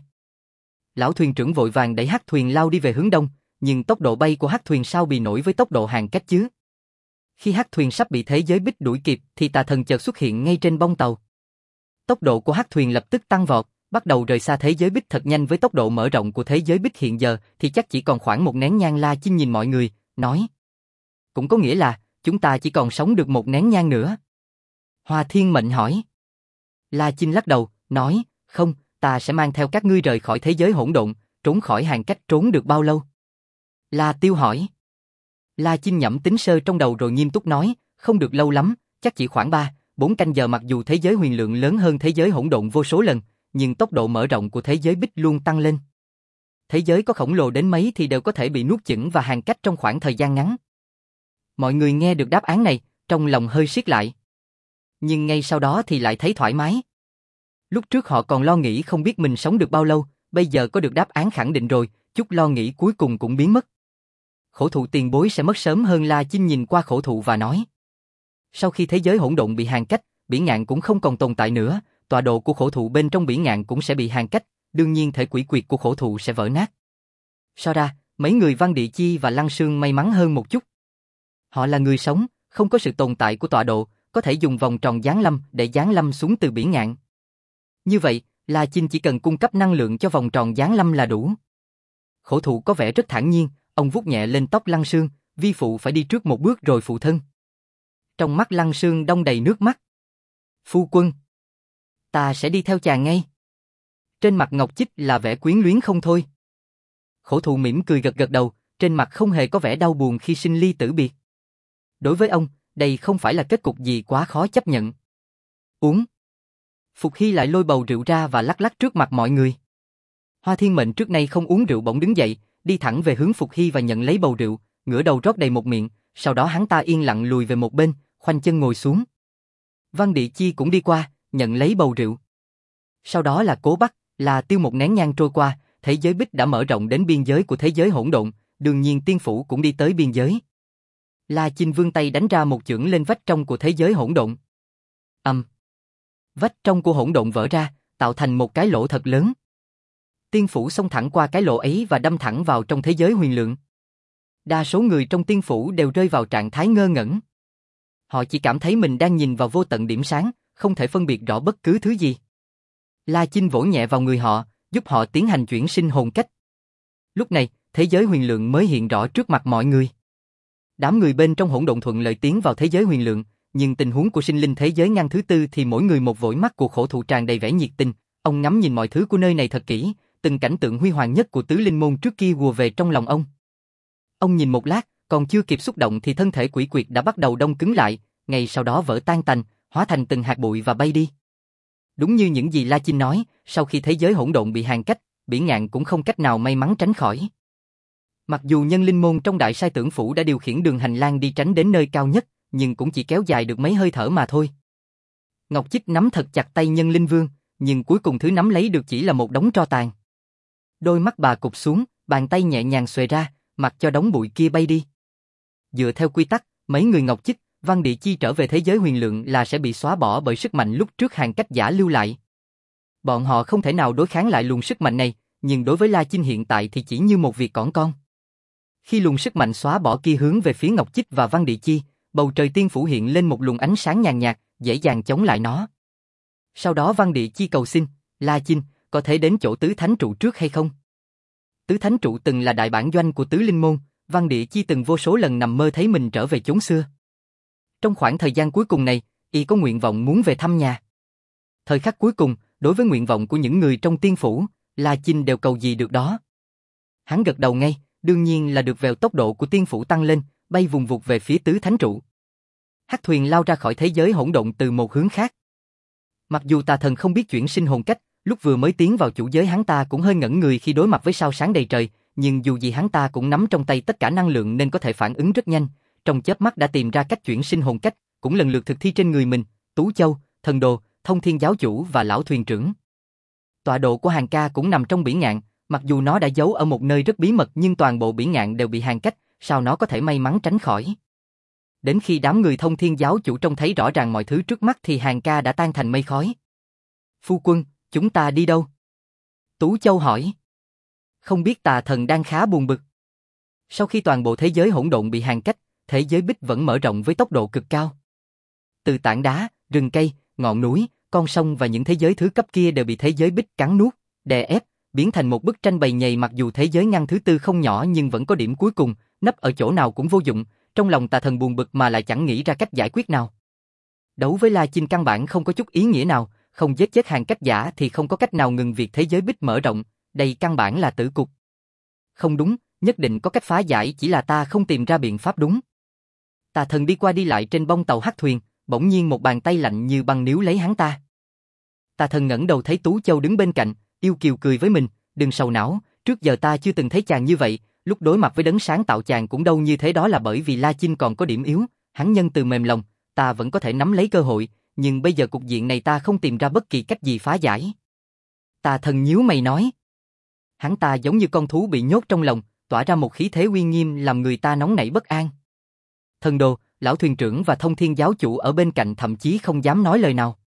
Speaker 1: Lão thuyền trưởng vội vàng đẩy hắc thuyền lao đi về hướng đông, nhưng tốc độ bay của hắc thuyền sao bì nổi với tốc độ hàng cách chứ? Khi hắc thuyền sắp bị thế giới bích đuổi kịp thì tà thần chợt xuất hiện ngay trên bông tàu. Tốc độ của hắc thuyền lập tức tăng vọt, bắt đầu rời xa thế giới bích thật nhanh. Với tốc độ mở rộng của thế giới bích hiện giờ thì chắc chỉ còn khoảng một nén nhang. La Chinh nhìn mọi người, nói. Cũng có nghĩa là chúng ta chỉ còn sống được một nén nhang nữa. Hoa Thiên Mệnh hỏi. La Chinh lắc đầu, nói, không, ta sẽ mang theo các ngươi rời khỏi thế giới hỗn độn, trốn khỏi hàng cách. Trốn được bao lâu? La Tiêu hỏi. La Chinh nhẩm tính sơ trong đầu rồi nghiêm túc nói, không được lâu lắm, chắc chỉ khoảng 3-4 canh giờ. Mặc dù thế giới huyền lượng lớn hơn thế giới hỗn độn vô số lần, nhưng tốc độ mở rộng của thế giới bích luôn tăng lên. Thế giới có khổng lồ đến mấy thì đều có thể bị nuốt chửng và hàng cách trong khoảng thời gian ngắn. Mọi người nghe được đáp án này, trong lòng hơi siết lại. Nhưng ngay sau đó thì lại thấy thoải mái. Lúc trước họ còn lo nghĩ không biết mình sống được bao lâu, bây giờ có được đáp án khẳng định rồi, chút lo nghĩ cuối cùng cũng biến mất. Khổ thụ tiền bối sẽ mất sớm hơn. La Chinh nhìn qua khổ thụ và nói. Sau khi thế giới hỗn độn bị hàng cách, bỉ ngạn cũng không còn tồn tại nữa, tọa độ của khổ thụ bên trong bỉ ngạn cũng sẽ bị hàng cách, đương nhiên thể quỷ quyệt của khổ thụ sẽ vỡ nát. So ra, mấy người Văn Địa Chi và Lăng Sương may mắn hơn một chút. Họ là người sống, không có sự tồn tại của tọa độ, có thể dùng vòng tròn giáng lâm để giáng lâm xuống từ bỉ ngạn. Như vậy, La Chinh chỉ cần cung cấp năng lượng cho vòng tròn giáng lâm là đủ. Khổ thụ có vẻ rất thản nhiên, ông vuốt nhẹ lên tóc Lăng Sương, vi phụ phải đi trước một bước rồi phụ thân. Trong mắt Lăng Sương đong đầy nước mắt. Phu quân, ta sẽ đi theo chàng ngay. Trên mặt Ngọc Chích là vẻ quyến luyến không thôi. Khổ thụ mỉm cười gật gật đầu, trên mặt không hề có vẻ đau buồn khi sinh ly tử biệt. Đối với ông, đây không phải là kết cục gì quá khó chấp nhận. Uống. Phục Hy lại lôi bầu rượu ra và lắc lắc trước mặt mọi người. Hoa Thiên Mệnh trước nay không uống rượu bỗng đứng dậy, đi thẳng về hướng Phục Hy và nhận lấy bầu rượu, ngửa đầu rót đầy một miệng, sau đó hắn ta yên lặng lùi về một bên, khoanh chân ngồi xuống. Văn Địa Chi cũng đi qua, nhận lấy bầu rượu. Sau đó là Cố Bắc, là Tiêu. Một nén nhang trôi qua, thế giới bích đã mở rộng đến biên giới của thế giới hỗn độn, đương nhiên tiên phủ cũng đi tới biên giới. La Chinh vươn tay đánh ra một chưởng lên vách trong của thế giới hỗn độn. Vách trong của hỗn độn vỡ ra, tạo thành một cái lỗ thật lớn. Tiên phủ xông thẳng qua cái lỗ ấy và đâm thẳng vào trong thế giới huyền lượng. Đa số người trong tiên phủ đều rơi vào trạng thái ngơ ngẩn. Họ chỉ cảm thấy mình đang nhìn vào vô tận điểm sáng, không thể phân biệt rõ bất cứ thứ gì. La Chinh vỗ nhẹ vào người họ, giúp họ tiến hành chuyển sinh hồn cách. Lúc này, thế giới huyền lượng mới hiện rõ trước mặt mọi người. Đám người bên trong hỗn độn thuận lợi tiến vào thế giới huyền lượng, nhưng tình huống của sinh linh thế giới ngang thứ tư thì mỗi người một vội. Mắt của khổ thụ tràn đầy vẻ nhiệt tình, ông ngắm nhìn mọi thứ của nơi này thật kỹ, từng cảnh tượng huy hoàng nhất của tứ linh môn trước kia ùa về trong lòng ông. Ông nhìn một lát, còn chưa kịp xúc động thì thân thể quỷ quyệt đã bắt đầu đông cứng lại, ngay sau đó vỡ tan tành, hóa thành từng hạt bụi và bay đi. Đúng như những gì La Chinh nói, sau khi thế giới hỗn độn bị hàng cách, bỉ ngạn cũng không cách nào may mắn tránh khỏi. Mặc dù nhân linh môn trong đại sai tưởng phủ đã điều khiển đường hành lang đi tránh đến nơi cao nhất, nhưng cũng chỉ kéo dài được mấy hơi thở mà thôi. Ngọc Chích nắm thật chặt tay nhân linh vương, nhưng cuối cùng thứ nắm lấy được chỉ là một đống tro tàn. Đôi mắt bà cụp xuống, bàn tay nhẹ nhàng xuề ra, mặc cho đống bụi kia bay đi. Dựa theo quy tắc, mấy người Ngọc Chích, Văn Địa Chi trở về thế giới huyền lượng là sẽ bị xóa bỏ bởi sức mạnh lúc trước hàng cách giả lưu lại. Bọn họ không thể nào đối kháng lại luồng sức mạnh này, nhưng đối với La Chinh hiện tại thì chỉ như một việc cỏn con. Khi luồng sức mạnh xóa bỏ kia hướng về phía Ngọc Chích và Văn Địa Chi, bầu trời tiên phủ hiện lên một luồng ánh sáng nhàn nhạt, dễ dàng chống lại nó. Sau đó Văn Địa Chi cầu xin, La Chinh, có thể đến chỗ tứ thánh trụ trước hay không? Tứ Thánh Trụ từng là đại bản doanh của Tứ Linh Môn, Văn Địa Chi từng vô số lần nằm mơ thấy mình trở về chốn xưa. Trong khoảng thời gian cuối cùng này, y có nguyện vọng muốn về thăm nhà. Thời khắc cuối cùng, đối với nguyện vọng của những người trong tiên phủ, La Chinh đều cầu gì được đó. Hắn gật đầu ngay, đương nhiên là được vèo tốc độ của tiên phủ tăng lên, bay vùng vụt về phía Tứ Thánh Trụ. Hắc thuyền lao ra khỏi thế giới hỗn độn từ một hướng khác. Mặc dù Tà Thần không biết chuyển sinh hồn cách, lúc vừa mới tiến vào chủ giới hắn ta cũng hơi ngẩn người khi đối mặt với sao sáng đầy trời, nhưng dù gì hắn ta cũng nắm trong tay tất cả năng lượng nên có thể phản ứng rất nhanh, trong chớp mắt đã tìm ra cách chuyển sinh hồn cách, cũng lần lượt thực thi trên người mình, Tú Châu, Thần Đồ, Thông Thiên Giáo Chủ và Lão Thuyền Trưởng. Tọa độ của Hàn Ca cũng nằm trong Bỉ Ngạn, mặc dù nó đã giấu ở một nơi rất bí mật nhưng toàn bộ Bỉ Ngạn đều bị Hàn cách, sao nó có thể may mắn tránh khỏi. Đến khi đám người Thông Thiên Giáo Chủ trông thấy rõ ràng mọi thứ trước mắt thì Hàn Ca đã tan thành mây khói. Phu quân, chúng ta đi đâu? Tú Châu hỏi. Không biết Tà Thần đang khá buồn bực. Sau khi toàn bộ thế giới hỗn độn bị Hàn cách, thế giới bích vẫn mở rộng với tốc độ cực cao. Từ tảng đá, rừng cây, ngọn núi, con sông và những thế giới thứ cấp kia đều bị thế giới bích cắn nuốt, đè ép, biến thành một bức tranh bầy nhầy. Mặc dù thế giới ngăn thứ tư không nhỏ nhưng vẫn có điểm cuối cùng, nấp ở chỗ nào cũng vô dụng, trong lòng Tà Thần buồn bực mà lại chẳng nghĩ ra cách giải quyết nào. Đấu với La Chinh căn bản không có chút ý nghĩa nào, không giết chết Hàn cách giả thì không có cách nào ngừng việc thế giới bích mở rộng, đây căn bản là tử cục. Không đúng, nhất định có cách phá giải, chỉ là ta không tìm ra biện pháp đúng. Tà Thần đi qua đi lại trên bông tàu hắc thuyền, bỗng nhiên một bàn tay lạnh như băng níu lấy hắn ta. Tà Thần ngẩng đầu thấy Tú Châu đứng bên cạnh, yêu kiều cười với mình, đừng sầu não, trước giờ ta chưa từng thấy chàng như vậy, lúc đối mặt với đấng sáng tạo chàng cũng đâu như thế, đó là bởi vì La Chinh còn có điểm yếu, hắn nhân từ mềm lòng, ta vẫn có thể nắm lấy cơ hội, nhưng bây giờ cục diện này ta không tìm ra bất kỳ cách gì phá giải. Tà Thần nhíu mày nói. Hắn ta giống như con thú bị nhốt trong lòng, tỏa ra một khí thế uy nghiêm làm người ta nóng nảy bất an. Thần Đồ, Lão Thuyền Trưởng và Thông Thiên Giáo Chủ ở bên cạnh thậm chí không dám nói lời nào.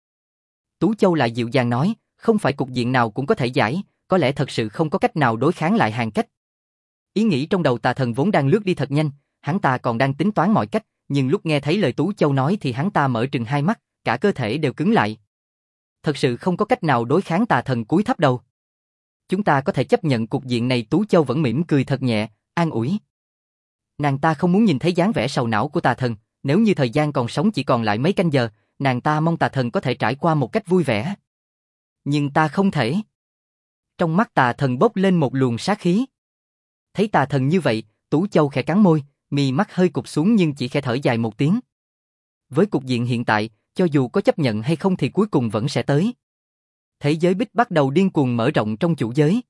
Speaker 1: Tú Châu lại dịu dàng nói, không phải cục diện nào cũng có thể giải, có lẽ thật sự không có cách nào đối kháng lại Hàn cách. Ý nghĩ trong đầu Tà Thần vốn đang lướt đi thật nhanh, hắn ta còn đang tính toán mọi cách, nhưng lúc nghe thấy lời Tú Châu nói thì hắn ta mở trừng hai mắt, cả cơ thể đều cứng lại. Thật sự không có cách nào đối kháng. Tà Thần cúi thấp đầu. Chúng ta có thể chấp nhận cục diện này. Tú Châu vẫn mỉm cười thật nhẹ, an ủi. Nàng ta không muốn nhìn thấy dáng vẻ sầu não của Tà Thần, nếu như thời gian còn sống chỉ còn lại mấy canh giờ, nàng ta mong Tà Thần có thể trải qua một cách vui vẻ. Nhưng ta không thể. Trong mắt Tà Thần bốc lên một luồng sát khí. Thấy Tà Thần như vậy, Tú Châu khẽ cắn môi, mi mắt hơi cụp xuống nhưng chỉ khẽ thở dài một tiếng. Với cục diện hiện tại, cho dù có chấp nhận hay không thì cuối cùng vẫn sẽ tới. Thế giới bích bắt đầu điên cuồng mở rộng trong chủ giới.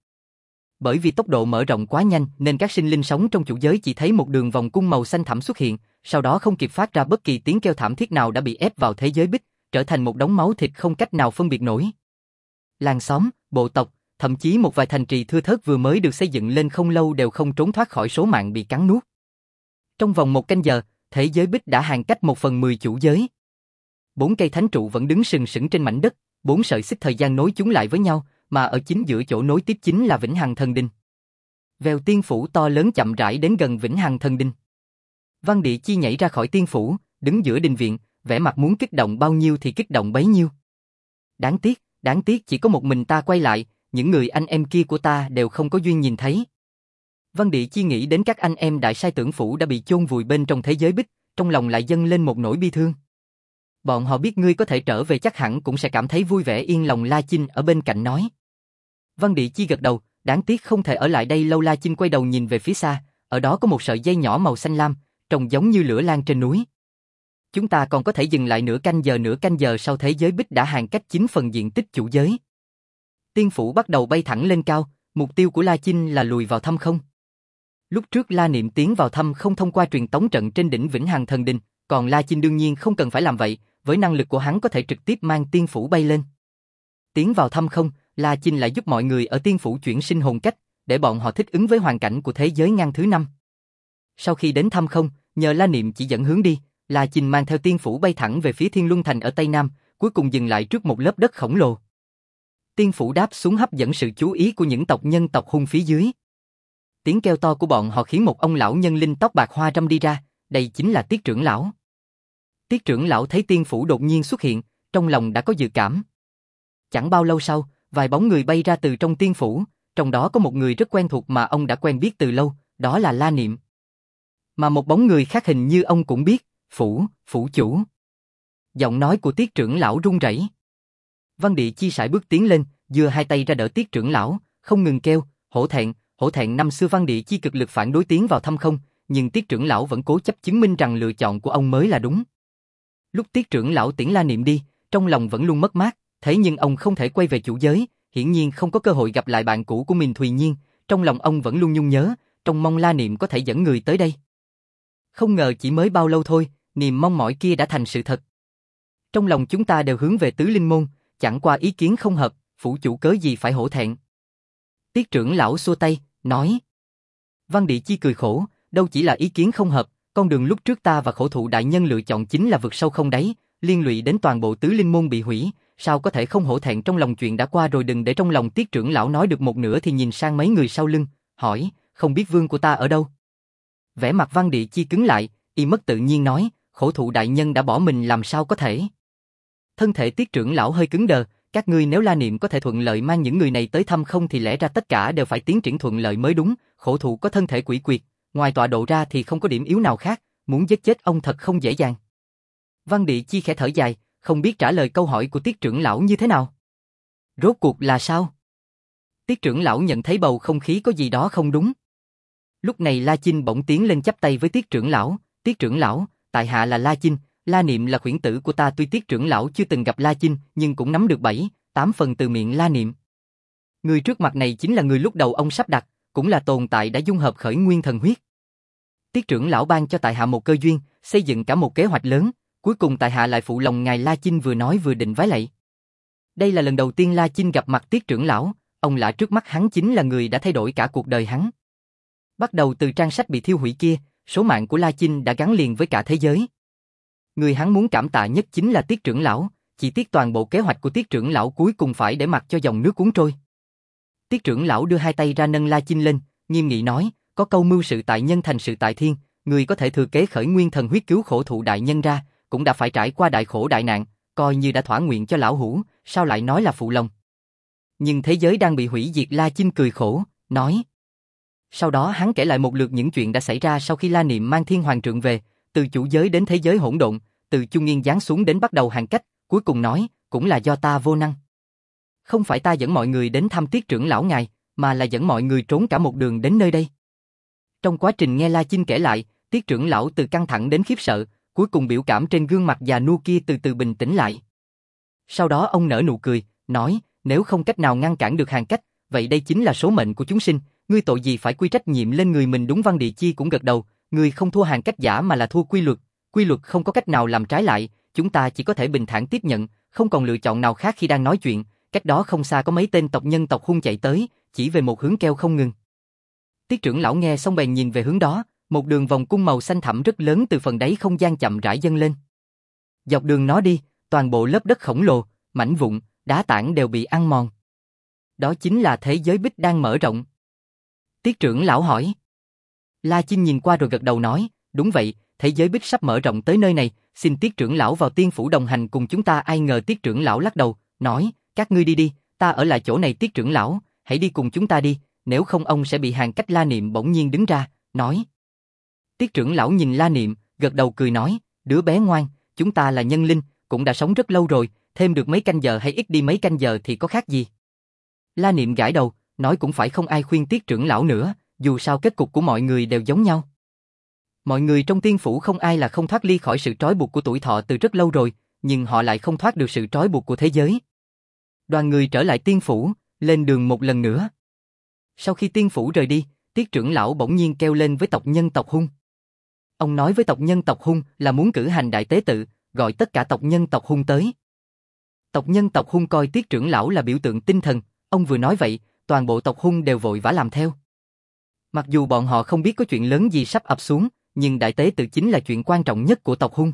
Speaker 1: Bởi vì tốc độ mở rộng quá nhanh nên các sinh linh sống trong chủ giới chỉ thấy một đường vòng cung màu xanh thẳm xuất hiện, sau đó không kịp phát ra bất kỳ tiếng kêu thảm thiết nào đã bị ép vào thế giới bích, trở thành một đống máu thịt không cách nào phân biệt nổi. Làng xóm, bộ tộc, thậm chí một vài thành trì thưa thớt vừa mới được xây dựng lên không lâu đều không trốn thoát khỏi số mạng bị cắn nuốt. Trong vòng một canh giờ, thế giới bích đã Hàn cách 1/10 chủ giới. 4 cây thánh trụ vẫn đứng sừng sững trên mảnh đất, 4 sợi xích thời gian nối chúng lại với nhau, mà ở chính giữa chỗ nối tiếp chính là Vĩnh Hằng Thần Đình. Vèo tiên phủ to lớn chậm rãi đến gần Vĩnh Hằng Thần Đình. Văn Địa Chi nhảy ra khỏi tiên phủ, đứng giữa đình viện, vẻ mặt muốn kích động bao nhiêu thì kích động bấy nhiêu. Đáng tiếc chỉ có một mình ta quay lại, những người anh em kia của ta đều không có duyên nhìn thấy. Văn Địa Chi nghĩ đến các anh em đại sai tưởng phủ đã bị chôn vùi bên trong thế giới bích, trong lòng lại dâng lên một nỗi bi thương. Bọn họ biết ngươi có thể trở về chắc hẳn cũng sẽ cảm thấy vui vẻ yên lòng. La Chinh ở bên cạnh nói. Văn Địa Chi gật đầu, đáng tiếc không thể ở lại đây lâu. La Chinh quay đầu nhìn về phía xa, ở đó có một sợi dây nhỏ màu xanh lam, trông giống như lửa lan trên núi. Chúng ta còn có thể dừng lại nửa canh giờ sau thế giới bích đã Hàn cách 9 phần diện tích chủ giới. Tiên phủ bắt đầu bay thẳng lên cao, mục tiêu của La Chinh là lùi vào thâm không. Lúc trước La Niệm tiến vào thâm không thông qua truyền tống trận trên đỉnh Vĩnh Hằng Thần Đình, còn La Chinh đương nhiên không cần phải làm vậy, với năng lực của hắn có thể trực tiếp mang tiên phủ bay lên. Tiến vào thâm không, La Chinh lại giúp mọi người ở tiên phủ chuyển sinh hồn cách, để bọn họ thích ứng với hoàn cảnh của thế giới ngăn thứ 5. Sau khi đến thâm không, nhờ La Niệm chỉ dẫn hướng đi, La Chinh mang theo tiên phủ bay thẳng về phía Thiên Luân Thành ở Tây Nam, cuối cùng dừng lại trước một lớp đất khổng lồ. Tiên phủ đáp xuống hấp dẫn sự chú ý của những tộc nhân tộc Hung phía dưới. Tiếng kêu to của bọn họ khiến một ông lão nhân linh tóc bạc hoa râm đi ra, đây chính là Tiết trưởng lão. Tiết trưởng lão thấy tiên phủ đột nhiên xuất hiện, trong lòng đã có dự cảm. Chẳng bao lâu sau, vài bóng người bay ra từ trong tiên phủ, trong đó có một người rất quen thuộc mà ông đã quen biết từ lâu, đó là La Niệm. Mà một bóng người khác hình như ông cũng biết, phủ chủ. Giọng nói của Tiết trưởng lão run rẩy. Văn Địa Chi sải bước tiến lên, giơ hai tay ra đỡ Tiết trưởng lão, không ngừng kêu, hổ thẹn. Năm xưa Văn Địa Chi cực lực phản đối tiến vào thăm không, nhưng Tiết trưởng lão vẫn cố chấp chứng minh rằng lựa chọn của ông mới là đúng. Lúc Tiết trưởng lão tiễn La Niệm đi, trong lòng vẫn luôn mất mát, thế nhưng ông không thể quay về chủ giới, hiển nhiên không có cơ hội gặp lại bạn cũ của mình Thùy Nhiên, trong lòng ông vẫn luôn nhung nhớ, trông mong La Niệm có thể dẫn người tới đây. Không ngờ chỉ mới bao lâu thôi, niềm mong mỏi kia đã thành sự thật. Trong lòng chúng ta đều hướng về Tứ Linh Môn, chẳng qua ý kiến không hợp, phủ chủ cớ gì phải hổ thẹn. Tiết trưởng lão xua tay, nói. Văn Địa Chi cười khổ, đâu chỉ là ý kiến không hợp, con đường lúc trước ta và khổ thụ đại nhân lựa chọn chính là vực sâu không đáy, liên lụy đến toàn bộ Tứ Linh Môn bị hủy, sao có thể không hổ thẹn trong lòng chuyện đã qua rồi. Đừng để trong lòng. Tiết trưởng lão nói được một nửa thì nhìn sang mấy người sau lưng, hỏi, không biết vương của ta ở đâu? Vẻ mặt Văn Địa Chi cứng lại, y mất tự nhiên nói, khổ thụ đại nhân đã bỏ mình làm sao có thể. Thân thể Tiết trưởng lão hơi cứng đờ, các ngươi nếu La Niệm có thể thuận lợi mang những người này tới thăm không thì lẽ ra tất cả đều phải tiến triển thuận lợi mới đúng, khổ thụ có thân thể quỷ quyệt, ngoài tọa độ ra thì không có điểm yếu nào khác, muốn giết chết ông thật không dễ dàng. Văn Địa Chi khẽ thở dài, không biết trả lời câu hỏi của Tiết trưởng lão như thế nào. Rốt cuộc là sao? Tiết trưởng lão nhận thấy bầu không khí có gì đó không đúng. Lúc này La Chinh bỗng tiến lên chắp tay với Tiết trưởng lão, Tiết trưởng lão, tại hạ là La Chinh, La Niệm là khuyển tử của ta. Tuy Tiết trưởng lão chưa từng gặp La Chinh, nhưng cũng nắm được 7-8 phần từ miệng La Niệm. Người trước mặt này chính là người lúc đầu ông sắp đặt, cũng là tồn tại đã dung hợp khởi nguyên thần huyết. Tiết trưởng lão ban cho tại hạ một cơ duyên, xây dựng cả một kế hoạch lớn, cuối cùng tại hạ lại phụ lòng ngài. La Chinh vừa nói vừa định vái lạy. Đây là lần đầu tiên La Chinh gặp mặt Tiết trưởng lão, ông lạ trước mắt hắn chính là người đã thay đổi cả cuộc đời hắn. Bắt đầu từ trang sách bị thiêu hủy kia, số mạng của La Chinh đã gắn liền với cả thế giới. Người hắn muốn cảm tạ nhất chính là Tiết trưởng lão, chỉ tiếc toàn bộ kế hoạch của Tiết trưởng lão cuối cùng phải để mặc cho dòng nước cuốn trôi. Tiết trưởng lão đưa hai tay ra nâng La Chinh lên, nghiêm nghị nói, có câu mưu sự tại nhân thành sự tại thiên, người có thể thừa kế khởi nguyên thần huyết cứu khổ thụ đại nhân ra, cũng đã phải trải qua đại khổ đại nạn, coi như đã thỏa nguyện cho lão hủ, sao lại nói là phụ lòng. Nhưng thế giới đang bị hủy diệt. La Chinh cười khổ, nói. Sau đó hắn kể lại một lượt những chuyện đã xảy ra sau khi La Niệm mang Thiên Hoàng Trượng về, từ chủ giới đến thế giới hỗn độn, từ Trung Nguyên giáng xuống đến bắt đầu hàng cách, cuối cùng nói, cũng là do ta vô năng. Không phải ta dẫn mọi người đến thăm Tiết trưởng lão ngài, mà là dẫn mọi người trốn cả một đường đến nơi đây. Trong quá trình nghe La Chinh kể lại, Tiết trưởng lão từ căng thẳng đến khiếp sợ, cuối cùng biểu cảm trên gương mặt già nua kia từ từ bình tĩnh lại. Sau đó ông nở nụ cười, nói, nếu không cách nào ngăn cản được hàng cách, vậy đây chính là số mệnh của chúng sinh, ngươi tội gì phải quy trách nhiệm lên người mình. Đúng. Văn Địa Chi cũng gật đầu, ngươi không thua hàng cách giả mà là thua quy luật không có cách nào làm trái lại, chúng ta chỉ có thể bình thản tiếp nhận, không còn lựa chọn nào khác. Khi đang nói chuyện, cách đó không xa có mấy tên tộc nhân tộc Hung chạy tới, chỉ về một hướng kêu không ngừng. Tiết trưởng lão nghe xong bèn nhìn về hướng đó, một đường vòng cung màu xanh thẳm rất lớn từ phần đáy không gian chậm rãi dâng lên. Dọc đường nó đi, toàn bộ lớp đất khổng lồ, mảnh vụn, đá tảng đều bị ăn mòn. Đó chính là thế giới bích đang mở rộng. Tiết trưởng lão hỏi. La Chinh nhìn qua rồi gật đầu nói, đúng vậy, thế giới bích sắp mở rộng tới nơi này, xin Tiết trưởng lão vào tiên phủ đồng hành cùng chúng ta. Ai ngờ Tiết trưởng lão lắc đầu, nói, các ngươi đi đi, ta ở lại chỗ này. Tiết trưởng lão, hãy đi cùng chúng ta đi, nếu không ông sẽ bị hàng cách. La Niệm bỗng nhiên đứng ra, nói. Tiết trưởng lão nhìn La Niệm, gật đầu cười nói, đứa bé ngoan, chúng ta là nhân linh, cũng đã sống rất lâu rồi, thêm được mấy canh giờ hay ít đi mấy canh giờ thì có khác gì. La Niệm gãi đầu, nói cũng phải, không ai khuyên Tiết trưởng lão nữa, dù sao kết cục của mọi người đều giống nhau. Mọi người trong tiên phủ không ai là không thoát ly khỏi sự trói buộc của tuổi thọ từ rất lâu rồi, nhưng họ lại không thoát được sự trói buộc của thế giới. Đoàn người trở lại tiên phủ, lên đường một lần nữa. Sau khi tiên phủ rời đi, Tiết trưởng lão bỗng nhiên kêu lên với tộc nhân tộc Hung. Ông nói với tộc nhân tộc Hung là muốn cử hành đại tế tự, gọi tất cả tộc nhân tộc Hung tới. Tộc nhân tộc Hung coi Tiết trưởng lão là biểu tượng tinh thần, ông vừa nói vậy, toàn bộ tộc Hung đều vội vã làm theo. Mặc dù bọn họ không biết có chuyện lớn gì sắp ập xuống, nhưng đại tế tự chính là chuyện quan trọng nhất của tộc Hung.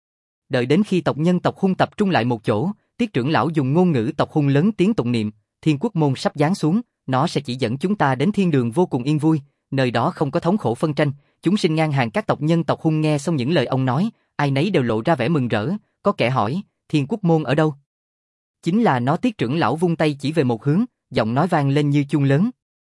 Speaker 1: Đợi đến khi tộc nhân tộc Hung tập trung lại một chỗ, Tiết trưởng lão dùng ngôn ngữ tộc Hung lớn tiếng tụng niệm, Thiên Quốc môn sắp giáng xuống, nó sẽ chỉ dẫn chúng ta đến thiên đường vô cùng yên vui, nơi đó không có thống khổ phân tranh, chúng sinh ngang hàng. Các tộc nhân tộc Hung nghe xong những lời ông nói, ai nấy đều lộ ra vẻ mừng rỡ, có kẻ hỏi, Thiên Quốc môn ở đâu? Chính là nó. Tiết trưởng lão vung tay chỉ về một hướng, giọng nói vang lên như chuông lớn.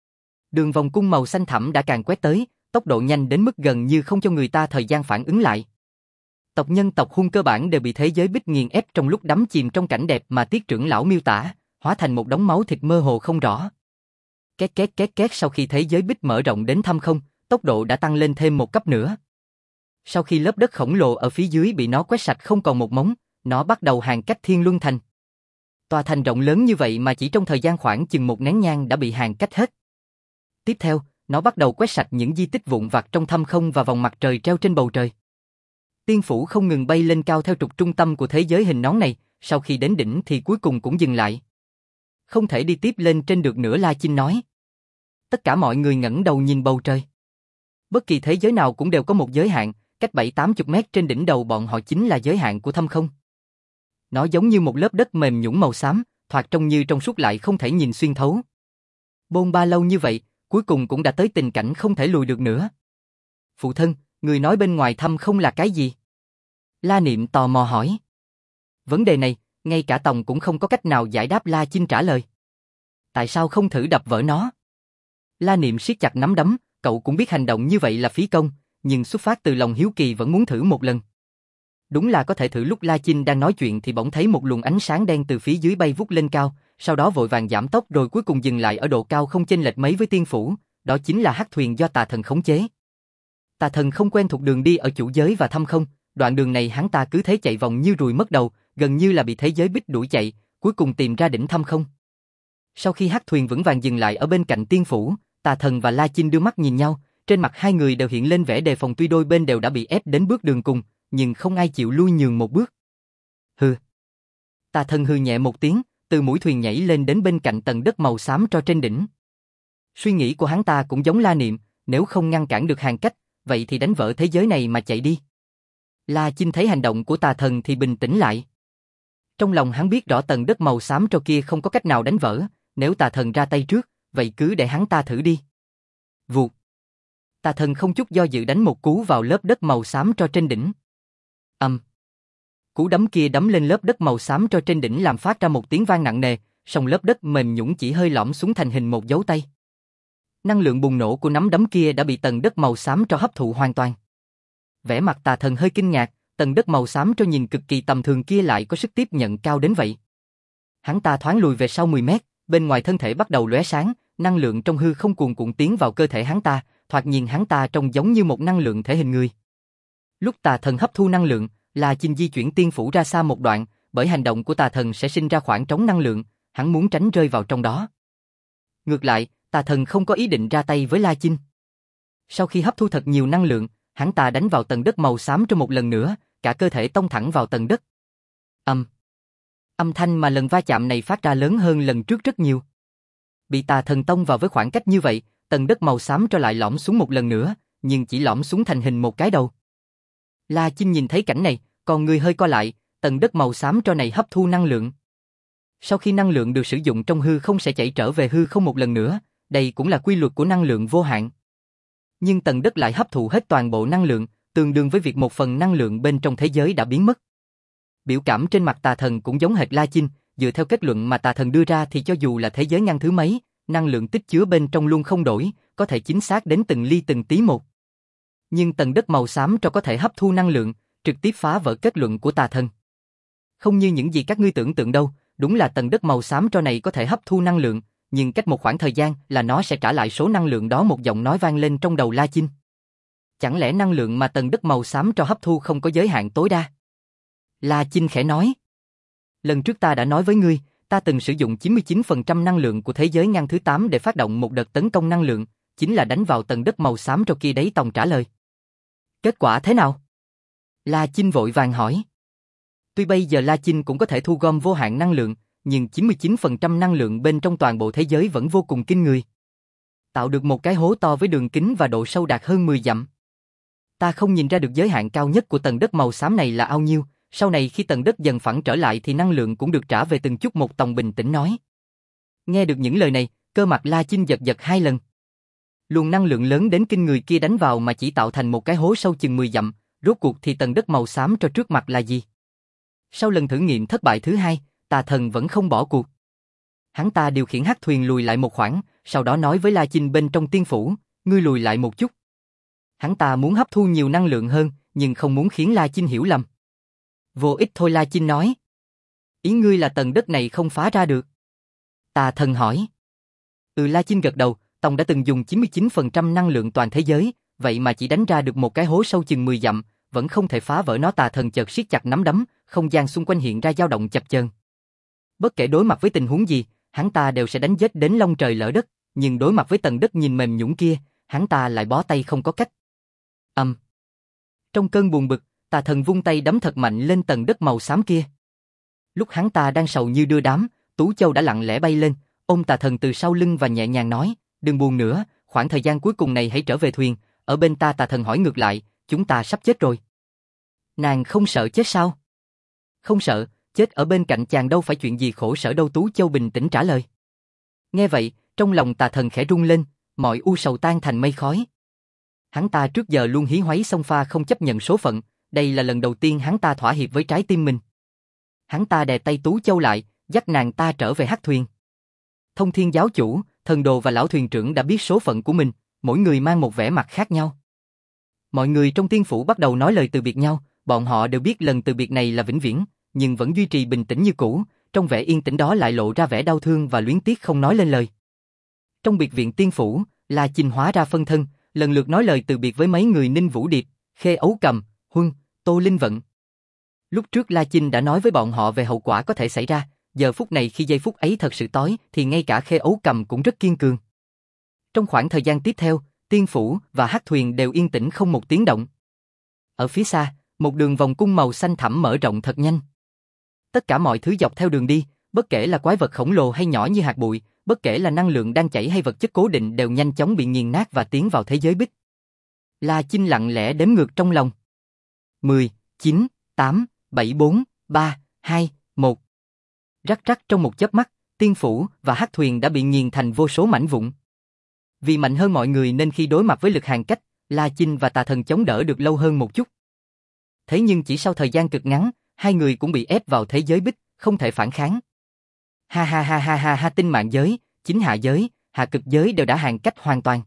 Speaker 1: Đường vòng cung màu xanh thẳm đã càng quét tới, tốc độ nhanh đến mức gần như không cho người ta thời gian phản ứng lại. Tộc nhân tộc Hun cơ bản đều bị thế giới bích nghiền ép trong lúc đắm chìm trong cảnh đẹp mà Tiết trưởng lão miêu tả, hóa thành một đống máu thịt mơ hồ không rõ. Két két két két sau khi thế giới bích mở rộng đến thâm không, tốc độ đã tăng lên thêm một cấp nữa. Sau khi lớp đất khổng lồ ở phía dưới bị nó quét sạch không còn một mống, nó bắt đầu hàng cách Thiên Luân Thành. Tòa thành rộng lớn như vậy mà chỉ trong thời gian khoảng chừng một nén nhang đã bị hàng cách hết. Tiếp theo, nó bắt đầu quét sạch những di tích vụn vặt trong thâm không và vòng mặt trời treo trên bầu trời. Tiên phủ không ngừng bay lên cao theo trục trung tâm của thế giới hình nón này, sau khi đến đỉnh thì cuối cùng cũng dừng lại. Không thể đi tiếp lên trên được nữa, La Chinh nói. Tất cả mọi người ngẩng đầu nhìn bầu trời. Bất kỳ thế giới nào cũng đều có một giới hạn, cách 7-80 mét trên đỉnh đầu bọn họ chính là giới hạn của thâm không. Nó giống như một lớp đất mềm nhũn màu xám, thoạt trông như trong suốt lại không thể nhìn xuyên thấu. Bôn ba lâu như vậy, cuối cùng cũng đã tới tình cảnh không thể lùi được nữa. Phụ thân, người nói bên ngoài thâm không là cái gì? La Niệm tò mò hỏi. Vấn đề này, ngay cả Tòng cũng không có cách nào giải đáp. La Chinh trả lời. Tại sao không thử đập vỡ nó? La Niệm siết chặt nắm đấm, cậu cũng biết hành động như vậy là phí công, nhưng xuất phát từ lòng hiếu kỳ vẫn muốn thử một lần. Đúng là có thể thử. Lúc La Chinh đang nói chuyện thì bỗng thấy một luồng ánh sáng đen từ phía dưới bay vút lên cao, sau đó vội vàng giảm tốc rồi cuối cùng dừng lại ở độ cao không chênh lệch mấy với tiên phủ, đó chính là hắc thuyền do tà thần khống chế. Tà thần không quen thuộc đường đi ở chủ giới và thâm không, đoạn đường này hắn ta cứ thế chạy vòng như ruồi mất đầu, gần như là bị thế giới bích đuổi chạy, cuối cùng tìm ra đỉnh thâm không. Sau khi hắc thuyền vững vàng dừng lại ở bên cạnh tiên phủ, tà thần và La Chinh đưa mắt nhìn nhau, trên mặt hai người đều hiện lên vẻ đề phòng. Tuy đôi bên đều đã bị ép đến bước đường cùng, nhưng không ai chịu lui nhường một bước. Hừ. Tà thần hừ nhẹ một tiếng, từ mũi thuyền nhảy lên đến bên cạnh tầng đất màu xám tro trên đỉnh. Suy nghĩ của hắn ta cũng giống La Niệm, nếu không ngăn cản được hàng cách, vậy thì đánh vỡ thế giới này mà chạy đi. La Chinh thấy hành động của tà thần thì bình tĩnh lại. Trong lòng hắn biết rõ tầng đất màu xám tro kia không có cách nào đánh vỡ, nếu tà thần ra tay trước, vậy cứ để hắn ta thử đi. Vụt. Tà thần không chút do dự đánh một cú vào lớp đất màu xám tro trên đỉnh. Cú đấm kia đấm lên lớp đất màu xám tro trên đỉnh làm phát ra một tiếng vang nặng nề, song lớp đất mềm nhũn chỉ hơi lõm xuống thành hình một dấu tay. Năng lượng bùng nổ của nắm đấm kia đã bị tầng đất màu xám tro hấp thụ hoàn toàn. Vẻ mặt tà thần hơi kinh ngạc, tầng đất màu xám tro nhìn cực kỳ tầm thường kia lại có sức tiếp nhận cao đến vậy. Hắn ta thoáng lùi về sau 10 mét, bên ngoài thân thể bắt đầu lóe sáng, năng lượng trong hư không cuồn cuộn tiến vào cơ thể hắn ta, thoạt nhìn hắn ta trông giống như một năng lượng thể hình người. Lúc tà thần hấp thu năng lượng, La Chinh di chuyển tiên phủ ra xa một đoạn, bởi hành động của tà thần sẽ sinh ra khoảng trống năng lượng, hắn muốn tránh rơi vào trong đó. Ngược lại, tà thần không có ý định ra tay với La Chinh. Sau khi hấp thu thật nhiều năng lượng, hắn ta đánh vào tầng đất màu xám trong một lần nữa, cả cơ thể tông thẳng vào tầng đất. Âm thanh mà lần va chạm này phát ra lớn hơn lần trước rất nhiều. Bị tà thần tông vào với khoảng cách như vậy, tầng đất màu xám tro lại lõm xuống một lần nữa, nhưng chỉ lõm xuống thành hình một cái đầu. La Chinh nhìn thấy cảnh này, còn người hơi co lại, tầng đất màu xám tro này hấp thu năng lượng. Sau khi năng lượng được sử dụng trong hư không sẽ chảy trở về hư không một lần nữa, đây cũng là quy luật của năng lượng vô hạn. Nhưng tầng đất lại hấp thụ hết toàn bộ năng lượng, tương đương với việc một phần năng lượng bên trong thế giới đã biến mất. Biểu cảm trên mặt tà thần cũng giống hệt La Chinh, dựa theo kết luận mà tà thần đưa ra thì cho dù là thế giới ngăn thứ mấy, năng lượng tích chứa bên trong luôn không đổi, có thể chính xác đến từng ly từng tí một. Nhưng tầng đất màu xám tro có thể hấp thu năng lượng, trực tiếp phá vỡ kết luận của tà thần. Không như những gì các ngươi tưởng tượng đâu, đúng là tầng đất màu xám tro này có thể hấp thu năng lượng, nhưng cách một khoảng thời gian là nó sẽ trả lại số năng lượng đó. Một giọng nói vang lên trong đầu La Chinh. Chẳng lẽ năng lượng mà tầng đất màu xám tro hấp thu không có giới hạn tối đa? La Chinh khẽ nói. Lần trước ta đã nói với ngươi, ta từng sử dụng 99% năng lượng của thế giới ngăn thứ 8 để phát động một đợt tấn công năng lượng, chính là đánh vào tầng đất màu xám tro kia đấy. Tòng trả lời. Kết quả thế nào? La Chinh vội vàng hỏi. Tuy bây giờ La Chinh cũng có thể thu gom vô hạn năng lượng, nhưng 99% năng lượng bên trong toàn bộ thế giới vẫn vô cùng kinh người. Tạo được một cái hố to với đường kính và độ sâu đạt hơn 10 dặm. Ta không nhìn ra được giới hạn cao nhất của tầng đất màu xám này là bao nhiêu, sau này khi tầng đất dần phẳng trở lại thì năng lượng cũng được trả về từng chút một. Tòng bình tĩnh nói. Nghe được những lời này, cơ mặt La Chinh giật giật 2 lần. Luồng năng lượng lớn đến kinh người kia đánh vào mà chỉ tạo thành một cái hố sâu chừng 10 dặm, rốt cuộc thì tầng đất màu xám tro trước mặt là gì? Sau lần thử nghiệm thất bại thứ 2, tà thần vẫn không bỏ cuộc. Hắn ta điều khiển hắc thuyền lùi lại một khoảng, sau đó nói với La Chinh bên trong tiên phủ, ngươi lùi lại một chút. Hắn ta muốn hấp thu nhiều năng lượng hơn, nhưng không muốn khiến La Chinh hiểu lầm. Vô ích thôi, La Chinh nói. Ý ngươi là tầng đất này không phá ra được? Tà thần hỏi. La Chinh gật đầu, Tông đã từng dùng 99% năng lượng toàn thế giới, vậy mà chỉ đánh ra được một cái hố sâu chừng 10 dặm, vẫn không thể phá vỡ nó. Tà thần chợt siết chặt nắm đấm, không gian xung quanh hiện ra dao động chập chờn. Bất kể đối mặt với tình huống gì, hắn ta đều sẽ đánh giết đến long trời lở đất, nhưng đối mặt với tầng đất nhìn mềm nhũn kia, hắn ta lại bó tay không có cách. Trong cơn buồn bực, tà thần vung tay đấm thật mạnh lên tầng đất màu xám kia. Lúc hắn ta đang sầu như đưa đám, Tú Châu đã lặng lẽ bay lên, ôm tà thần từ sau lưng và nhẹ nhàng nói, đừng buồn nữa, khoảng thời gian cuối cùng này hãy trở về thuyền. Ở bên ta. Tà thần hỏi ngược lại, chúng ta sắp chết rồi. Nàng không sợ chết sao? Không sợ, chết ở bên cạnh chàng đâu phải chuyện gì khổ sở đâu. Tú Châu bình tĩnh trả lời. Nghe vậy, trong lòng tà thần khẽ rung lên, mọi u sầu tan thành mây khói. Hắn ta trước giờ luôn hí hoáy xông pha không chấp nhận số phận, đây là lần đầu tiên hắn ta thỏa hiệp với trái tim mình. Hắn ta đè tay Tú Châu lại, dắt nàng ta trở về hắc thuyền. Thông Thiên giáo chủ, thần đồ và lão thuyền trưởng đã biết số phận của mình, mỗi người mang một vẻ mặt khác nhau. Mọi người trong tiên phủ bắt đầu nói lời từ biệt nhau, bọn họ đều biết lần từ biệt này là vĩnh viễn, nhưng vẫn duy trì bình tĩnh như cũ, trong vẻ yên tĩnh đó lại lộ ra vẻ đau thương và luyến tiếc không nói lên lời. Trong biệt viện tiên phủ, La Chinh hóa ra phân thân, lần lượt nói lời từ biệt với mấy người Ninh Vũ Điệp, Khê Ấu Cầm, Huân, Tô Linh Vận. Lúc trước La Chinh đã nói với bọn họ về hậu quả có thể xảy ra, giờ phút này khi giây phút ấy thật sự tối thì ngay cả Khê Ấu Cầm cũng rất kiên cường. Trong khoảng thời gian tiếp theo, tiên phủ và hắc thuyền đều yên tĩnh không một tiếng động. Ở phía xa, một đường vòng cung màu xanh thẳm mở rộng thật nhanh. Tất cả mọi thứ dọc theo đường đi, bất kể là quái vật khổng lồ hay nhỏ như hạt bụi, bất kể là năng lượng đang chảy hay vật chất cố định đều nhanh chóng bị nghiền nát và tiến vào thế giới bích. La Chinh lặng lẽ đếm ngược trong lòng. 10, 9, 8, 7, 4, 3, 2, 1. Rắc rắc trong một chớp mắt, tiên phủ và hắc thuyền đã bị nghiền thành vô số mảnh vụn. Vì mạnh hơn mọi người nên khi đối mặt với lực hàn cách, La Chinh và tà thần chống đỡ được lâu hơn một chút. Thế nhưng chỉ sau thời gian cực ngắn, hai người cũng bị ép vào thế giới bích, không thể phản kháng. Ha ha ha ha ha ha, tinh mạng giới, chính hạ giới, hạ cực giới đều đã hàn cách hoàn toàn.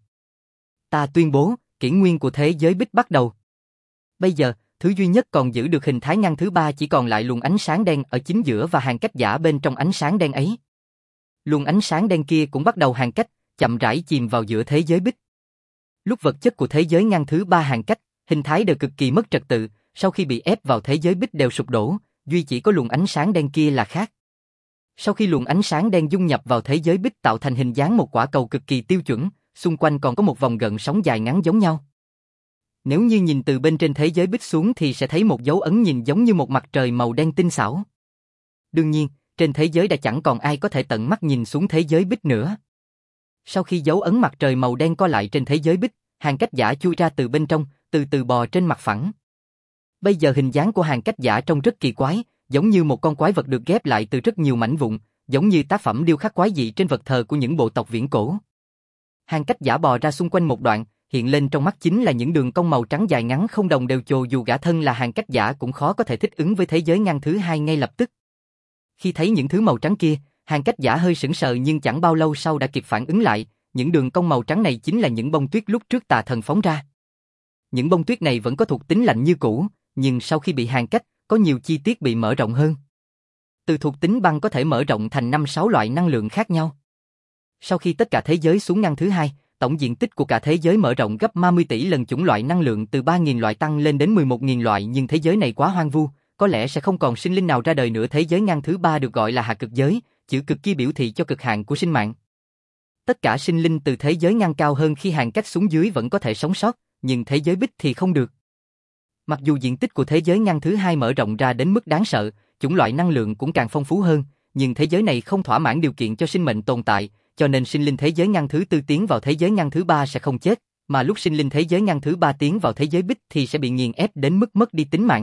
Speaker 1: Ta tuyên bố, kỷ nguyên của thế giới bích bắt đầu. Bây giờ, thứ duy nhất còn giữ được hình thái ngăn thứ ba chỉ còn lại luồng ánh sáng đen ở chính giữa và hàn cách giả bên trong ánh sáng đen ấy. Luồng ánh sáng đen kia cũng bắt đầu hàn cách, chậm rãi chìm vào giữa thế giới bích. Lúc vật chất của thế giới ngăn thứ ba hàn cách, hình thái đều cực kỳ mất trật tự, sau khi bị ép vào thế giới bích đều sụp đổ, duy chỉ có luồng ánh sáng đen kia là khác. Sau khi luồng ánh sáng đen dung nhập vào thế giới bích tạo thành hình dáng một quả cầu cực kỳ tiêu chuẩn, xung quanh còn có một vòng gợn sóng dài ngắn giống nhau. Nếu như nhìn từ bên trên thế giới bích xuống thì sẽ thấy một dấu ấn nhìn giống như một mặt trời màu đen tinh xảo. Đương nhiên, trên thế giới đã chẳng còn ai có thể tận mắt nhìn xuống thế giới bích nữa. Sau khi dấu ấn mặt trời màu đen co lại trên thế giới bích, hàn cách giả chui ra từ bên trong, từ từ bò trên mặt phẳng. Bây giờ hình dáng của hàn cách giả trông rất kỳ quái, giống như một con quái vật được ghép lại từ rất nhiều mảnh vụn, giống như tác phẩm điêu khắc quái dị trên vật thờ của những bộ tộc viễn cổ. Hàn cách giả bò ra xung quanh một đoạn, hiện lên trong mắt chính là những đường cong màu trắng dài ngắn không đồng đều chồ, dù gã thân là hàn cách giả cũng khó có thể thích ứng với thế giới ngăn thứ hai ngay lập tức. Khi thấy những thứ màu trắng kia, hàn cách giả hơi sững sờ nhưng chẳng bao lâu sau đã kịp phản ứng lại, những đường cong màu trắng này chính là những bông tuyết lúc trước tà thần phóng ra. Những bông tuyết này vẫn có thuộc tính lạnh như cũ, nhưng sau khi bị hàn cách, có nhiều chi tiết bị mở rộng hơn. Từ thuộc tính băng có thể mở rộng thành 5-6 loại năng lượng khác nhau. Sau khi tất cả thế giới xuống ngăn thứ hai, tổng diện tích của cả thế giới mở rộng gấp 30 tỷ lần, chủng loại năng lượng từ 3.000 loại tăng lên đến 11.000 loại, nhưng thế giới này quá hoang vu, có lẽ sẽ không còn sinh linh nào ra đời nữa. Thế giới ngăn thứ ba được gọi là hạ cực giới, chữ cực kia biểu thị cho cực hạn của sinh mạng. Tất cả sinh linh từ thế giới ngăn cao hơn khi hàn cách xuống dưới vẫn có thể sống sót, nhưng thế giới bích thì không được. Mặc dù diện tích của thế giới ngăn thứ hai mở rộng ra đến mức đáng sợ, chủng loại năng lượng cũng càng phong phú hơn, nhưng thế giới này không thỏa mãn điều kiện cho sinh mệnh tồn tại, cho nên sinh linh thế giới ngăn thứ tư tiến vào thế giới ngăn thứ ba sẽ không chết, mà lúc sinh linh thế giới ngăn thứ ba tiến vào thế giới bích thì sẽ bị nghiền ép đến mức mất đi tính mạng.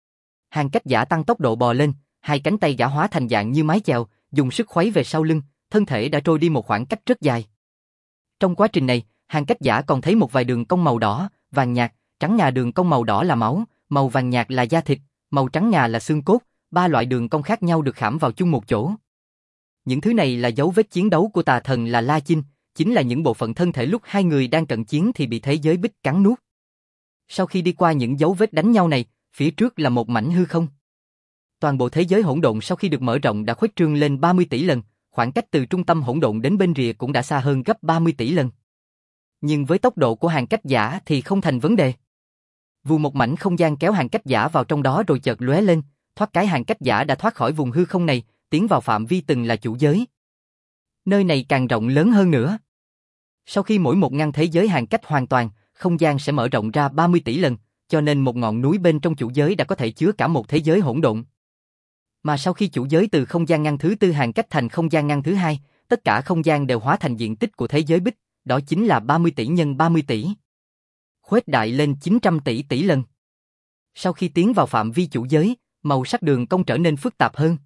Speaker 1: Hàn cách giả tăng tốc độ bò lên, hai cánh tay gã hóa thành dạng như mái chèo, dùng sức khuấy về sau lưng, thân thể đã trôi đi một khoảng cách rất dài. Trong quá trình này, hàn cách giả còn thấy một vài đường cong màu đỏ, vàng nhạt, trắng ngà. Đường cong màu đỏ là máu, màu vàng nhạt là da thịt, màu trắng ngà là xương cốt, ba loại đường cong khác nhau được khảm vào chung một chỗ. Những thứ này là dấu vết chiến đấu của tà thần là La Chinh, chính là những bộ phận thân thể lúc hai người đang cận chiến thì bị thế giới bích cắn nuốt. Sau khi đi qua những dấu vết đánh nhau này, phía trước là một mảnh hư không. Toàn bộ thế giới hỗn độn sau khi được mở rộng đã khuếch trương lên 30 tỷ lần, khoảng cách từ trung tâm hỗn độn đến bên rìa cũng đã xa hơn gấp 30 tỷ lần. Nhưng với tốc độ của Hàn Cách Giả thì không thành vấn đề. Vù một mảnh không gian kéo Hàn Cách Giả vào trong đó rồi chợt lóe lên, thoát cái Hàn Cách Giả đã thoát khỏi vùng hư không này, tiến vào phạm vi từng là chủ giới. Nơi này càng rộng lớn hơn nữa. Sau khi mỗi một ngăn thế giới Hàn Cách hoàn toàn, không gian sẽ mở rộng ra 30 tỷ lần, cho nên một ngọn núi bên trong chủ giới đã có thể chứa cả một thế giới hỗn độn. Mà sau khi chủ giới từ không gian ngăn thứ tư Hàn Cách thành không gian ngăn thứ hai, tất cả không gian đều hóa thành diện tích của thế giới bích, đó chính là 30 tỷ nhân 30 tỷ. Khuếch đại lên 900 tỷ tỷ lần. Sau khi tiến vào phạm vi chủ giới, màu sắc đường cong trở nên phức tạp hơn.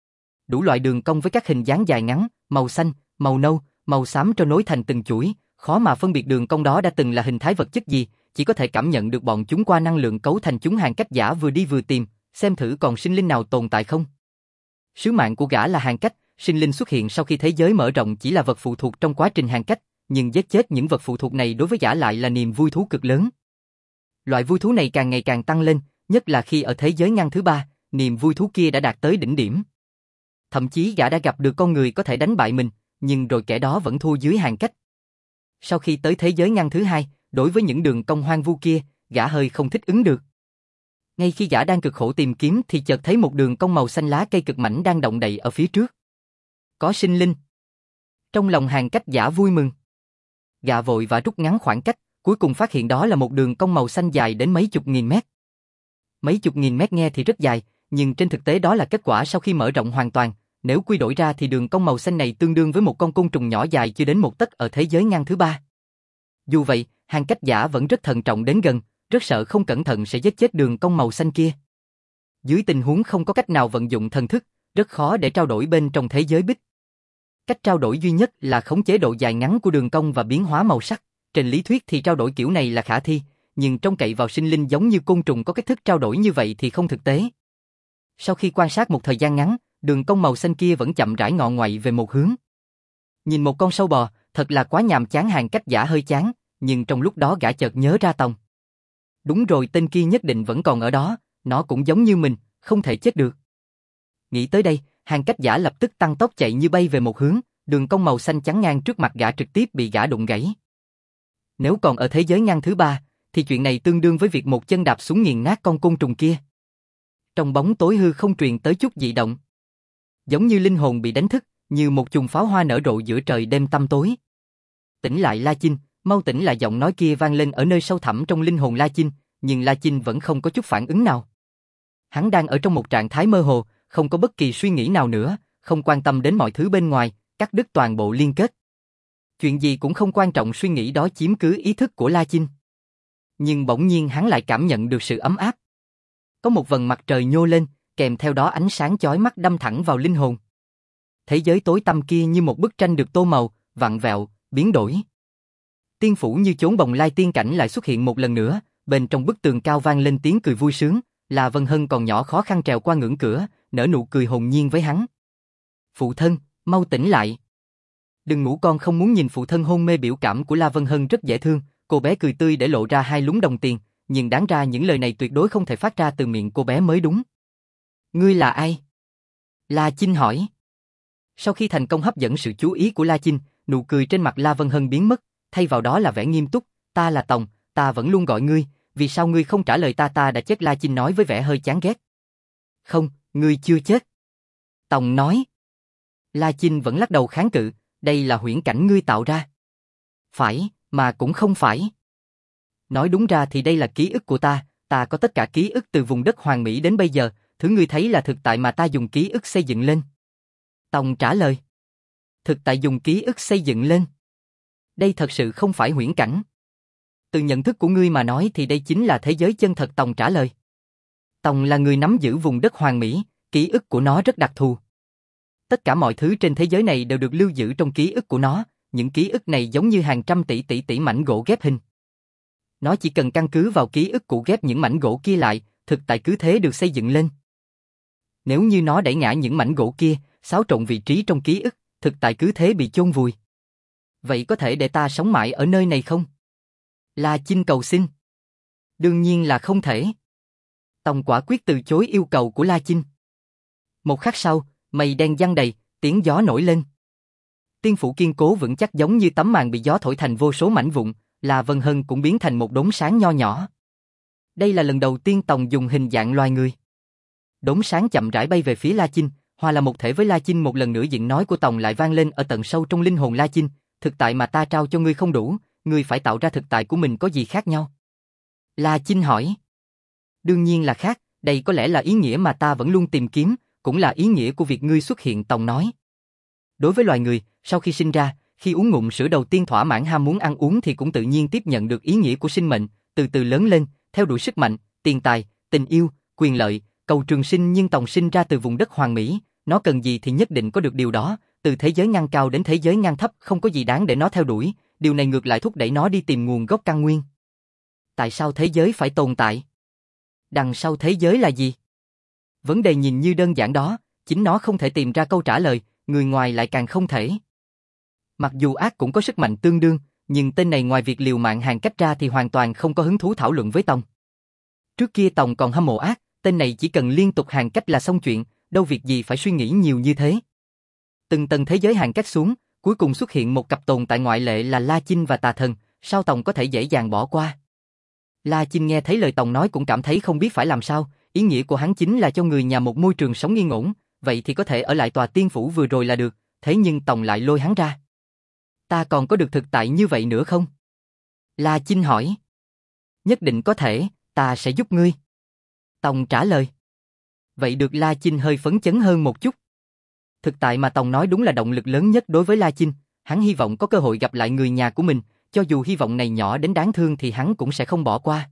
Speaker 1: Đủ loại đường cong với các hình dáng dài ngắn, màu xanh, màu nâu, màu xám cho nối thành từng chuỗi, khó mà phân biệt đường cong đó đã từng là hình thái vật chất gì, chỉ có thể cảm nhận được bọn chúng qua năng lượng cấu thành chúng. Hàn Cách Giả vừa đi vừa tìm, xem thử còn sinh linh nào tồn tại không. Sứ mạng của gã là Hàn Cách, sinh linh xuất hiện sau khi thế giới mở rộng chỉ là vật phụ thuộc trong quá trình Hàn Cách, nhưng giết chết những vật phụ thuộc này đối với gã lại là niềm vui thú cực lớn. Loại vui thú này càng ngày càng tăng lên, nhất là khi ở thế giới ngăn thứ ba, niềm vui thú kia đã đạt tới đỉnh điểm. Thậm chí gã đã gặp được con người có thể đánh bại mình, nhưng rồi kẻ đó vẫn thua dưới Hàn Cách. Sau khi tới thế giới ngăn thứ hai, đối với những đường cong hoang vu kia, gã hơi không thích ứng được. Ngay khi gã đang cực khổ tìm kiếm thì chợt thấy một đường cong màu xanh lá cây cực mảnh đang động đậy ở phía trước. Có sinh linh. Trong lòng Hàn Cách Giả vui mừng. Gã vội và rút ngắn khoảng cách, cuối cùng phát hiện đó là một đường cong màu xanh dài đến mấy chục nghìn mét. Mấy chục nghìn mét nghe thì rất dài, nhưng trên thực tế đó là kết quả sau khi mở rộng hoàn toàn. Nếu quy đổi ra thì đường cong màu xanh này tương đương với một con côn trùng nhỏ dài chưa đến một tấc ở thế giới ngăn thứ ba. Dù vậy, Hàn Cách Giả vẫn rất thận trọng đến gần, rất sợ không cẩn thận sẽ giết chết đường cong màu xanh kia. Dưới tình huống không có cách nào vận dụng thần thức, rất khó để trao đổi bên trong thế giới bích. Cách trao đổi duy nhất là khống chế độ dài ngắn của đường cong và biến hóa màu sắc. Trên lý thuyết thì trao đổi kiểu này là khả thi, nhưng trông cậy vào sinh linh giống như côn trùng có cách thức trao đổi như vậy thì không thực tế. Sau khi quan sát một thời gian ngắn, đường cong màu xanh kia vẫn chậm rãi ngọ ngoại về một hướng. Nhìn một con sâu bò, thật là quá nhàm chán. Hàn Cách Giả hơi chán, nhưng trong lúc đó gã chợt nhớ ra Tòng. Đúng rồi, tên kia nhất định vẫn còn ở đó, nó cũng giống như mình, không thể chết được. Nghĩ tới đây, Hàn Cách Giả lập tức tăng tốc chạy như bay về một hướng, đường cong màu xanh chắn ngang trước mặt gã trực tiếp bị gã đụng gãy. Nếu còn ở thế giới ngăn thứ ba, thì chuyện này tương đương với việc một chân đạp xuống nghiền nát con côn trùng kia. Trong bóng tối hư không truyền tới chút dị động. Giống như linh hồn bị đánh thức, như một chùm pháo hoa nở rộ giữa trời đêm tăm tối. Tỉnh lại La Chinh, mau tỉnh lại, giọng nói kia vang lên ở nơi sâu thẳm trong linh hồn La Chinh, nhưng La Chinh vẫn không có chút phản ứng nào. Hắn đang ở trong một trạng thái mơ hồ, không có bất kỳ suy nghĩ nào nữa, không quan tâm đến mọi thứ bên ngoài, cắt đứt toàn bộ liên kết. Chuyện gì cũng không quan trọng, suy nghĩ đó chiếm cứ ý thức của La Chinh. Nhưng bỗng nhiên hắn lại cảm nhận được sự ấm áp. Có một vầng mặt trời nhô lên, kèm theo đó ánh sáng chói mắt đâm thẳng vào linh hồn. Thế giới tối tăm kia như một bức tranh được tô màu, vặn vẹo, biến đổi. Tiên phủ như chốn bồng lai tiên cảnh lại xuất hiện một lần nữa, bên trong bức tường cao vang lên tiếng cười vui sướng, là Vân Hân còn nhỏ khó khăn trèo qua ngưỡng cửa, nở nụ cười hồn nhiên với hắn. Phụ thân, mau tỉnh lại. Đừng ngủ, con không muốn nhìn phụ thân hôn mê. Biểu cảm của La Vân Hân rất dễ thương, cô bé cười tươi để lộ ra hai lúm đồng tiền, nhưng đáng ra những lời này tuyệt đối không thể phát ra từ miệng cô bé mới đúng. Ngươi là ai? La Chinh hỏi. Sau khi thành công hấp dẫn sự chú ý của La Chinh, nụ cười trên mặt La Vân Hân biến mất, thay vào đó là vẻ nghiêm túc. Ta là Tòng, ta vẫn luôn gọi ngươi, vì sao ngươi không trả lời ta? Ta đã chết, La Chinh nói với vẻ hơi chán ghét. Không, ngươi chưa chết. Tòng nói. La Chinh vẫn lắc đầu kháng cự, đây là huyễn cảnh ngươi tạo ra. Phải, mà cũng không phải. Nói đúng ra thì đây là ký ức của ta có tất cả ký ức từ vùng đất Hoàng Mỹ đến bây giờ, thứ ngươi thấy là thực tại mà ta dùng ký ức xây dựng lên. Tòng trả lời. Thực tại dùng ký ức xây dựng lên. Đây thật sự không phải huyễn cảnh. Từ nhận thức của ngươi mà nói thì đây chính là thế giới chân thật, Tòng trả lời. Tòng là người nắm giữ vùng đất Hoàng Mỹ, ký ức của nó rất đặc thù. Tất cả mọi thứ trên thế giới này đều được lưu giữ trong ký ức của nó, những ký ức này giống như hàng trăm tỷ mảnh gỗ ghép hình. Nó chỉ cần căn cứ vào ký ức cũ ghép những mảnh gỗ kia lại, thực tại cứ thế được xây dựng lên. Nếu như nó đẩy ngã những mảnh gỗ kia, xáo trộn vị trí trong ký ức, thực tại cứ thế bị chôn vùi. Vậy có thể để ta sống mãi ở nơi này không? La Chinh cầu xin. Đương nhiên là không thể. Tòng quả quyết từ chối yêu cầu của La Chinh. Một khắc sau, mây đen giăng đầy, tiếng gió nổi lên. Tiên phủ kiên cố vững chắc giống như tấm màn bị gió thổi thành vô số mảnh vụn, là Vân Hân cũng biến thành một đốm sáng nho nhỏ. Đây là lần đầu tiên Tòng dùng hình dạng loài người. Đốm sáng chậm rãi bay về phía La Chinh, hòa là một thể với La Chinh. Một lần nữa giọng nói của Tòng lại vang lên ở tận sâu trong linh hồn La Chinh, thực tại mà ta trao cho ngươi không đủ, ngươi phải tạo ra thực tại của mình có gì khác nhau? La Chinh hỏi. Đương nhiên là khác, đây có lẽ là ý nghĩa mà ta vẫn luôn tìm kiếm, cũng là ý nghĩa của việc ngươi xuất hiện, Tòng nói. Đối với loài người, sau khi sinh ra, khi uống ngụm sữa đầu tiên thỏa mãn ham muốn ăn uống thì cũng tự nhiên tiếp nhận được ý nghĩa của sinh mệnh, từ từ lớn lên, theo đuổi sức mạnh, tiền tài, tình yêu, quyền lợi, cầu trường sinh. Nhưng Tòng sinh ra từ vùng đất hoàn mỹ, nó cần gì thì nhất định có được điều đó, từ thế giới ngang cao đến thế giới ngang thấp không có gì đáng để nó theo đuổi, điều này ngược lại thúc đẩy nó đi tìm nguồn gốc căn nguyên. Tại sao thế giới phải tồn tại? Đằng sau thế giới là gì? Vấn đề nhìn như đơn giản đó, chính nó không thể tìm ra câu trả lời, người ngoài lại càng không thể. Mặc dù ác cũng có sức mạnh tương đương, nhưng tên này ngoài việc liều mạng hàng cách ra thì hoàn toàn không có hứng thú thảo luận với Tòng. Trước kia Tòng còn hâm mộ ác, tên này chỉ cần liên tục hàng cách là xong chuyện, đâu việc gì phải suy nghĩ nhiều như thế. Từng tầng thế giới hàng cách xuống, cuối cùng xuất hiện một cặp tồn tại ngoại lệ là La Chinh và Tà Thần, sao Tòng có thể dễ dàng bỏ qua? La Chinh nghe thấy lời Tòng nói cũng cảm thấy không biết phải làm sao, ý nghĩa của hắn chính là cho người nhà một môi trường sống yên ổn, vậy thì có thể ở lại tòa tiên phủ vừa rồi là được, thế nhưng Tòng lại lôi hắn ra. Ta còn có được thực tại như vậy nữa không? La Chinh hỏi. Nhất định có thể, ta sẽ giúp ngươi. Tòng trả lời. Vậy được, La Chinh hơi phấn chấn hơn một chút. Thực tại mà Tòng nói đúng là động lực lớn nhất đối với La Chinh, hắn hy vọng có cơ hội gặp lại người nhà của mình, cho dù hy vọng này nhỏ đến đáng thương thì hắn cũng sẽ không bỏ qua.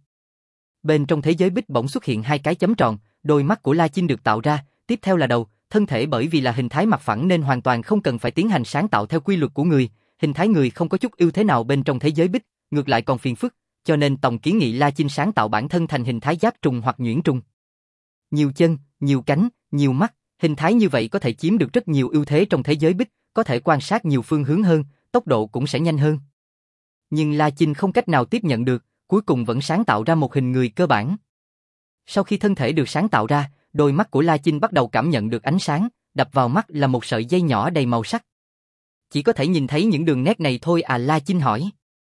Speaker 1: Bên trong thế giới bích bỗng xuất hiện hai cái chấm tròn, đôi mắt của La Chinh được tạo ra, tiếp theo là đầu, thân thể bởi vì là hình thái mặt phẳng nên hoàn toàn không cần phải tiến hành sáng tạo theo quy luật của người, hình thái người không có chút ưu thế nào bên trong thế giới bích, ngược lại còn phiền phức, cho nên Tòng kiến nghị La Chinh sáng tạo bản thân thành hình thái giáp trùng hoặc nhuyễn trùng. Nhiều chân, nhiều cánh, nhiều mắt, hình thái như vậy có thể chiếm được rất nhiều ưu thế trong thế giới bích, có thể quan sát nhiều phương hướng hơn, tốc độ cũng sẽ nhanh hơn. Nhưng La Chinh không cách nào tiếp nhận được, cuối cùng vẫn sáng tạo ra một hình người cơ bản. Sau khi thân thể được sáng tạo ra, đôi mắt của La Chinh bắt đầu cảm nhận được ánh sáng, đập vào mắt là một sợi dây nhỏ đầy màu sắc. Chỉ có thể nhìn thấy những đường nét này thôi à? La Chinh hỏi.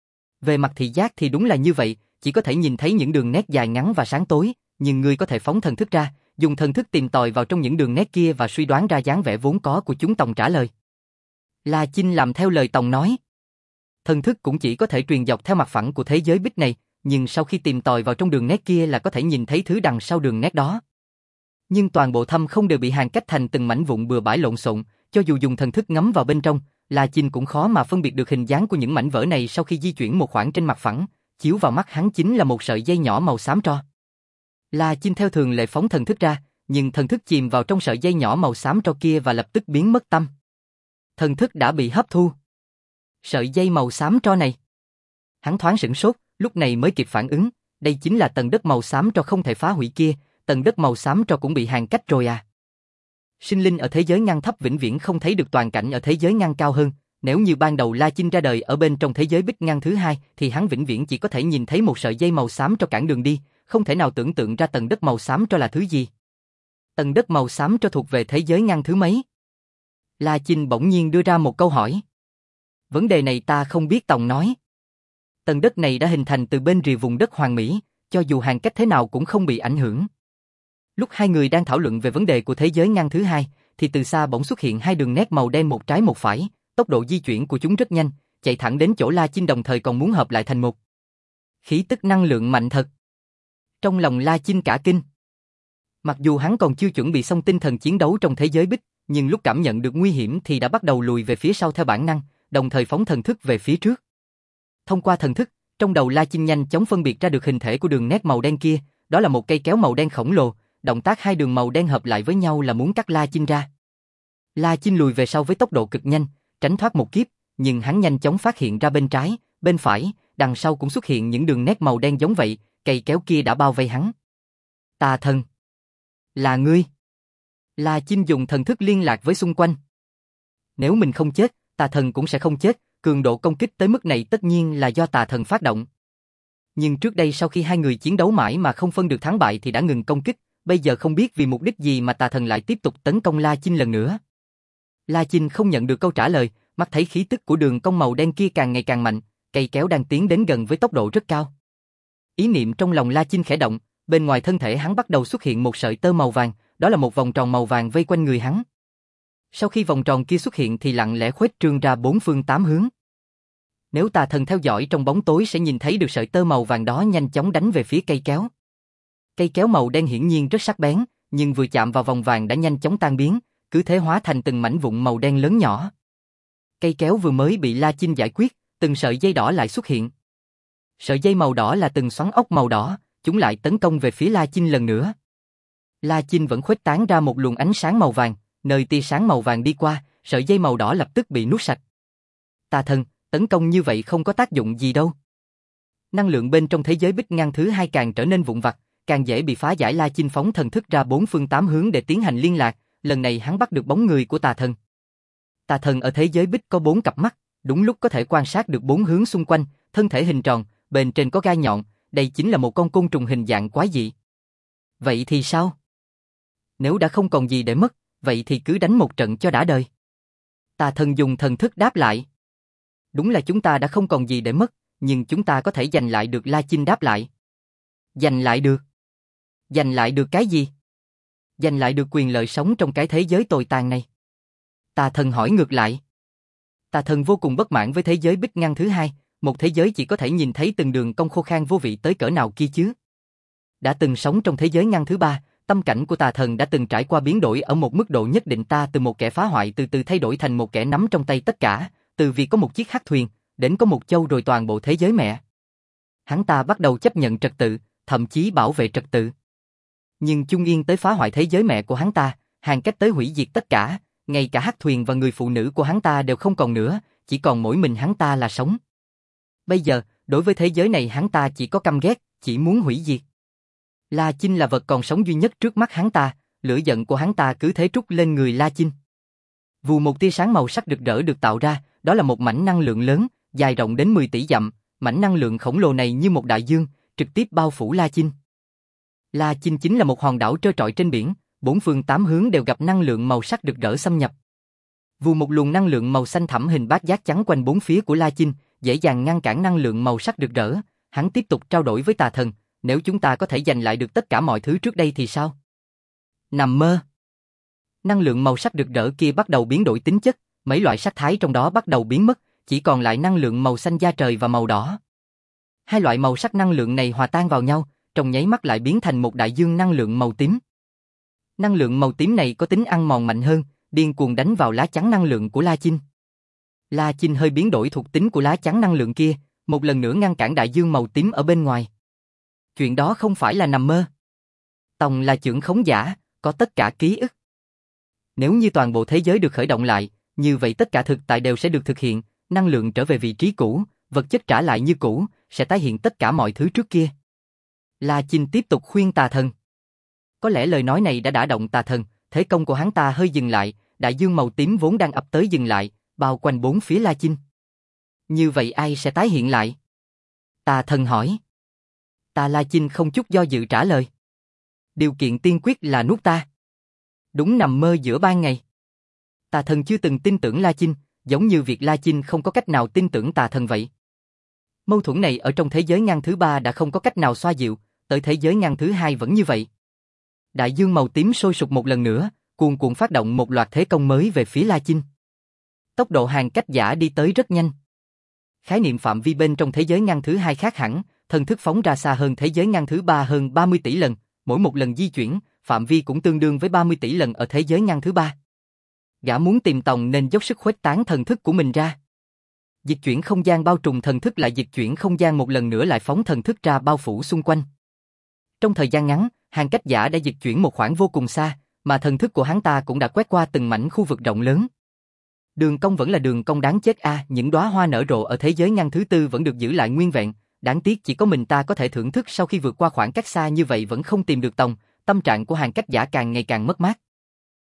Speaker 1: Về mặt thị giác thì đúng là như vậy, chỉ có thể nhìn thấy những đường nét dài ngắn và sáng tối, nhưng ngươi có thể phóng thần thức ra, dùng thần thức tìm tòi vào trong những đường nét kia và suy đoán ra dáng vẻ vốn có của chúng. Tòng trả lời. La Chinh làm theo lời Tòng nói. Thần thức cũng chỉ có thể truyền dọc theo mặt phẳng của thế giới bích này, nhưng sau khi tìm tòi vào trong đường nét kia là có thể nhìn thấy thứ đằng sau đường nét đó. Nhưng toàn bộ thâm không đều bị hàn cách thành từng mảnh vụn bừa bãi lộn xộn, cho dù dùng thần thức ngắm vào bên trong, La Chinh cũng khó mà phân biệt được hình dáng của những mảnh vỡ này. Sau khi di chuyển một khoảng trên mặt phẳng, chiếu vào mắt hắn chính là một sợi dây nhỏ màu xám tro. La Chinh theo thường lệ phóng thần thức ra, nhưng thần thức chìm vào trong sợi dây nhỏ màu xám tro kia và lập tức biến mất tâm. Thần thức đã bị hấp thu. Sợi dây màu xám tro này. Hắn thoáng sửng sốt, lúc này mới kịp phản ứng, đây chính là tầng đất màu xám tro không thể phá hủy kia, tầng đất màu xám tro cũng bị hàn cách rồi à. Sinh linh ở thế giới ngang thấp vĩnh viễn không thấy được toàn cảnh ở thế giới ngang cao hơn, nếu như ban đầu La Chinh ra đời ở bên trong thế giới bích ngang thứ hai thì hắn vĩnh viễn chỉ có thể nhìn thấy một sợi dây màu xám tro cản đường đi, không thể nào tưởng tượng ra tầng đất màu xám tro là thứ gì. Tầng đất màu xám tro thuộc về thế giới ngang thứ mấy? La Chinh bỗng nhiên đưa ra một câu hỏi. Vấn đề này ta không biết, Tòng nói. Tầng đất này đã hình thành từ bên rìa vùng đất hoàn mỹ, cho dù hàn cách thế nào cũng không bị ảnh hưởng. Lúc hai người đang thảo luận về vấn đề của thế giới ngang thứ hai, thì từ xa bỗng xuất hiện hai đường nét màu đen một trái một phải, tốc độ di chuyển của chúng rất nhanh, chạy thẳng đến chỗ La Chinh đồng thời còn muốn hợp lại thành một. Khí tức năng lượng mạnh thật. Trong lòng La Chinh cả kinh. Mặc dù hắn còn chưa chuẩn bị xong tinh thần chiến đấu trong thế giới bích, nhưng lúc cảm nhận được nguy hiểm thì đã bắt đầu lùi về phía sau theo bản năng, đồng thời phóng thần thức về phía trước. Thông qua thần thức, trong đầu La Chinh nhanh chóng phân biệt ra được hình thể của đường nét màu đen kia, đó là một cây kéo màu đen khổng lồ, động tác hai đường màu đen hợp lại với nhau là muốn cắt La Chinh ra. La Chinh lùi về sau với tốc độ cực nhanh, tránh thoát một kiếp, nhưng hắn nhanh chóng phát hiện ra bên trái, bên phải, đằng sau cũng xuất hiện những đường nét màu đen giống vậy, cây kéo kia đã bao vây hắn. Tà thần. Là ngươi. La Chinh dùng thần thức liên lạc với xung quanh. Nếu mình không chết, tà thần cũng sẽ không chết, cường độ công kích tới mức này tất nhiên là do tà thần phát động. Nhưng trước đây sau khi hai người chiến đấu mãi mà không phân được thắng bại thì đã ngừng công kích, bây giờ không biết vì mục đích gì mà tà thần lại tiếp tục tấn công La Chinh lần nữa. La Chinh không nhận được câu trả lời, mắt thấy khí tức của đường cong màu đen kia càng ngày càng mạnh, cây kéo đang tiến đến gần với tốc độ rất cao. Ý niệm trong lòng La Chinh khẽ động, bên ngoài thân thể hắn bắt đầu xuất hiện một sợi tơ màu vàng, đó là một vòng tròn màu vàng vây quanh người hắn. Sau khi vòng tròn kia xuất hiện thì lặng lẽ khuếch trương ra bốn phương tám hướng. Nếu tà thần theo dõi trong bóng tối sẽ nhìn thấy được sợi tơ màu vàng đó nhanh chóng đánh về phía cây kéo. Cây kéo màu đen hiển nhiên rất sắc bén, nhưng vừa chạm vào vòng vàng đã nhanh chóng tan biến, cứ thế hóa thành từng mảnh vụn màu đen lớn nhỏ. Cây kéo vừa mới bị La Chinh giải quyết, từng sợi dây đỏ lại xuất hiện. Sợi dây màu đỏ là từng xoắn ốc màu đỏ, chúng lại tấn công về phía La Chinh lần nữa. La Chinh vẫn khuếch tán ra một luồng ánh sáng màu vàng, nơi tia sáng màu vàng đi qua, sợi dây màu đỏ lập tức bị nuốt sạch. Tà thần, tấn công như vậy không có tác dụng gì đâu. Năng lượng bên trong thế giới bích ngang thứ hai càng trở nên vụn vặt, càng dễ bị phá giải. La Chinh phóng thần thức ra bốn phương tám hướng để tiến hành liên lạc, lần này hắn bắt được bóng người của tà thần. Tà thần ở thế giới bích có 4 cặp mắt, đúng lúc có thể quan sát được 4 hướng xung quanh, thân thể hình tròn, bên trên có gai nhọn, đây chính là một con côn trùng hình dạng quái dị. Vậy thì sao? Nếu đã không còn gì để mất, vậy thì cứ đánh một trận cho đã đời. Tà thần dùng thần thức đáp lại. Đúng là chúng ta đã không còn gì để mất, nhưng chúng ta có thể giành lại được. La Chinh đáp lại. Giành lại được? Giành lại được cái gì? Giành lại được quyền lợi sống trong cái thế giới tồi tàn này. Tà thần hỏi ngược lại. Tà thần vô cùng bất mãn với thế giới bích ngăn thứ hai, một thế giới chỉ có thể nhìn thấy từng đường cong khô khan vô vị tới cỡ nào kia chứ. Đã từng sống trong thế giới ngăn thứ ba, tâm cảnh của tà thần đã từng trải qua biến đổi ở một mức độ nhất định. Ta từ một kẻ phá hoại từ từ thay đổi thành một kẻ nắm trong tay tất cả, từ việc có một chiếc hắc thuyền, đến có một châu rồi toàn bộ thế giới mẹ. Hắn ta bắt đầu chấp nhận trật tự, thậm chí bảo vệ trật tự. Nhưng Chung Yên tới phá hoại thế giới mẹ của hắn ta, Hàn Cách tới hủy diệt tất cả, ngay cả hắc thuyền và người phụ nữ của hắn ta đều không còn nữa, chỉ còn mỗi mình hắn ta là sống. Bây giờ, đối với thế giới này hắn ta chỉ có căm ghét, chỉ muốn hủy diệt. La Chinh là vật còn sống duy nhất trước mắt hắn ta, lửa giận của hắn ta cứ thế trút lên người La Chinh. Vù một tia sáng màu sắc rực rỡ được tạo ra, đó là một mảnh năng lượng lớn, dài rộng đến 10 tỷ dặm, mảnh năng lượng khổng lồ này như một đại dương, trực tiếp bao phủ La Chinh. La Chinh chính là một hòn đảo trơ trọi trên biển, bốn phương tám hướng đều gặp năng lượng màu sắc rực rỡ xâm nhập. Vù một luồng năng lượng màu xanh thẳm hình bát giác chắn quanh bốn phía của La Chinh, dễ dàng ngăn cản năng lượng màu sắc rực rỡ. Hắn tiếp tục trao đổi với tà thần, nếu chúng ta có thể giành lại được tất cả mọi thứ trước đây thì sao? Nằm mơ. Năng lượng màu sắc rực rỡ kia bắt đầu biến đổi tính chất, mấy loại sắc thái trong đó bắt đầu biến mất, chỉ còn lại năng lượng màu xanh da trời và màu đỏ. Hai loại màu sắc năng lượng này hòa tan vào nhau, trong nháy mắt lại biến thành một đại dương năng lượng màu tím. Năng lượng màu tím này có tính ăn mòn mạnh hơn, điên cuồng đánh vào lá chắn năng lượng của La Chinh. La Chinh hơi biến đổi thuộc tính của lá chắn năng lượng kia, một lần nữa ngăn cản đại dương màu tím ở bên ngoài. Chuyện đó không phải là nằm mơ. Tòng là chưởng khống giả, có tất cả ký ức. Nếu như toàn bộ thế giới được khởi động lại, như vậy tất cả thực tại đều sẽ được thực hiện, năng lượng trở về vị trí cũ, vật chất trả lại như cũ, sẽ tái hiện tất cả mọi thứ trước kia. La Chinh tiếp tục khuyên tà thần. Có lẽ lời nói này đã đả động tà thần, thế công của hắn ta hơi dừng lại, đại dương màu tím vốn đang ập tới dừng lại, bao quanh bốn phía La Chinh. Như vậy ai sẽ tái hiện lại? Tà thần hỏi. La Chinh không chút do dự trả lời. Điều kiện tiên quyết là nuốt ta. Đúng nằm mơ giữa ban ngày. Tà thần chưa từng tin tưởng La Chinh, giống như việc La Chinh không có cách nào tin tưởng tà thần vậy. Mâu thuẫn này ở trong thế giới ngang thứ ba đã không có cách nào xoa dịu, tới thế giới ngang thứ hai vẫn như vậy. Đại dương màu tím sôi sục một lần nữa, cuồn cuộn phát động một loạt thế công mới về phía La Chinh. Tốc độ Hàn Cách giả đi tới rất nhanh. Khái niệm phạm vi bên trong thế giới ngang thứ hai khác hẳn, thần thức phóng ra xa hơn thế giới ngang thứ ba hơn 30 tỷ lần, mỗi một lần di chuyển, phạm vi cũng tương đương với 30 tỷ lần ở thế giới ngang thứ ba. Gã muốn tìm tòng nên dốc sức khuếch tán thần thức của mình ra. Dịch chuyển không gian bao trùm thần thức lại dịch chuyển không gian một lần nữa lại phóng thần thức ra bao phủ xung quanh. Trong thời gian ngắn, Hàn Cách giả đã dịch chuyển một khoảng vô cùng xa, mà thần thức của hắn ta cũng đã quét qua từng mảnh khu vực rộng lớn. Đường cong vẫn là đường cong đáng chết a, những đóa hoa nở rộ ở thế giới ngang thứ tư vẫn được giữ lại nguyên vẹn, đáng tiếc chỉ có mình ta có thể thưởng thức. Sau khi vượt qua khoảng cách xa như vậy vẫn không tìm được tòng, tâm trạng của Hàn Cách giả càng ngày càng mất mát.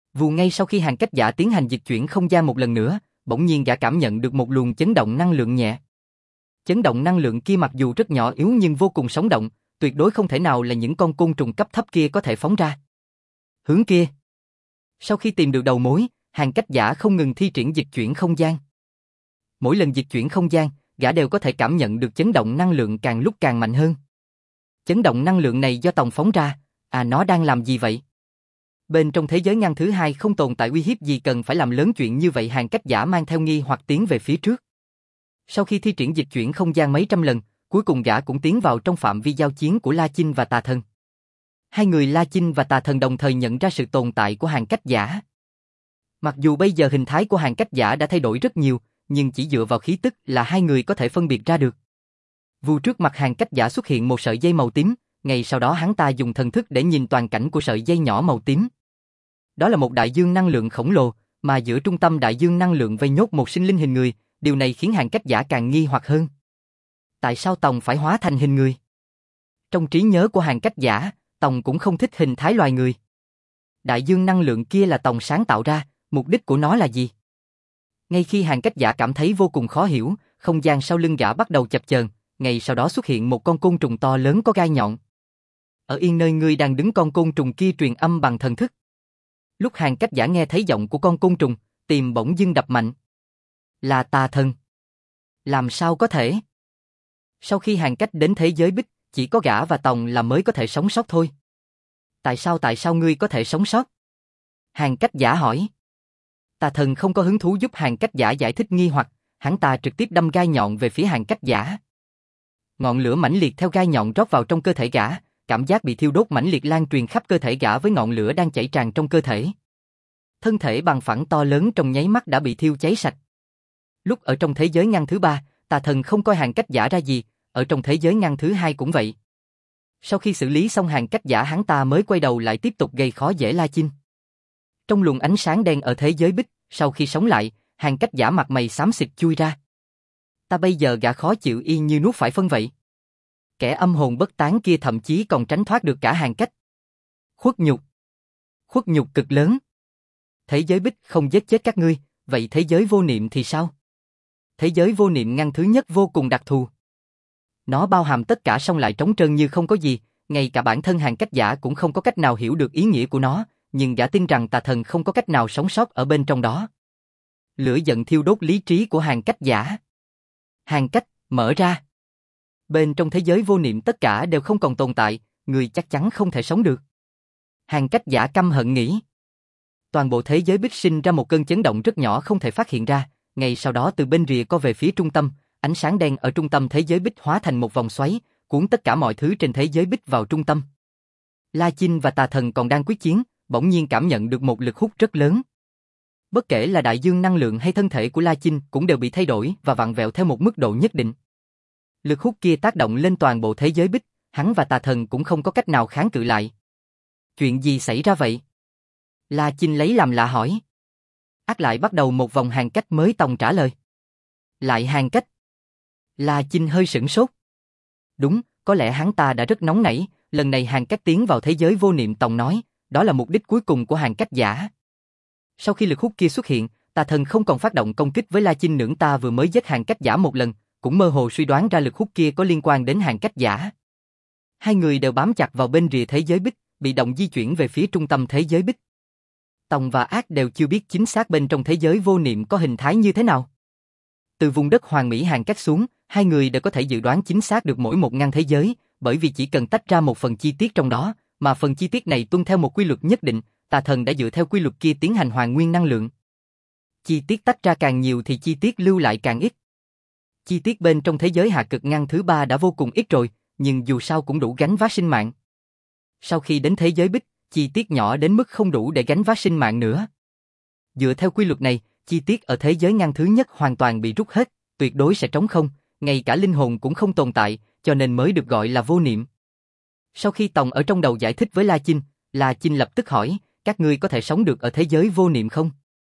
Speaker 1: Vù ngay sau khi Hàn Cách Giả tiến hành dịch chuyển không gian một lần nữa, bỗng nhiên gã cảm nhận được một luồng chấn động năng lượng nhẹ. Chấn động năng lượng kia mặc dù rất nhỏ yếu nhưng vô cùng sống động, tuyệt đối không thể nào là những con côn trùng cấp thấp kia có thể phóng ra. Hướng kia. Sau khi tìm được đầu mối, Hàn Cách Giả không ngừng thi triển dịch chuyển không gian. Mỗi lần dịch chuyển không gian, gã đều có thể cảm nhận được chấn động năng lượng càng lúc càng mạnh hơn. Chấn động năng lượng này do Tòng phóng ra, nó đang làm gì vậy? Bên trong thế giới ngăn thứ hai không tồn tại uy hiếp gì cần phải làm lớn chuyện như vậy. Hàn Cách Giả mang theo nghi hoặc tiến về phía trước. Sau khi thi triển dịch chuyển không gian mấy trăm lần, cuối cùng gã cũng tiến vào trong phạm vi giao chiến của La Chinh và Tà Thần. Hai người La Chinh và Tà Thần đồng thời nhận ra sự tồn tại của Hàn Cách Giả. Mặc dù bây giờ hình thái của Hàn Cách Giả đã thay đổi rất nhiều, nhưng chỉ dựa vào khí tức là hai người có thể phân biệt ra được. Vù trước mặt Hàn Cách Giả xuất hiện một sợi dây màu tím, ngay sau đó hắn ta dùng thần thức để nhìn toàn cảnh của sợi dây nhỏ màu tím. Đó là một đại dương năng lượng khổng lồ, mà giữa trung tâm đại dương năng lượng vây nhốt một sinh linh hình người, điều này khiến Hàn Cách Giả càng nghi hoặc hơn. Tại sao Tòng phải hóa thành hình người? Trong trí nhớ của Hàn Cách Giả, Tòng cũng không thích hình thái loài người. Đại dương năng lượng kia là Tòng sáng tạo ra, mục đích của nó là gì? Ngay khi Hàn Cách Giả cảm thấy vô cùng khó hiểu, không gian sau lưng gã bắt đầu chập chờn, ngay sau đó xuất hiện một con côn trùng to lớn có gai nhọn. Ở yên nơi ngươi đang đứng, con côn trùng kia truyền âm bằng thần thức. Lúc Hàn Cách Giả nghe thấy giọng của con côn trùng, tim bỗng dưng đập mạnh. Là Tà Thần. Làm sao có thể? Sau khi Hàn Cách đến thế giới Bích, chỉ có gã và Tòng là mới có thể sống sót thôi. Tại sao ngươi có thể sống sót? Hàn Cách Giả hỏi. Tà Thần không có hứng thú giúp Hàn Cách Giả giải thích nghi hoặc, hắn ta trực tiếp đâm gai nhọn về phía Hàn Cách Giả. Ngọn lửa mãnh liệt theo gai nhọn rót vào trong cơ thể gã, cảm giác bị thiêu đốt mãnh liệt lan truyền khắp cơ thể gã với ngọn lửa đang chảy tràn trong cơ thể. Thân thể bằng phẳng to lớn trong nháy mắt đã bị thiêu cháy sạch. Lúc ở trong thế giới ngăn thứ ba, Tà Thần không coi Hàn Cách Giả ra gì, ở trong thế giới ngăn thứ hai cũng vậy. Sau khi xử lý xong Hàn Cách Giả, hắn ta mới quay đầu lại tiếp tục gây khó dễ La Chinh. Trong luồng ánh sáng đen ở thế giới Bích, sau khi sống lại, Hàn Cách Giả mặt mày xám xịt chui ra. Ta bây giờ gã khó chịu y như nuốt phải phân vậy. Kẻ âm hồn bất tán kia thậm chí còn tránh thoát được cả Hàn Cách. Khuất nhục cực lớn. Thế giới Bích không giết chết các ngươi, vậy thế giới vô niệm thì sao? Thế giới vô niệm ngăn thứ nhất vô cùng đặc thù. Nó bao hàm tất cả song lại trống trơn như không có gì, ngay cả bản thân Hàn Cách Giả cũng không có cách nào hiểu được ý nghĩa của nó, nhưng gã tin rằng Tà Thần không có cách nào sống sót ở bên trong đó. Lửa giận thiêu đốt lý trí của Hàn Cách Giả. Hàn Cách, mở ra. Bên trong thế giới vô niệm tất cả đều không còn tồn tại, người chắc chắn không thể sống được. Hàn Cách Giả căm hận nghĩ. Toàn bộ thế giới Bích sinh ra một cơn chấn động rất nhỏ không thể phát hiện ra, ngay sau đó từ bên rìa co về phía trung tâm, ánh sáng đen ở trung tâm thế giới Bích hóa thành một vòng xoáy, cuốn tất cả mọi thứ trên thế giới Bích vào trung tâm. La Chinh và Tà Thần còn đang quyết chiến, bỗng nhiên cảm nhận được một lực hút rất lớn. Bất kể là đại dương năng lượng hay thân thể của La Chinh cũng đều bị thay đổi và vặn vẹo theo một mức độ nhất định. Lực hút kia tác động lên toàn bộ thế giới Bích, hắn và Tà Thần cũng không có cách nào kháng cự lại. Chuyện gì xảy ra vậy? La Chinh lấy làm lạ hỏi. Ác lại bắt đầu một vòng Hàn Cách mới. Tòng trả lời. Lại Hàn Cách. La Chinh hơi sửng sốt. Đúng, có lẽ hắn ta đã rất nóng nảy, lần này Hàn Cách tiến vào thế giới vô niệm. Tòng nói, đó là mục đích cuối cùng của Hàn Cách Giả. Sau khi lực hút kia xuất hiện, Tà Thần không còn phát động công kích với La Chinh nữa. Ta vừa mới giết Hàn Cách Giả một lần, cũng mơ hồ suy đoán ra lực hút kia có liên quan đến Hàn Cách Giả. Hai người đều bám chặt vào bên rìa thế giới Bích, bị động di chuyển về phía trung tâm thế giới Bích. Tòng và Ác đều chưa biết chính xác bên trong thế giới vô niệm có hình thái như thế nào. Từ vùng đất hoàn mỹ Hàn Cách xuống, hai người đều có thể dự đoán chính xác được mỗi một ngăn thế giới, bởi vì chỉ cần tách ra một phần chi tiết trong đó, mà phần chi tiết này tuân theo một quy luật nhất định, Tà Thần đã dựa theo quy luật kia tiến hành hoàn nguyên năng lượng. Chi tiết tách ra càng nhiều thì chi tiết lưu lại càng ít. Chi tiết bên trong thế giới hạ cực ngăn thứ ba đã vô cùng ít rồi, nhưng dù sao cũng đủ gánh vác sinh mạng. Sau khi đến thế giới Bích, chi tiết nhỏ đến mức không đủ để gánh vác sinh mạng nữa. Dựa theo quy luật này, chi tiết ở thế giới ngăn thứ nhất hoàn toàn bị rút hết, tuyệt đối sẽ trống không, ngay cả linh hồn cũng không tồn tại, cho nên mới được gọi là vô niệm. Sau khi Tòng ở trong đầu giải thích với La Chinh lập tức hỏi, các ngươi có thể sống được ở thế giới vô niệm không?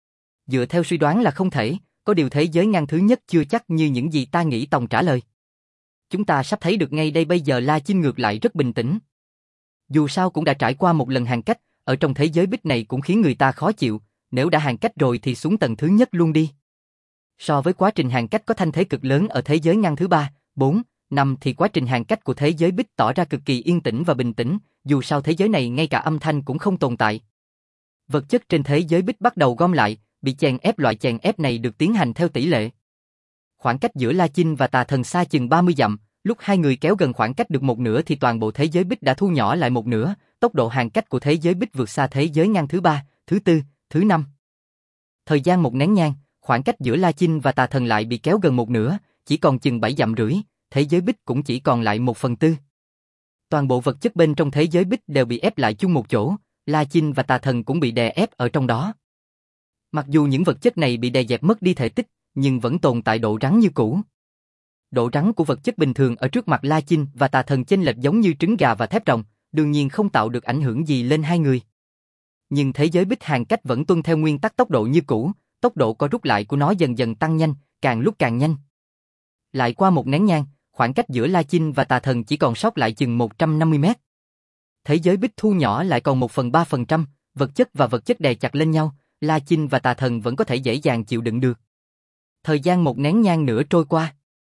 Speaker 1: Dựa theo suy đoán là không thể, có điều thế giới ngăn thứ nhất chưa chắc như những gì ta nghĩ. Tòng trả lời. Chúng ta sắp thấy được ngay đây. Bây giờ La Chinh ngược lại rất bình tĩnh. Dù sao cũng đã trải qua một lần Hàn Cách, ở trong thế giới bích này cũng khiến người ta khó chịu, nếu đã hàng cách rồi thì xuống tầng thứ nhất luôn đi. So với quá trình hàng cách có thanh thế cực lớn ở thế giới ngăn thứ 3, 4, 5 thì quá trình hàng cách của thế giới bích tỏ ra cực kỳ yên tĩnh và bình tĩnh, dù sao thế giới này ngay cả âm thanh cũng không tồn tại. Vật chất trên thế giới bích bắt đầu gom lại, bị chèn ép, loại chèn ép này được tiến hành theo tỷ lệ. Khoảng cách giữa La Chinh và Tà Thần xa chừng 30 dặm, lúc hai người kéo gần khoảng cách được một nửa thì toàn bộ thế giới bích đã thu nhỏ lại một nửa, tốc độ hàng cách của thế giới bích vượt xa thế giới ngăn thứ 3, thứ 4, thứ 5. Thời gian một nén nhang, khoảng cách giữa La Chinh và Tà Thần lại bị kéo gần một nửa, chỉ còn chừng 7 dặm rưỡi, thế giới bích cũng chỉ còn lại 1/4. Toàn bộ vật chất bên trong thế giới bích đều bị ép lại chung một chỗ, La Chinh và Tà Thần cũng bị đè ép ở trong đó. Mặc dù những vật chất này bị đè dẹp mất đi thể tích, nhưng vẫn tồn tại độ rắn như cũ. Độ rắn của vật chất bình thường ở trước mặt La Chinh và Tà Thần chênh lệch giống như trứng gà và thép rồng, đương nhiên không tạo được ảnh hưởng gì lên hai người. Nhưng thế giới bích hàng cách vẫn tuân theo nguyên tắc tốc độ như cũ, tốc độ co rút lại của nó dần dần tăng nhanh, càng lúc càng nhanh. Lại qua một nén nhang, khoảng cách giữa La Chinh và Tà Thần chỉ còn sót lại chừng 150 mét. Thế giới bích thu nhỏ lại còn 1/3%, vật chất và vật chất đè chặt lên nhau, La Chinh và Tà Thần vẫn có thể dễ dàng chịu đựng được. Thời gian một nén nhang nữa trôi qua.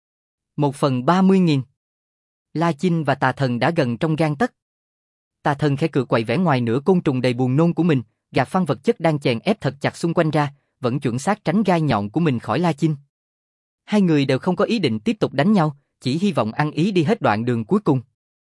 Speaker 1: 1/30.000. La Chinh và Tà Thần đã gần trong gang tấc. Tà Thần khẽ cười quậy vẻ ngoài nửa côn trùng đầy buồn nôn của mình, gạt phăng vật chất đang chèn ép thật chặt xung quanh ra, vẫn chuẩn xác tránh gai nhọn của mình khỏi La Chinh. Hai người đều không có ý định tiếp tục đánh nhau, chỉ hy vọng ăn ý đi hết đoạn đường cuối cùng.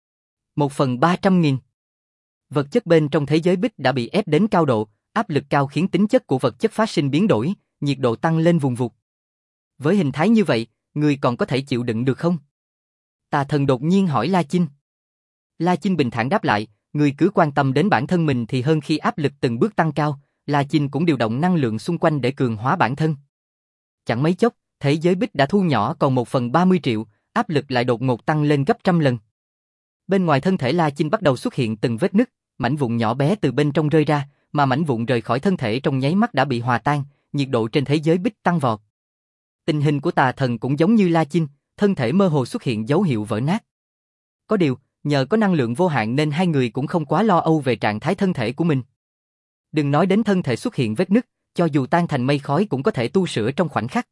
Speaker 1: 1/300.000. Vật chất bên trong thế giới bích đã bị ép đến cao độ, áp lực cao khiến tính chất của vật chất phát sinh biến đổi, nhiệt độ tăng lên vùng vụt. Với hình thái như vậy, người còn có thể chịu đựng được không? Tà Thần đột nhiên hỏi La Chinh. La Chinh bình thản đáp lại, người cứ quan tâm đến bản thân mình thì hơn. Khi áp lực từng bước tăng cao, La Chinh cũng điều động năng lượng xung quanh để cường hóa bản thân. Chẳng mấy chốc, thế giới bích đã thu nhỏ còn 1/30 triệu, áp lực lại đột ngột tăng lên gấp trăm lần. Bên ngoài thân thể La Chinh bắt đầu xuất hiện từng vết nứt, mảnh vụn nhỏ bé từ bên trong rơi ra, mà mảnh vụn rời khỏi thân thể trong nháy mắt đã bị hòa tan, nhiệt độ trên thế giới bích tăng vọt. Tình hình của Tà Thần cũng giống như La Chinh, thân thể mơ hồ xuất hiện dấu hiệu vỡ nát. Có điều, nhờ có năng lượng vô hạn nên hai người cũng không quá lo âu về trạng thái thân thể của mình. Đừng nói đến thân thể xuất hiện vết nứt, cho dù tan thành mây khói cũng có thể tu sửa trong khoảnh khắc.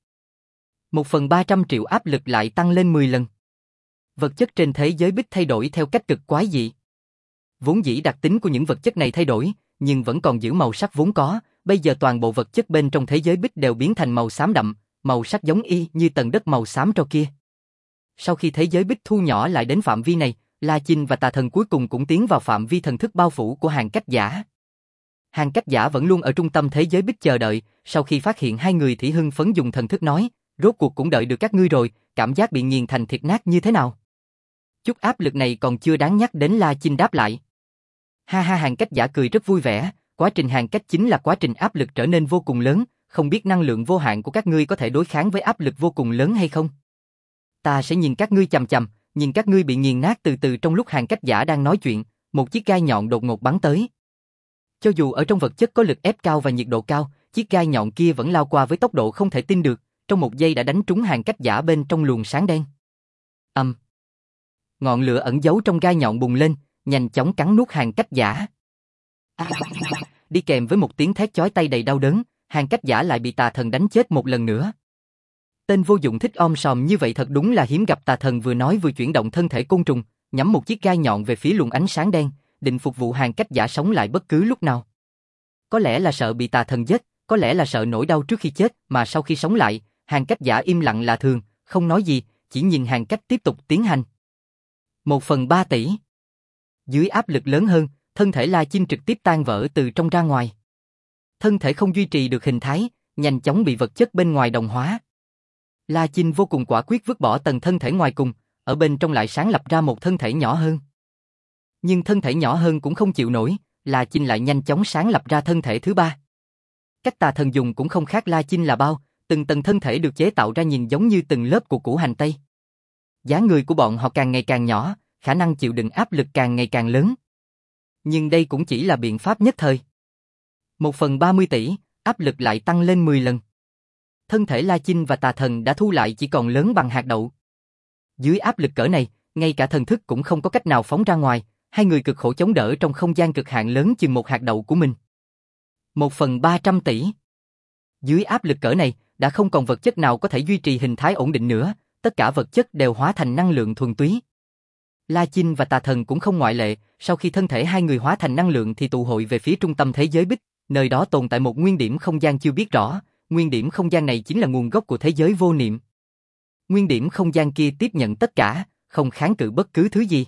Speaker 1: 1/300 triệu áp lực lại tăng lên 10 lần. Vật chất trên thế giới bích thay đổi theo cách cực quái dị. Vốn dĩ đặc tính của những vật chất này thay đổi, nhưng vẫn còn giữ màu sắc vốn có, bây giờ toàn bộ vật chất bên trong thế giới bích đều biến thành màu xám đậm, màu sắc giống y như tầng đất màu xám tro kia. Sau khi thế giới bích thu nhỏ lại đến phạm vi này, La Chinh và Tà Thần cuối cùng cũng tiến vào phạm vi thần thức bao phủ của hàng cách giả. Hàng cách giả vẫn luôn ở trung tâm thế giới bích chờ đợi, sau khi phát hiện hai người thì hưng phấn dùng thần thức nói, rốt cuộc cũng đợi được các ngươi rồi, cảm giác bị nghiền thành thịt nát như thế nào? Chút áp lực này còn chưa đáng nhắc đến. La Chinh đáp lại. Ha ha, hàng cách giả cười rất vui vẻ, quá trình hàng cách chính là quá trình áp lực trở nên vô cùng lớn, không biết năng lượng vô hạn của các ngươi có thể đối kháng với áp lực vô cùng lớn hay không? Ta sẽ nhìn các ngươi chằm chằm, nhìn các ngươi bị nghiền nát từ từ. Trong lúc hàng cách giả đang nói chuyện, một chiếc gai nhọn đột ngột bắn tới. Cho dù ở trong vật chất có lực ép cao và nhiệt độ cao, chiếc gai nhọn kia vẫn lao qua với tốc độ không thể tin được, trong một giây đã đánh trúng hàng cách giả bên trong luồng sáng đen. Ngọn lửa ẩn giấu trong gai nhọn bùng lên, nhanh chóng cắn nuốt hàng cách giả. Đi kèm với một tiếng thét chói tai đầy đau đớn, hàng cách giả lại bị Tà Thần đánh chết một lần nữa. Tên vô dụng thích om sòm như vậy thật đúng là hiếm gặp. Tà Thần vừa nói vừa chuyển động thân thể côn trùng, nhắm một chiếc gai nhọn về phía luồng ánh sáng đen, định phục vụ hàng cách giả sống lại bất cứ lúc nào. Có lẽ là sợ bị Tà Thần giết, có lẽ là sợ nỗi đau trước khi chết, mà sau khi sống lại, hàng cách giả im lặng là thường, không nói gì, chỉ nhìn hàng cách tiếp tục tiến hành. 1/3 tỷ. Dưới áp lực lớn hơn, thân thể La Chinh trực tiếp tan vỡ từ trong ra ngoài. Thân thể không duy trì được hình thái, nhanh chóng bị vật chất bên ngoài đồng hóa. La Chinh vô cùng quả quyết vứt bỏ tầng thân thể ngoài cùng, ở bên trong lại sáng lập ra một thân thể nhỏ hơn. Nhưng thân thể nhỏ hơn cũng không chịu nổi, La Chinh lại nhanh chóng sáng lập ra thân thể thứ 3. Cách Tà Thần dùng cũng không khác La Chinh là bao, từng tầng thân thể được chế tạo ra nhìn giống như từng lớp của củ hành tây. Dáng người của bọn họ càng ngày càng nhỏ, khả năng chịu đựng áp lực càng ngày càng lớn. Nhưng đây cũng chỉ là biện pháp nhất thời. 1/30 tỷ, áp lực lại tăng lên 10 lần. Thân thể La Chinh và Tà Thần đã thu lại chỉ còn lớn bằng hạt đậu. Dưới áp lực cỡ này, ngay cả thần thức cũng không có cách nào phóng ra ngoài, Hai người cực khổ chống đỡ trong không gian cực hạn lớn chừng một hạt đậu của mình. 1/300 tỷ. Dưới áp lực cỡ này, đã không còn vật chất nào có thể duy trì hình thái ổn định nữa, tất cả vật chất đều hóa thành năng lượng thuần túy. La Chinh và Tà Thần cũng không ngoại lệ, sau khi thân thể hai người hóa thành năng lượng thì tụ hội về phía trung tâm thế giới Bích, nơi đó tồn tại một nguyên điểm không gian chưa biết rõ, nguyên điểm không gian này chính là nguồn gốc của thế giới vô niệm. Nguyên điểm không gian kia tiếp nhận tất cả, không kháng cự bất cứ thứ gì.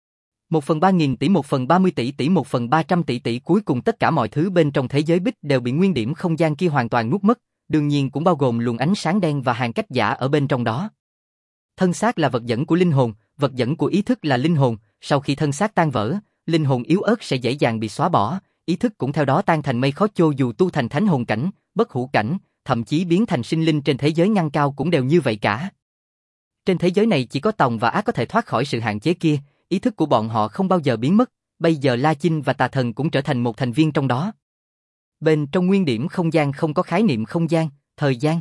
Speaker 1: 1/3000 tỷ, 1/30 tỷ tỷ, 1/300 tỷ tỷ, cuối cùng tất cả mọi thứ bên trong thế giới Bích đều bị nguyên điểm không gian kia hoàn toàn nuốt mất, đương nhiên cũng bao gồm luồng ánh sáng đen và hàng cách giả ở bên trong đó. Thân xác là vật dẫn của linh hồn, vật dẫn của ý thức là linh hồn, sau khi thân xác tan vỡ, linh hồn yếu ớt sẽ dễ dàng bị xóa bỏ, ý thức cũng theo đó tan thành mây khói, cho dù tu thành thánh hồn cảnh, bất hủ cảnh, thậm chí biến thành sinh linh trên thế giới ngăn cao cũng đều như vậy cả. Trên thế giới này chỉ có Tòng và Ác có thể thoát khỏi sự hạn chế kia, ý thức của bọn họ không bao giờ biến mất, bây giờ La Chinh và Tà Thần cũng trở thành một thành viên trong đó. Bên trong nguyên điểm không gian không có khái niệm không gian, thời gian.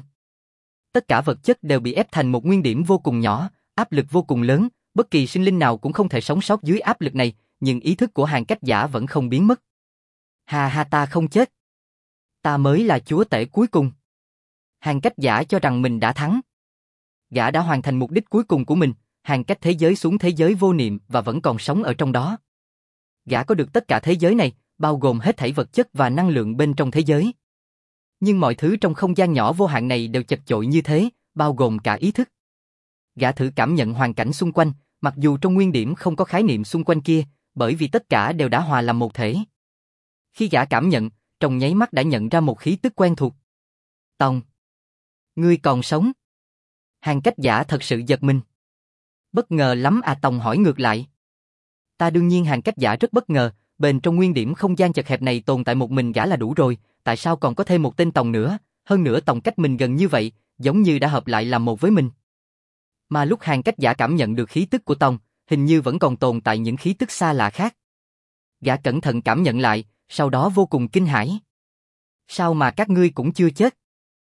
Speaker 1: Tất cả vật chất đều bị ép thành một nguyên điểm vô cùng nhỏ, áp lực vô cùng lớn, bất kỳ sinh linh nào cũng không thể sống sót dưới áp lực này, nhưng ý thức của hàng cách giả vẫn không biến mất. Ha ha, ta không chết. Ta mới là chúa tể cuối cùng. Hàng cách giả cho rằng mình đã thắng. Gã đã hoàn thành mục đích cuối cùng của mình, hàng cách thế giới xuống thế giới vô niệm và vẫn còn sống ở trong đó. Gã có được tất cả thế giới này, bao gồm hết thảy vật chất và năng lượng bên trong thế giới. Nhưng mọi thứ trong không gian nhỏ vô hạn này đều chật chội như thế, bao gồm cả ý thức. Gã thử cảm nhận hoàn cảnh xung quanh, mặc dù trong nguyên điểm không có khái niệm xung quanh kia, bởi vì tất cả đều đã hòa làm một thể. Khi gã cảm nhận, trong nháy mắt đã nhận ra một khí tức quen thuộc. Tòng, ngươi còn sống? Hàng cách giả thật sự giật mình. Bất ngờ lắm à? Tòng hỏi ngược lại. Ta đương nhiên, hàng cách giả rất bất ngờ, bên trong nguyên điểm không gian chật hẹp này tồn tại một mình gã là đủ rồi, tại sao còn có thêm một tên Tòng nữa, hơn nữa Tòng cách mình gần như vậy, giống như đã hợp lại làm một với mình. Mà lúc hàng cách giả cảm nhận được khí tức của Tòng, hình như vẫn còn tồn tại những khí tức xa lạ khác. Gã cẩn thận cảm nhận lại, sau đó vô cùng kinh hãi. Sao mà các ngươi cũng chưa chết?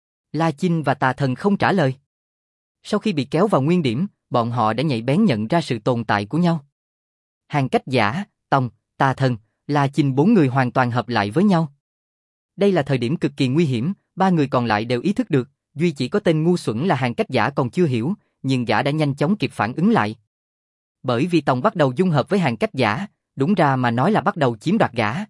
Speaker 1: La Chinh và Tà Thần không trả lời. Sau khi bị kéo vào nguyên điểm, bọn họ đã nhạy bén nhận ra sự tồn tại của nhau. Hàng cách giả, Tòng, Tà Thần, La Chinh, bốn người hoàn toàn hợp lại với nhau. Đây là thời điểm cực kỳ nguy hiểm, ba người còn lại đều ý thức được, duy chỉ có tên ngu xuẩn là hàng cách giả còn chưa hiểu, nhưng gã đã nhanh chóng kịp phản ứng lại. Bởi vì Tòng bắt đầu dung hợp với hàng cách giả, đúng ra mà nói là bắt đầu chiếm đoạt gã.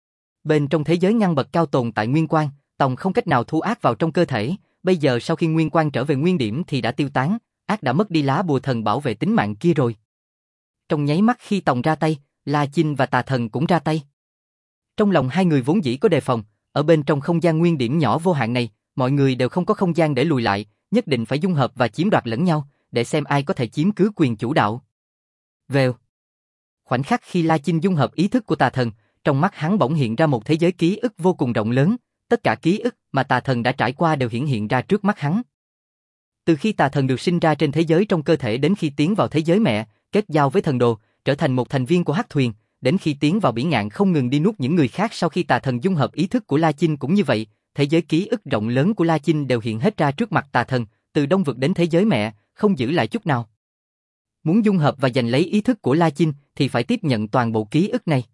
Speaker 1: Bên trong thế giới ngăn bậc cao tồn tại nguyên quang, Tòng không cách nào thu ác vào trong cơ thể, bây giờ sau khi nguyên quang trở về nguyên điểm thì đã tiêu tán, ác đã mất đi lá bùa thần bảo vệ tính mạng kia rồi. Trong nháy mắt khi Tòng ra tay, La Chinh và Tà Thần cũng ra tay. Trong lòng hai người vốn dĩ có đề phòng, ở bên trong không gian nguyên điểm nhỏ vô hạn này, mọi người đều không có không gian để lùi lại, nhất định phải dung hợp và chiếm đoạt lẫn nhau, để xem ai có thể chiếm cứ quyền chủ đạo. Vèo. Khoảnh khắc khi La Chinh dung hợp ý thức của Tà Thần, trong mắt hắn bỗng hiện ra một thế giới ký ức vô cùng rộng lớn, tất cả ký ức mà Tà Thần đã trải qua đều hiển hiện ra trước mắt hắn. Từ khi Tà Thần được sinh ra trên thế giới trong cơ thể đến khi tiến vào thế giới mẹ, kết giao với thần đồ, trở thành một thành viên của Hắc Thuyền, đến khi tiến vào biển ngạn không ngừng đi nuốt những người khác. Sau khi Tà Thần dung hợp ý thức của La Chinh cũng như vậy, thế giới ký ức rộng lớn của La Chinh đều hiện hết ra trước mặt Tà Thần, từ Đông Vực đến thế giới mẹ, không giữ lại chút nào. Muốn dung hợp và giành lấy ý thức của La Chinh thì phải tiếp nhận toàn bộ ký ức này.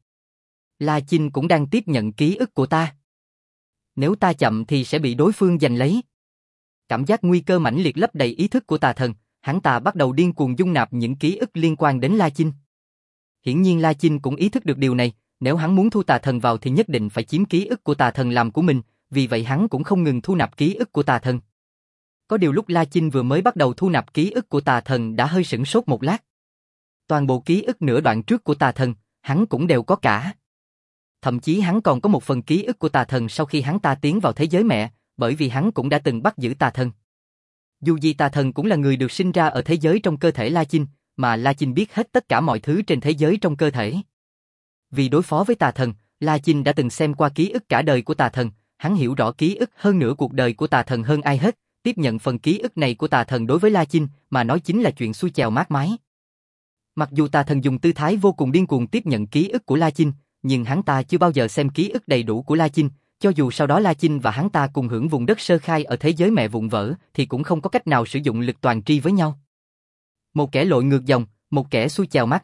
Speaker 1: La Chinh cũng đang tiếp nhận ký ức của ta. Nếu ta chậm thì sẽ bị đối phương giành lấy. Cảm giác nguy cơ mãnh liệt lấp đầy ý thức của Tà Thần, hắn ta bắt đầu điên cuồng dung nạp những ký ức liên quan đến La Chinh. Hiển nhiên La Chinh cũng ý thức được điều này, nếu hắn muốn thu Tà Thần vào thì nhất định phải chiếm ký ức của Tà Thần làm của mình, vì vậy hắn cũng không ngừng thu nạp ký ức của Tà Thần. Có điều lúc La Chinh vừa mới bắt đầu thu nạp ký ức của Tà Thần đã hơi sửng sốt một lát. Toàn bộ ký ức nửa đoạn trước của Tà Thần, hắn cũng đều có cả. Thậm chí hắn còn có một phần ký ức của Tà Thần sau khi hắn ta tiến vào thế giới mẹ, bởi vì hắn cũng đã từng bắt giữ Tà Thần. Dù gì Tà Thần cũng là người được sinh ra ở thế giới trong cơ thể La Chinh, mà La Chinh biết hết tất cả mọi thứ trên thế giới trong cơ thể. Vì đối phó với Tà Thần, La Chinh đã từng xem qua ký ức cả đời của Tà Thần, hắn hiểu rõ ký ức hơn nửa cuộc đời của Tà Thần hơn ai hết, tiếp nhận phần ký ức này của Tà Thần đối với La Chinh mà nói chính là chuyện xuôi chèo mát mái. Mặc dù Tà Thần dùng tư thái vô cùng điên cuồng tiếp nhận ký ức của La Chinh, nhưng hắn ta chưa bao giờ xem ký ức đầy đủ của La Chinh, cho dù sau đó La Chinh và hắn ta cùng hưởng vùng đất sơ khai ở thế giới mẹ vụn vỡ thì cũng không có cách nào sử dụng lực toàn tri với nhau. Một kẻ lội ngược dòng, một kẻ xuôi chèo mát mái,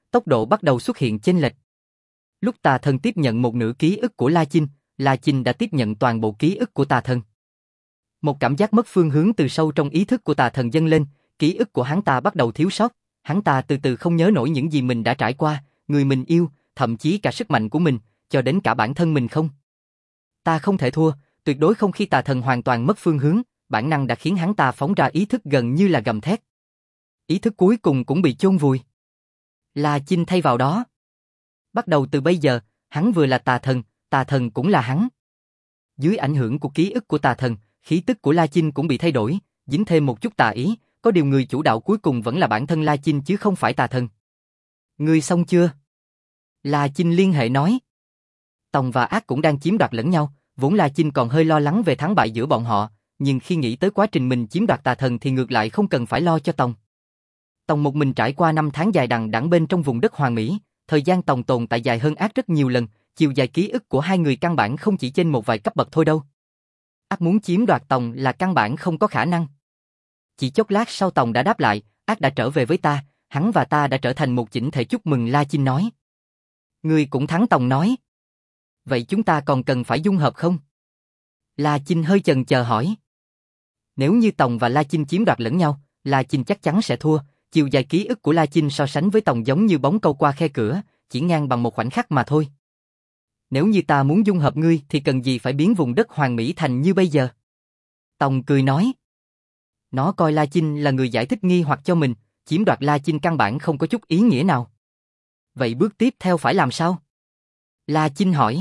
Speaker 1: tốc độ bắt đầu xuất hiện chênh lệch. Lúc tà thần tiếp nhận một nửa ký ức của La Chinh đã tiếp nhận toàn bộ ký ức của tà thần. Một cảm giác mất phương hướng từ sâu trong ý thức của tà thần dâng lên, ký ức của hắn ta bắt đầu thiếu sót, hắn ta từ từ không nhớ nổi những gì mình đã trải qua, người mình yêu, thậm chí cả sức mạnh của mình, cho đến cả bản thân mình không. Ta không thể thua, tuyệt đối không. Khi tà thần hoàn toàn mất phương hướng, bản năng đã khiến hắn ta phóng ra ý thức gần như là gầm thét. Ý thức cuối cùng cũng bị chôn vùi. La Chinh thay vào đó. Bắt đầu từ bây giờ, hắn vừa là tà thần cũng là hắn. Dưới ảnh hưởng của ký ức của tà thần, khí tức của La Chinh cũng bị thay đổi, dính thêm một chút tà ý, có điều người chủ đạo cuối cùng vẫn là bản thân La Chinh chứ không phải tà thần. Ngươi xong chưa? La Chinh liên hệ nói. Tòng và Ác cũng đang chiếm đoạt lẫn nhau, vốn La Chinh còn hơi lo lắng về thắng bại giữa bọn họ, nhưng khi nghĩ tới quá trình mình chiếm đoạt tà thần thì ngược lại không cần phải lo cho Tòng. Tòng một mình trải qua 5 tháng dài đằng đẵng bên trong vùng đất Hoàng Mỹ, thời gian Tòng tồn tại dài hơn Ác rất nhiều lần, chiều dài ký ức của hai người căn bản không chỉ trên một vài cấp bậc thôi đâu. Ác muốn chiếm đoạt Tòng là căn bản không có khả năng. Chỉ chốc lát sau Tòng đã đáp lại, Ác đã trở về với ta, hắn và ta đã trở thành một chỉnh thể. Chúc mừng. La Chinh nói. Ngươi cũng thắng. Tòng nói. Vậy chúng ta còn cần phải dung hợp không? La Chinh hơi chần chờ hỏi. Nếu như Tòng và La Chinh chiếm đoạt lẫn nhau, La Chinh chắc chắn sẽ thua, chiều dài ký ức của La Chinh so sánh với Tòng giống như bóng câu qua khe cửa, chỉ ngang bằng một khoảnh khắc mà thôi. Nếu như ta muốn dung hợp ngươi thì cần gì phải biến vùng đất Hoàng Mỹ thành như bây giờ? Tòng cười nói. Nó coi La Chinh là người giải thích nghi hoặc cho mình, chiếm đoạt La Chinh căn bản không có chút ý nghĩa nào. Vậy bước tiếp theo phải làm sao? La Chinh hỏi.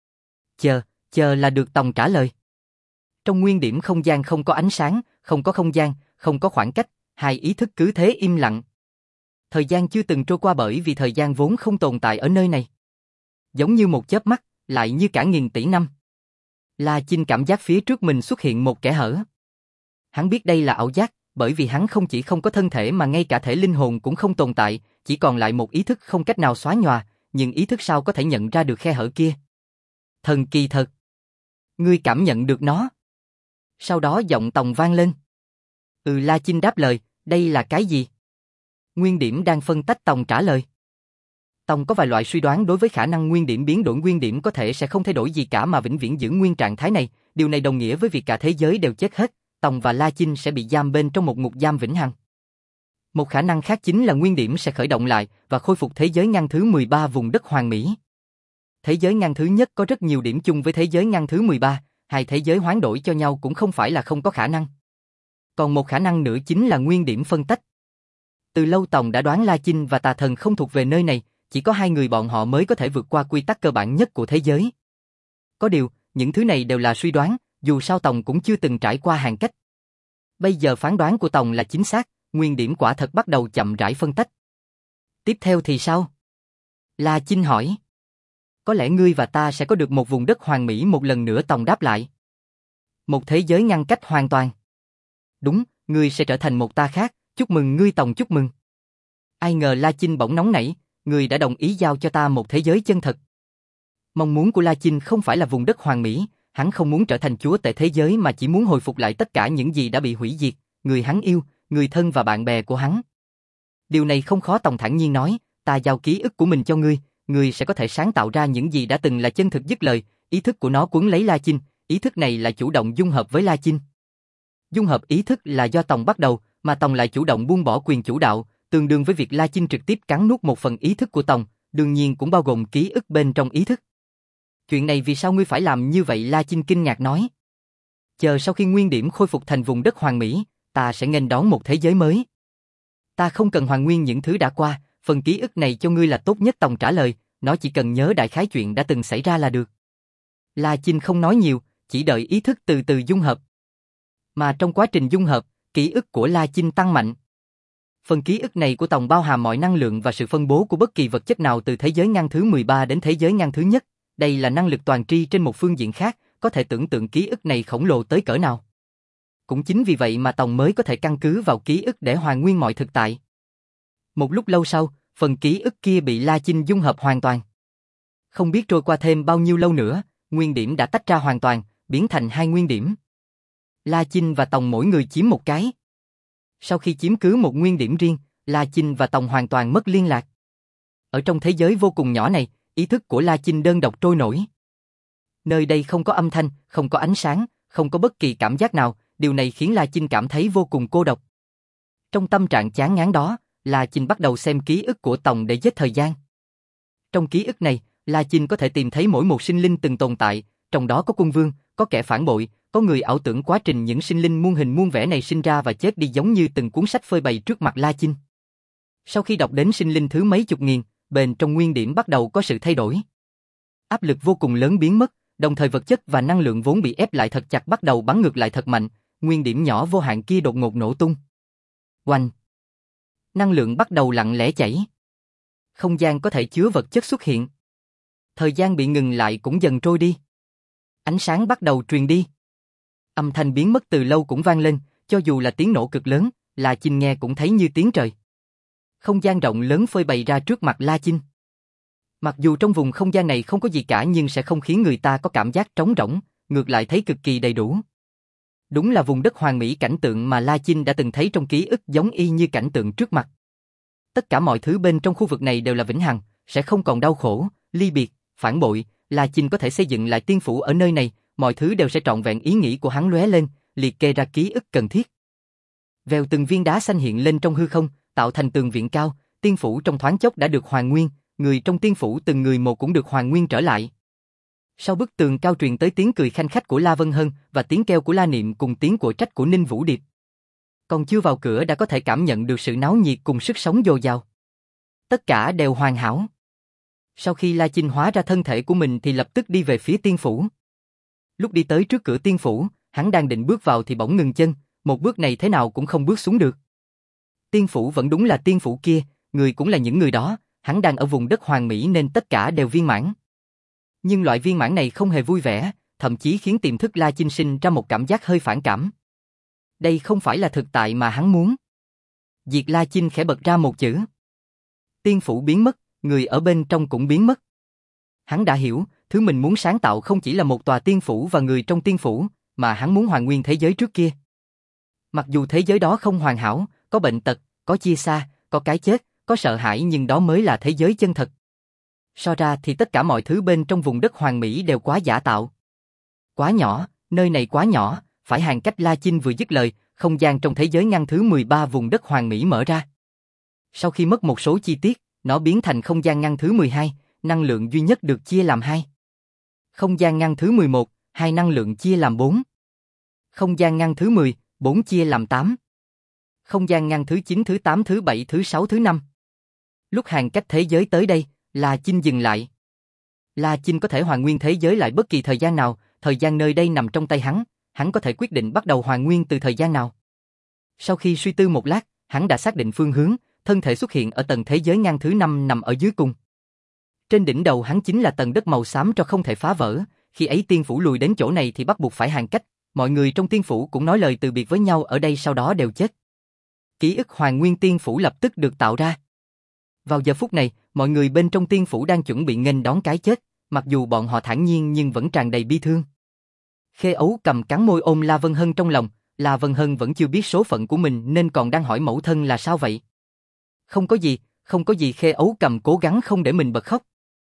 Speaker 1: Chờ là được. Tòng trả lời. Trong nguyên điểm không gian không có ánh sáng, không có không gian, không có khoảng cách, hai ý thức cứ thế im lặng. Thời gian chưa từng trôi qua bởi vì thời gian vốn không tồn tại ở nơi này. Giống như một chớp mắt, lại như cả nghìn tỷ năm. La Chinh cảm giác phía trước mình xuất hiện một kẽ hở. Hắn biết đây là ảo giác, bởi vì hắn không chỉ không có thân thể mà ngay cả thể linh hồn cũng không tồn tại, chỉ còn lại một ý thức không cách nào xóa nhòa, nhưng ý thức sao có thể nhận ra được khe hở kia? Thần kỳ thật. Ngươi cảm nhận được nó. Sau đó giọng Tòng vang lên. La Chinh đáp lời, đây là cái gì? Nguyên điểm đang phân tách. Tòng trả lời. Tòng có vài loại suy đoán đối với khả năng nguyên điểm biến đổi. Nguyên điểm có thể sẽ không thay đổi gì cả mà vĩnh viễn giữ nguyên trạng thái này, điều này đồng nghĩa với việc cả thế giới đều chết hết, Tòng và La Chinh sẽ bị giam bên trong một ngục giam vĩnh hằng. Một khả năng khác chính là nguyên điểm sẽ khởi động lại và khôi phục thế giới ngăn thứ 13 vùng đất Hoàng Mỹ. Thế giới ngăn thứ nhất có rất nhiều điểm chung với thế giới ngăn thứ 13, hai thế giới hoán đổi cho nhau cũng không phải là không có khả năng. Còn một khả năng nữa chính là nguyên điểm phân tách. Từ lâu Tòng đã đoán La Chinh và tà thần không thuộc về nơi này, chỉ có hai người bọn họ mới có thể vượt qua quy tắc cơ bản nhất của thế giới. Có điều, những thứ này đều là suy đoán, dù sao Tòng cũng chưa từng trải qua hàng cách. Bây giờ phán đoán của Tòng là chính xác, nguyên điểm quả thật bắt đầu chậm rãi phân tách. Tiếp theo thì sao? La Chinh hỏi. Có lẽ ngươi và ta sẽ có được một vùng đất Hoàng Mỹ một lần nữa. Tòng đáp lại. Một thế giới ngăn cách hoàn toàn. Đúng, ngươi sẽ trở thành một ta khác, chúc mừng ngươi Tòng. Chúc mừng. Ai ngờ La Chinh bỗng nóng nảy, ngươi đã đồng ý giao cho ta một thế giới chân thật. Mong muốn của La Chinh không phải là vùng đất Hoàng Mỹ, hắn không muốn trở thành chúa tể thế giới mà chỉ muốn hồi phục lại tất cả những gì đã bị hủy diệt, người hắn yêu, người thân và bạn bè của hắn. Điều này không khó. Tòng thản nhiên nói, ta giao ký ức của mình cho ngươi, ngươi sẽ có thể sáng tạo ra những gì đã từng là chân thực. Dứt lời, ý thức của nó cuốn lấy La Chinh, ý thức này là chủ động dung hợp với La Chinh. Dung hợp ý thức là do Tòng bắt đầu, mà Tòng lại chủ động buông bỏ quyền chủ đạo, tương đương với việc La Chinh trực tiếp cắn nuốt một phần ý thức của Tòng, đương nhiên cũng bao gồm ký ức bên trong ý thức. Chuyện này vì sao ngươi phải làm như vậy? La Chinh kinh ngạc nói. Chờ sau khi nguyên điểm khôi phục thành vùng đất Hoàng Mỹ, ta sẽ nghênh đón một thế giới mới. Ta không cần hoàn nguyên những thứ đã qua, phần ký ức này cho ngươi là tốt nhất. Tòng trả lời, nó chỉ cần nhớ đại khái chuyện đã từng xảy ra là được. La Chinh không nói nhiều, chỉ đợi ý thức từ từ dung hợp. Mà trong quá trình dung hợp, ký ức của La Chinh tăng mạnh. Phần ký ức này của Tòng bao hàm mọi năng lượng và sự phân bố của bất kỳ vật chất nào từ thế giới ngăn thứ 13 đến thế giới ngăn thứ nhất. Đây là năng lực toàn tri trên một phương diện khác, có thể tưởng tượng ký ức này khổng lồ tới cỡ nào. Cũng chính vì vậy mà Tòng mới có thể căn cứ vào ký ức để hoàn nguyên mọi thực tại. Một lúc lâu sau, phần ký ức kia bị La Chinh dung hợp hoàn toàn. Không biết trôi qua thêm bao nhiêu lâu nữa, nguyên điểm đã tách ra hoàn toàn, biến thành hai nguyên điểm. La Chinh và Tòng mỗi người chiếm một cái. Sau khi chiếm cứ một nguyên điểm riêng, La Chinh và Tòng hoàn toàn mất liên lạc. Ở trong thế giới vô cùng nhỏ này, ý thức của La Chinh đơn độc trôi nổi. Nơi đây không có âm thanh, không có ánh sáng, không có bất kỳ cảm giác nào, điều này khiến La Chinh cảm thấy vô cùng cô độc. Trong tâm trạng chán ngán đó, La Chinh bắt đầu xem ký ức của Tòng để giết thời gian. Trong ký ức này, La Chinh có thể tìm thấy mỗi một sinh linh từng tồn tại, trong đó có quân vương, có kẻ phản bội, có người ảo tưởng quá trình những sinh linh muôn hình muôn vẻ này sinh ra và chết đi giống như từng cuốn sách phơi bày trước mặt La Chinh. Sau khi đọc đến sinh linh thứ mấy chục nghìn, bên trong nguyên điểm bắt đầu có sự thay đổi. Áp lực vô cùng lớn biến mất, đồng thời vật chất và năng lượng vốn bị ép lại thật chặt bắt đầu bắn ngược lại thật mạnh, nguyên điểm nhỏ vô hạn kia đột ngột nổ tung. Oanh! Năng lượng bắt đầu lặng lẽ chảy. Không gian có thể chứa vật chất xuất hiện. Thời gian bị ngừng lại cũng dần trôi đi. Ánh sáng bắt đầu truyền đi. Âm thanh biến mất từ lâu cũng vang lên, cho dù là tiếng nổ cực lớn, La Chinh nghe cũng thấy như tiếng trời. Không gian rộng lớn phơi bày ra trước mặt La Chinh. Mặc dù trong vùng không gian này không có gì cả nhưng sẽ không khiến người ta có cảm giác trống rỗng, ngược lại thấy cực kỳ đầy đủ. Đúng là vùng đất hoàn mỹ, cảnh tượng mà La Chinh đã từng thấy trong ký ức giống y như cảnh tượng trước mặt. Tất cả mọi thứ bên trong khu vực này đều là vĩnh hằng, sẽ không còn đau khổ, ly biệt, phản bội. La Chinh có thể xây dựng lại tiên phủ ở nơi này, mọi thứ đều sẽ trọn vẹn. Ý nghĩ của hắn lóe lên, liệt kê ra ký ức cần thiết. Vèo, từng viên đá xanh hiện lên trong hư không, tạo thành tường viện cao, tiên phủ trong thoáng chốc đã được hoàn nguyên, người trong tiên phủ từng người một cũng được hoàn nguyên trở lại. Sau bức tường cao truyền tới tiếng cười khanh khách của La Vân Hân và tiếng kêu của La Niệm cùng tiếng của trách của Ninh Vũ Điệp. Còn chưa vào cửa đã có thể cảm nhận được sự náo nhiệt cùng sức sống dồi dào. Tất cả đều hoàn hảo. Sau khi La Chinh hóa ra thân thể của mình thì lập tức đi về phía tiên phủ. Lúc đi tới trước cửa tiên phủ, hắn đang định bước vào thì bỗng ngừng chân, một bước này thế nào cũng không bước xuống được. Tiên phủ vẫn đúng là tiên phủ kia, người cũng là những người đó, hắn đang ở vùng đất hoàn mỹ nên tất cả đều viên mãn. Nhưng loại viên mãn này không hề vui vẻ, thậm chí khiến tiềm thức La Chinh sinh ra một cảm giác hơi phản cảm. Đây không phải là thực tại mà hắn muốn. Diệt La Chinh khẽ bật ra một chữ. Tiên phủ biến mất, người ở bên trong cũng biến mất. Hắn đã hiểu, thứ mình muốn sáng tạo không chỉ là một tòa tiên phủ và người trong tiên phủ, mà hắn muốn hoàn nguyên thế giới trước kia. Mặc dù thế giới đó không hoàn hảo, có bệnh tật, có chia xa, có cái chết, có sợ hãi nhưng đó mới là thế giới chân thật. So ra thì tất cả mọi thứ bên trong vùng đất hoàn mỹ đều quá giả tạo. Quá nhỏ, nơi này quá nhỏ, phải hàng cách. La Chinh vừa dứt lời, không gian trong thế giới ngăn thứ 13 vùng đất hoàn mỹ mở ra. Sau khi mất một số chi tiết, nó biến thành không gian ngăn thứ 12, năng lượng duy nhất được chia làm 2. Không gian ngăn thứ 11, 2 năng lượng chia làm 4. Không gian ngăn thứ 10, 4 chia làm 8. Không gian ngăn thứ 9, thứ 8, thứ 7, thứ 6, thứ 5. Lúc hàng cách thế giới tới đây, La Chinh dừng lại. La Chinh có thể hoàn nguyên thế giới lại bất kỳ thời gian nào, thời gian nơi đây nằm trong tay hắn có thể quyết định bắt đầu hoàn nguyên từ thời gian nào. Sau khi suy tư một lát, hắn đã xác định phương hướng, thân thể xuất hiện ở tầng thế giới ngăn thứ 5 nằm ở dưới cùng. Trên đỉnh đầu hắn chính là tầng đất màu xám cho không thể phá vỡ, khi ấy tiên phủ lùi đến chỗ này thì bắt buộc phải hàng cách, mọi người trong tiên phủ cũng nói lời từ biệt với nhau ở đây sau đó đều chết. Ký ức hoàn nguyên tiên phủ lập tức được tạo ra. Vào giờ phút này, mọi người bên trong tiên phủ đang chuẩn bị nghênh đón cái chết, mặc dù bọn họ thản nhiên nhưng vẫn tràn đầy bi thương. Khê Ấu Cầm cắn môi ôm La Vân Hân trong lòng, La Vân Hân vẫn chưa biết số phận của mình nên còn đang hỏi mẫu thân là sao vậy. Không có gì. Khê Ấu Cầm cố gắng không để mình bật khóc.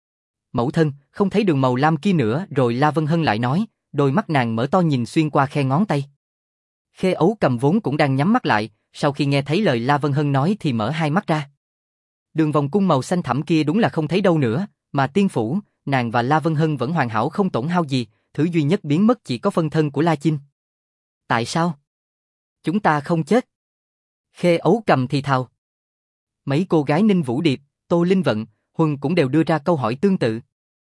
Speaker 1: Mẫu thân, không thấy đường màu lam kia nữa rồi. La Vân Hân lại nói, đôi mắt nàng mở to nhìn xuyên qua khe ngón tay. Khê Ấu Cầm vốn cũng đang nhắm mắt lại, sau khi nghe thấy lời La Vân Hân nói thì mở hai mắt ra. Đường vòng cung màu xanh thẳm kia đúng là không thấy đâu nữa, mà tiên phủ, nàng và La Vân Hân vẫn hoàn hảo không tổn hao gì, thứ duy nhất biến mất chỉ có phân thân của La Chinh. Tại sao? Chúng ta không chết. Khê Ấu Cầm thì thào. Mấy cô gái Ninh Vũ Điệp, Tô Linh Vận, Huân cũng đều đưa ra câu hỏi tương tự.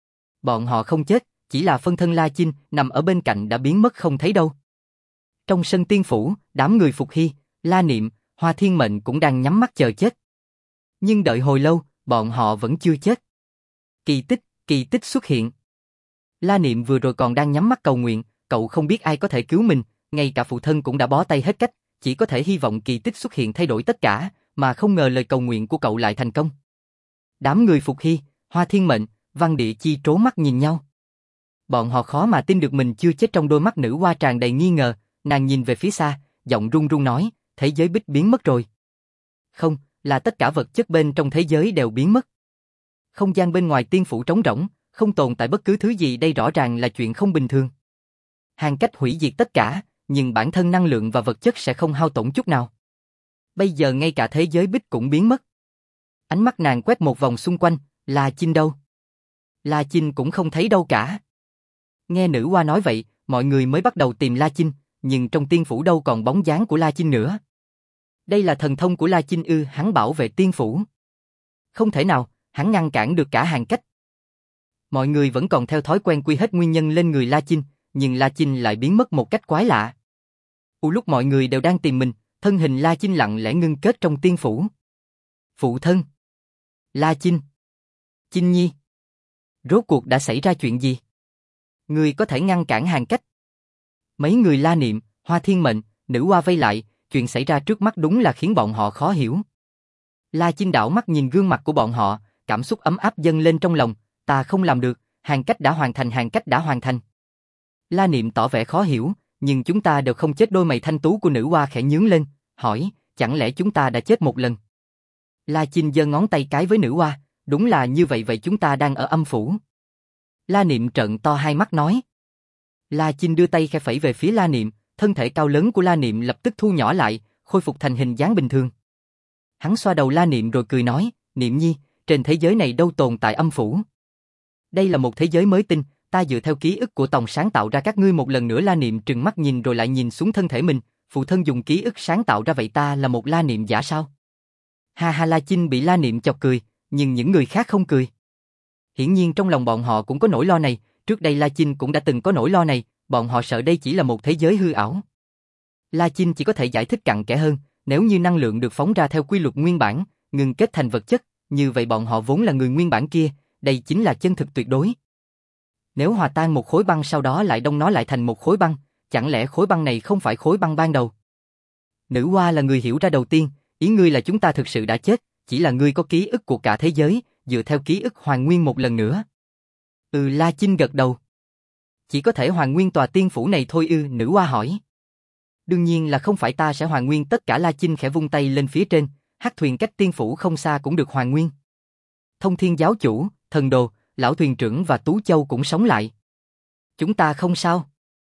Speaker 1: Bọn họ không chết, chỉ là phân thân La Chinh nằm ở bên cạnh đã biến mất không thấy đâu. Trong sân tiên phủ, đám người Phục Hy, La Niệm, Hoa Thiên Mệnh cũng đang nhắm mắt chờ chết. Nhưng đợi hồi lâu, bọn họ vẫn chưa chết. Kỳ tích xuất hiện. La Niệm vừa rồi còn đang nhắm mắt cầu nguyện, cậu không biết ai có thể cứu mình, ngay cả phụ thân cũng đã bó tay hết cách, chỉ có thể hy vọng kỳ tích xuất hiện thay đổi tất cả, mà không ngờ lời cầu nguyện của cậu lại thành công. Đám người Phục Hy, Hoa Thiên Mệnh, Văn Địa Chi trố mắt nhìn nhau. Bọn họ khó mà tin được mình chưa chết. Trong đôi mắt nữ hoa tràn đầy nghi ngờ, nàng nhìn về phía xa, giọng run run nói, thế giới Bích biến mất rồi. Không, là tất cả vật chất bên trong thế giới đều biến mất. Không gian bên ngoài tiên phủ trống rỗng, không tồn tại bất cứ thứ gì, đây rõ ràng là chuyện không bình thường. Hàn cách hủy diệt tất cả, nhưng bản thân năng lượng và vật chất sẽ không hao tổn chút nào. Bây giờ ngay cả thế giới bích cũng biến mất. Ánh mắt nàng quét một vòng xung quanh, La Chinh đâu? La Chinh cũng không thấy đâu cả. Nghe nữ hoa nói vậy, mọi người mới bắt đầu tìm La Chinh, nhưng trong tiên phủ đâu còn bóng dáng của La Chinh nữa. Đây là thần thông của La Chinh ư? Hắn bảo vệ tiên phủ. Không thể nào, hắn ngăn cản được cả Hàn cách. Mọi người vẫn còn theo thói quen quy hết nguyên nhân lên người La Chinh, nhưng La Chinh lại biến mất một cách quái lạ. Lúc mọi người đều đang tìm mình, thân hình La Chinh lặng lẽ ngưng kết trong tiên phủ. Phụ thân. La Chinh. Chinh Nhi. Rốt cuộc đã xảy ra chuyện gì? Người có thể ngăn cản Hàn cách. Mấy người La Niệm, Hoa Thiên Mệnh, nữ hoa vây lại, chuyện xảy ra trước mắt đúng là khiến bọn họ khó hiểu. La Chinh đảo mắt nhìn gương mặt của bọn họ, cảm xúc ấm áp dâng lên trong lòng, ta không làm được, Hàn cách đã hoàn thành, Hàn cách đã hoàn thành. La Niệm tỏ vẻ khó hiểu, nhưng chúng ta đều không chết. Đôi mày thanh tú của nữ hoa khẽ nhướng lên, hỏi, chẳng lẽ chúng ta đã chết một lần? La Chinh giơ ngón tay cái với nữ hoa, đúng là như vậy, vậy chúng ta đang ở âm phủ. La Niệm trợn to hai mắt nói. La Chinh đưa tay khẽ phẩy về phía La Niệm, thân thể cao lớn của La Niệm lập tức thu nhỏ lại, khôi phục thành hình dáng bình thường. Hắn xoa đầu La Niệm rồi cười nói, Niệm Nhi, trên thế giới này đâu tồn tại âm phủ. Đây là một thế giới mới tinh, ta dựa theo ký ức của Tòng sáng tạo ra các ngươi một lần nữa. La Niệm trừng mắt nhìn rồi lại nhìn xuống thân thể mình, phụ thân dùng ký ức sáng tạo ra, vậy ta là một La Niệm giả sao? Ha ha, La Chinh bị La Niệm chọc cười, nhưng những người khác không cười. Hiển nhiên trong lòng bọn họ cũng có nỗi lo này, trước đây La Chinh cũng đã từng có nỗi lo này, bọn họ sợ đây chỉ là một thế giới hư ảo. La Chinh chỉ có thể giải thích cặn kẽ hơn, nếu như năng lượng được phóng ra theo quy luật nguyên bản, ngừng kết thành vật chất, như vậy bọn họ vốn là người nguyên bản kia, đây chính là chân thực tuyệt đối. Nếu hòa tan một khối băng sau đó lại đông nó lại thành một khối băng, chẳng lẽ khối băng này không phải khối băng ban đầu? Nữ hoa là người hiểu ra đầu tiên, ý ngươi là chúng ta thực sự đã chết, chỉ là ngươi có ký ức của cả thế giới, dựa theo ký ức hoàn nguyên một lần nữa. La Chinh gật đầu. Chỉ có thể hoàn nguyên tòa tiên phủ này thôi ư? Nữ hoa hỏi. Đương nhiên là không phải, ta sẽ hoàn nguyên tất cả. La Chinh khẽ vung tay lên phía trên, hắc thuyền cách tiên phủ không xa cũng được hoàn nguyên. Thông Thiên giáo chủ, Thần Đồ, lão thuyền trưởng và Tú Châu cũng sống lại. Chúng ta không sao.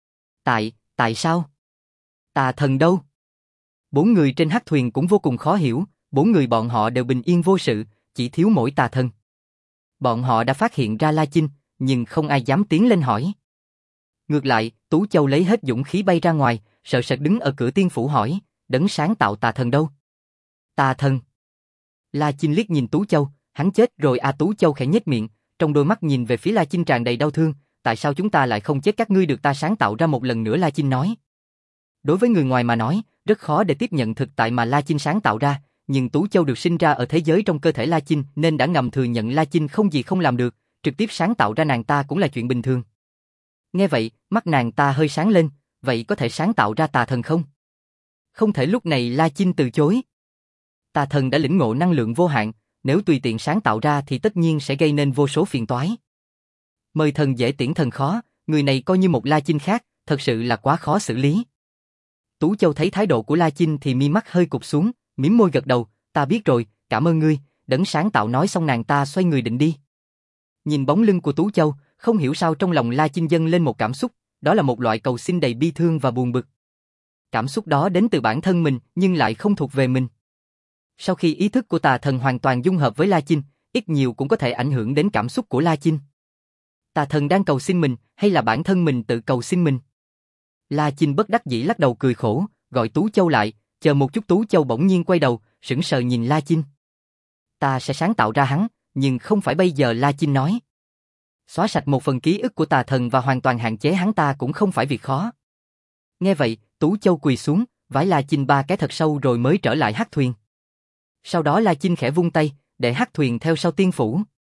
Speaker 1: Tại sao? Tà thần đâu? Bốn người trên hắc thuyền cũng vô cùng khó hiểu, bốn người bọn họ đều bình yên vô sự, chỉ thiếu mỗi tà thần. Bọn họ đã phát hiện ra La Chinh, nhưng không ai dám tiến lên hỏi. Ngược lại, Tú Châu lấy hết dũng khí bay ra ngoài, sợ sệt đứng ở cửa tiên phủ hỏi, đấng sáng tạo tà thần đâu? Tà thần? La Chinh liếc nhìn Tú Châu, hắn chết rồi à? Tú Châu khẽ nhếch miệng, trong đôi mắt nhìn về phía La Chinh tràn đầy đau thương, tại sao chúng ta lại không chết? Các ngươi được ta sáng tạo ra một lần nữa. La Chinh nói. Đối với người ngoài mà nói, rất khó để tiếp nhận thực tại mà La Chinh sáng tạo ra, nhưng Tú Châu được sinh ra ở thế giới trong cơ thể La Chinh nên đã ngầm thừa nhận La Chinh không gì không làm được, trực tiếp sáng tạo ra nàng ta cũng là chuyện bình thường. Nghe vậy, mắt nàng ta hơi sáng lên, vậy có thể sáng tạo ra tà thần không? Không thể. Lúc này La Chinh từ chối. Tà thần đã lĩnh ngộ năng lượng vô hạn, nếu tùy tiện sáng tạo ra thì tất nhiên sẽ gây nên vô số phiền toái. Mời thần dễ tiễn thần khó, người này coi như một La Chinh khác, thật sự là quá khó xử lý. Tú Châu thấy thái độ của La Chinh thì mi mắt hơi cụp xuống, mím môi gật đầu, ta biết rồi, cảm ơn ngươi. Đấng sáng tạo nói xong nàng ta xoay người định đi. Nhìn bóng lưng của Tú Châu, không hiểu sao trong lòng La Chinh dâng lên một cảm xúc, đó là một loại cầu xin đầy bi thương và buồn bực. Cảm xúc đó đến từ bản thân mình nhưng lại không thuộc về mình. Sau khi ý thức của tà thần hoàn toàn dung hợp với La Chinh, ít nhiều cũng có thể ảnh hưởng đến cảm xúc của La Chinh. Tà thần đang cầu xin mình hay là bản thân mình tự cầu xin mình? La Chinh bất đắc dĩ lắc đầu cười khổ, gọi Tú Châu lại, chờ một chút. Tú Châu bỗng nhiên quay đầu, sững sờ nhìn La Chinh. Ta sẽ sáng tạo ra hắn, nhưng không phải bây giờ. La Chinh nói. Xóa sạch một phần ký ức của tà thần và hoàn toàn hạn chế hắn ta cũng không phải việc khó. Nghe vậy, Tú Châu quỳ xuống, vái La Chinh 3 cái thật sâu rồi mới trở lại hắc thuyền. Sau đó La Chinh khẽ vung tay, để hắc thuyền theo sau tiên phủ.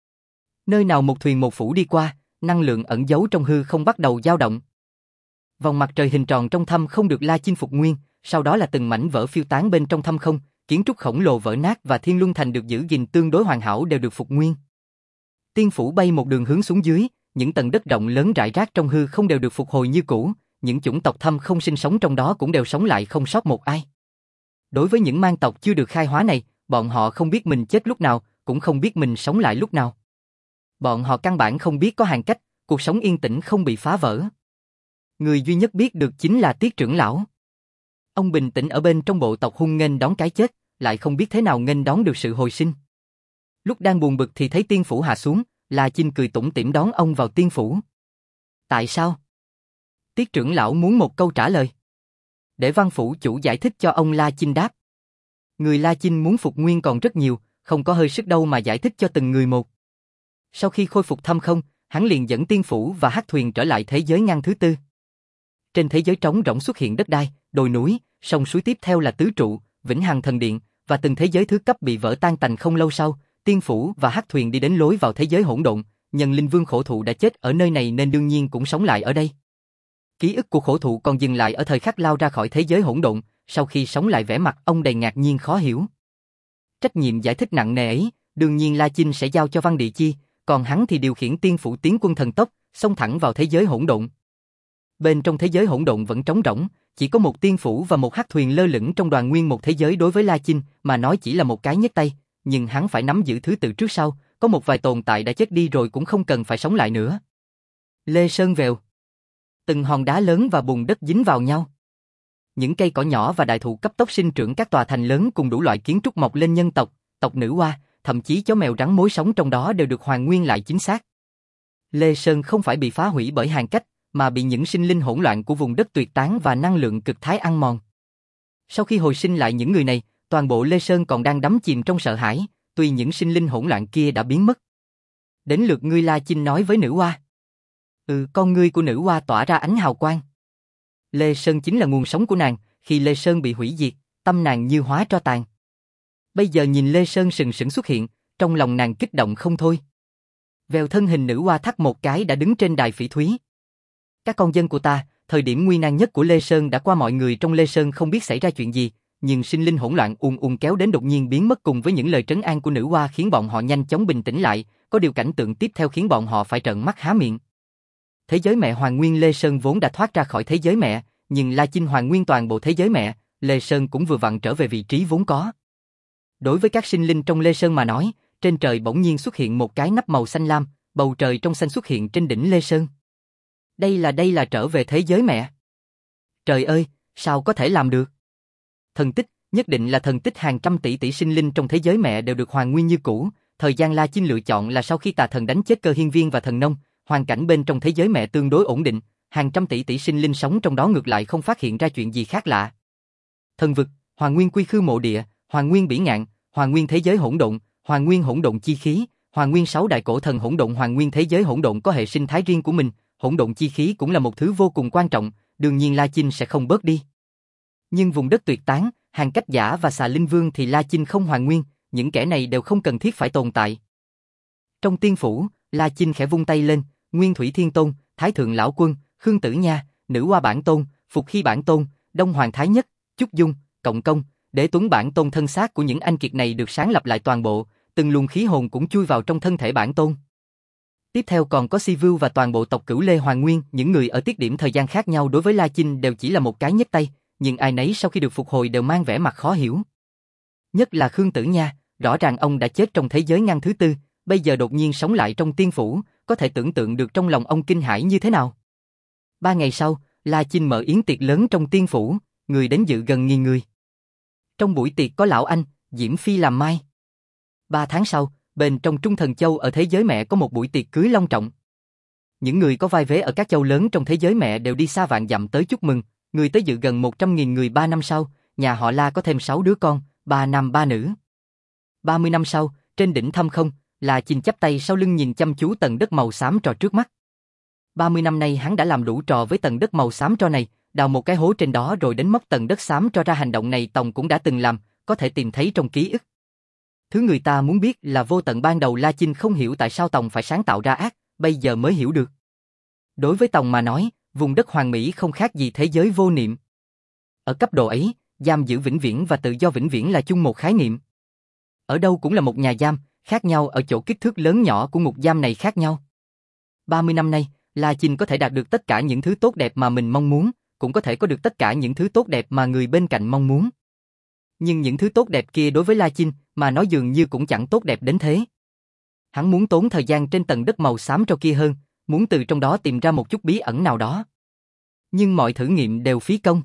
Speaker 1: Nơi nào một thuyền một phủ đi qua, năng lượng ẩn giấu trong hư không bắt đầu dao động. Vòng mặt trời hình tròn trong thâm không được La Chinh phục nguyên, sau đó là từng mảnh vỡ phiêu tán bên trong thâm không, kiến trúc khổng lồ vỡ nát và Thiên Luân Thành được giữ gìn tương đối hoàn hảo đều được phục nguyên. Tiên phủ bay một đường hướng xuống dưới, những tầng đất rộng lớn rải rác trong hư không đều được phục hồi như cũ, những chủng tộc thâm không sinh sống trong đó cũng đều sống lại không sót một ai. Đối với những mang tộc chưa được khai hóa này, bọn họ không biết mình chết lúc nào, cũng không biết mình sống lại lúc nào. Bọn họ căn bản không biết có Hàn Cách, cuộc sống yên tĩnh không bị phá vỡ. Người duy nhất biết được chính là Tiết trưởng lão. Ông bình tĩnh ở bên trong bộ tộc hung nghênh đón cái chết, lại không biết thế nào nghênh đón được sự hồi sinh. Lúc đang buồn bực thì thấy tiên phủ hạ xuống, La Chinh cười tủm tỉm đón ông vào tiên phủ. Tại sao? Tiết trưởng lão muốn một câu trả lời. Để Văn phủ chủ giải thích cho ông, La Chinh đáp. Người La Chinh muốn phục nguyên còn rất nhiều, không có hơi sức đâu mà giải thích cho từng người một. Sau khi khôi phục thâm không, hắn liền dẫn tiên phủ và hắc thuyền trở lại thế giới ngăn thứ tư. Trên thế giới trống rỗng xuất hiện đất đai, đồi núi, sông suối, tiếp theo là tứ trụ, vĩnh hằng thần điện, và từng thế giới thứ cấp bị vỡ tan tành. Không lâu sau, tiên phủ và hắc thuyền đi đến lối vào thế giới hỗn độn. Nhân linh vương khổ thụ đã chết ở nơi này nên đương nhiên cũng sống lại ở đây. Ký ức của khổ thụ còn dừng lại ở thời khắc lao ra khỏi thế giới hỗn độn. Sau khi sống lại, vẻ mặt ông đầy ngạc nhiên khó hiểu. Trách nhiệm giải thích nặng nề ấy, đương nhiên La Chinh sẽ giao cho Văn Địa Chi, còn hắn thì điều khiển tiên phủ tiến quân thần tốc, xông thẳng vào thế giới hỗn độn. Bên trong thế giới hỗn độn vẫn trống rỗng, chỉ có một tiên phủ và một hắc thuyền lơ lửng trong đoàn nguyên một thế giới. Đối với La Chinh mà nói chỉ là một cái nhấc tay, nhưng hắn phải nắm giữ thứ tự trước sau, có một vài tồn tại đã chết đi rồi cũng không cần phải sống lại nữa. Lê Sơn Vèo. Từng hòn đá lớn và bùn đất dính vào nhau. Những cây cỏ nhỏ và đại thụ cấp tốc sinh trưởng, các tòa thành lớn cùng đủ loại kiến trúc mọc lên. Nhân tộc, tộc nữ hoa, thậm chí chó mèo rắn mối sống trong đó đều được hoàn nguyên lại chính xác. Lê Sơn không phải bị phá hủy bởi Hàn Cách, mà bị những sinh linh hỗn loạn của vùng đất tuyệt tán và năng lượng cực thái ăn mòn. Sau khi hồi sinh lại những người này, toàn bộ Lê Sơn còn đang đắm chìm trong sợ hãi, tuy những sinh linh hỗn loạn kia đã biến mất. Đến lượt ngươi, La Chinh nói với nữ hoa. Con ngươi của nữ hoa tỏa ra ánh hào quang. Lê Sơn chính là nguồn sống của nàng, khi Lê Sơn bị hủy diệt, tâm nàng như hóa tro tàn. Bây giờ nhìn Lê Sơn sừng sững xuất hiện, trong lòng nàng kích động không thôi. Vèo, thân hình nữ hoa thắt một cái đã đứng trên đài phỉ thúy. Các con dân của ta, thời điểm nguy nan nhất của Lê Sơn đã qua, mọi người trong Lê Sơn không biết xảy ra chuyện gì, nhưng sinh linh hỗn loạn kéo đến đột nhiên biến mất, cùng với những lời trấn an của nữ hoa khiến bọn họ nhanh chóng bình tĩnh lại, có điều cảnh tượng tiếp theo khiến bọn họ phải trợn mắt há miệng. Thế giới mẹ hoàn nguyên. Lê Sơn vốn đã thoát ra khỏi thế giới mẹ, nhưng La Chinh hoàn nguyên toàn bộ thế giới mẹ, Lê Sơn cũng vừa vặn trở về vị trí vốn có. Đối với các sinh linh trong Lê Sơn mà nói, trên trời bỗng nhiên xuất hiện một cái nắp màu xanh lam, bầu trời trong xanh xuất hiện trên đỉnh Lê Sơn. Đây là trở về thế giới mẹ. Trời ơi, sao có thể làm được? Thần tích, nhất định là thần tích. Hàng trăm tỷ tỷ sinh linh trong thế giới mẹ đều được hoàn nguyên như cũ. Thời gian La Chinh lựa chọn là sau khi tà thần đánh chết Cơ Hiên Viên và thần nông, hoàn cảnh bên trong thế giới mẹ tương đối ổn định, hàng trăm tỷ tỷ sinh linh sống trong đó ngược lại không phát hiện ra chuyện gì khác lạ. Thần vực, hoàn nguyên quy khư mộ địa, hoàn nguyên bỉ ngạn, hoàn nguyên thế giới hỗn độn, hoàn nguyên hỗn độn chi khí, hoàn nguyên 6 đại cổ thần hỗn độn. Hoàn nguyên thế giới hỗn độn có hệ sinh thái riêng của mình, hỗn độn chi khí cũng là một thứ vô cùng quan trọng, đương nhiên La Chinh sẽ không bớt đi. Nhưng vùng đất tuyệt tán, Hàn Cách Giả và Xà Linh Vương thì La Chinh không hoàn nguyên, những kẻ này đều không cần thiết phải tồn tại. Trong tiên phủ, La Chinh khẽ vung tay lên, Nguyên Thủy Thiên Tôn, Thái Thượng Lão Quân, Khương Tử Nha, Nữ Hoa Bản Tôn, Phục Hy Bản Tôn, Đông Hoàng Thái Nhất, Chúc Dung, Cộng Công, Đế Tuấn Bản Tôn. Thân xác của những anh kiệt này được sáng lập lại toàn bộ, từng luồng khí hồn cũng chui vào trong thân thể Bản Tôn. Tiếp theo còn có Si Vưu và toàn bộ tộc Cửu Lê hoàn nguyên, những người ở tiết điểm thời gian khác nhau đối với La Chinh đều chỉ là một cái nhấc tay, nhưng ai nấy sau khi được phục hồi đều mang vẻ mặt khó hiểu. Nhất là Khương Tử Nha, rõ ràng ông đã chết trong thế giới ngăn thứ tư, bây giờ đột nhiên sống lại trong tiên phủ, có thể tưởng tượng được trong lòng ông kinh hãi như thế nào. 3 ngày sau, La Chinh mở yến tiệc lớn trong tiên phủ, người đến dự gần 1000 người. Trong buổi tiệc có Lão Anh, Diễm Phi làm mai. 3 tháng sau, bên trong Trung Thần Châu ở thế giới mẹ có một buổi tiệc cưới long trọng. Những người có vai vế ở các châu lớn trong thế giới mẹ đều đi xa vạn dặm tới chúc mừng, người tới dự gần 100.000 người. 3 năm sau, nhà họ La có thêm 6 đứa con, 3 nam 3 nữ. 30 năm sau, trên đỉnh thâm không, La Chinh chắp tay sau lưng nhìn chăm chú tầng đất màu xám tro trước mắt. 30 năm nay hắn đã làm đủ trò với tầng đất màu xám tro này, đào một cái hố trên đó rồi đến móc tầng đất xám tro ra. Hành động này Tòng cũng đã từng làm, có thể tìm thấy trong ký ức. Thứ người ta muốn biết là vô tận ban đầu La Chinh không hiểu tại sao Tòng phải sáng tạo ra ác, bây giờ mới hiểu được. Đối với Tòng mà nói, vùng đất Hoàng Mỹ không khác gì thế giới vô niệm. Ở cấp độ ấy, giam giữ vĩnh viễn và tự do vĩnh viễn là chung một khái niệm. Ở đâu cũng là một nhà giam, khác nhau ở chỗ kích thước lớn nhỏ của ngục giam này khác nhau. 30 năm nay, La Chinh có thể đạt được tất cả những thứ tốt đẹp mà mình mong muốn, cũng có thể có được tất cả những thứ tốt đẹp mà người bên cạnh mong muốn. Nhưng những thứ tốt đẹp kia đối với La Chinh mà nói dường như cũng chẳng tốt đẹp đến thế. Hắn muốn tốn thời gian trên tầng đất màu xám tro kia hơn, muốn từ trong đó tìm ra một chút bí ẩn nào đó. Nhưng mọi thử nghiệm đều phí công.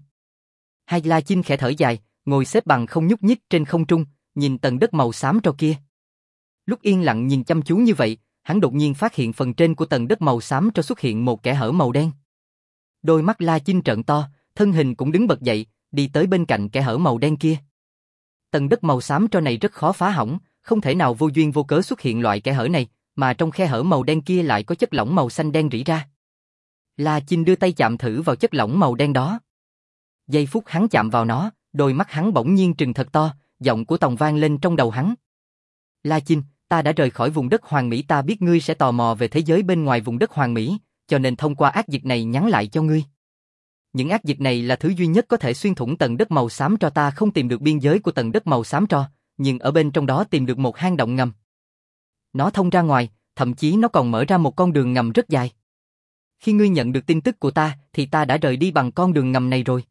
Speaker 1: Hai La Chinh khẽ thở dài, ngồi xếp bằng không nhúc nhích trên không trung, nhìn tầng đất màu xám tro kia. Lúc yên lặng nhìn chăm chú như vậy, hắn đột nhiên phát hiện phần trên của tầng đất màu xám tro xuất hiện một kẽ hở màu đen. Đôi mắt La Chinh trợn to, thân hình cũng đứng bật dậy, đi tới bên cạnh kẽ hở màu đen kia. Tầng đất màu xám tro này rất khó phá hỏng, không thể nào vô duyên vô cớ xuất hiện loại kẽ hở này, mà trong khe hở màu đen kia lại có chất lỏng màu xanh đen rỉ ra. La Chinh đưa tay chạm thử vào chất lỏng màu đen đó. Giây phút hắn chạm vào nó, đôi mắt hắn bỗng nhiên trừng thật to, giọng của Tòng vang lên trong đầu hắn. La Chinh, ta đã rời khỏi vùng đất Hoàng Mỹ, ta biết ngươi sẽ tò mò về thế giới bên ngoài vùng đất Hoàng Mỹ, cho nên thông qua ác dịch này nhắn lại cho ngươi. Những ác dịch này là thứ duy nhất có thể xuyên thủng tầng đất màu xám tro, ta không tìm được biên giới của tầng đất màu xám tro, nhưng ở bên trong đó tìm được một hang động ngầm. Nó thông ra ngoài, thậm chí nó còn mở ra một con đường ngầm rất dài. Khi ngươi nhận được tin tức của ta, thì ta đã rời đi bằng con đường ngầm này rồi.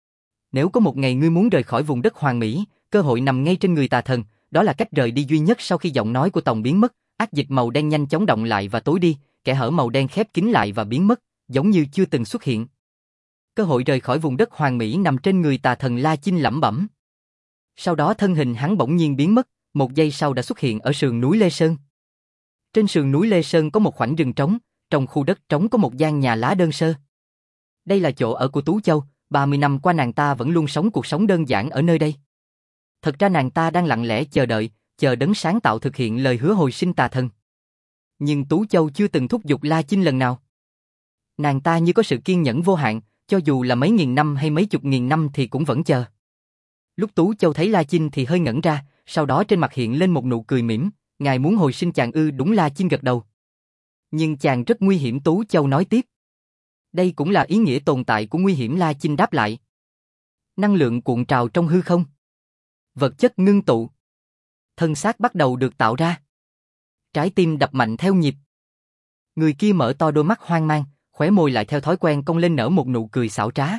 Speaker 1: Nếu có một ngày ngươi muốn rời khỏi vùng đất Hoàng Mỹ, cơ hội nằm ngay trên người tà thần, đó là cách rời đi duy nhất. Sau khi giọng nói của Tòng biến mất, ác dịch màu đen nhanh chóng động lại và tối đi, kẽ hở màu đen khép kín lại và biến mất, giống như chưa từng xuất hiện. Cơ hội rời khỏi vùng đất Hoàng Mỹ nằm trên người tà thần, La Chinh lẩm bẩm. Sau đó thân hình hắn bỗng nhiên biến mất, một giây sau đã xuất hiện ở sườn núi Lê Sơn. Trên sườn núi Lê Sơn có một khoảnh rừng trống, trong khu đất trống có một gian nhà lá đơn sơ. Đây là chỗ ở của Tú Châu, 30 năm qua nàng ta vẫn luôn sống cuộc sống đơn giản ở nơi đây. Thật ra nàng ta đang lặng lẽ chờ đợi, chờ đấng sáng tạo thực hiện lời hứa hồi sinh tà thần. Nhưng Tú Châu chưa từng thúc giục La Chinh lần nào. Nàng ta như có sự kiên nhẫn vô hạn, cho dù là mấy nghìn năm hay mấy chục nghìn năm thì cũng vẫn chờ. Lúc Tú Châu thấy La Chinh thì hơi ngẩn ra, sau đó trên mặt hiện lên một nụ cười mỉm, ngài muốn hồi sinh chàng ư? Đúng, La Chinh gật đầu. Nhưng chàng rất nguy hiểm, Tú Châu nói tiếp. Đây cũng là ý nghĩa tồn tại của nguy hiểm, La Chinh đáp lại. Năng lượng cuộn trào trong hư không. Vật chất ngưng tụ. Thân xác bắt đầu được tạo ra. Trái tim đập mạnh theo nhịp. Người kia mở to đôi mắt hoang mang, khóe môi lại theo thói quen cong lên nở một nụ cười xảo trá.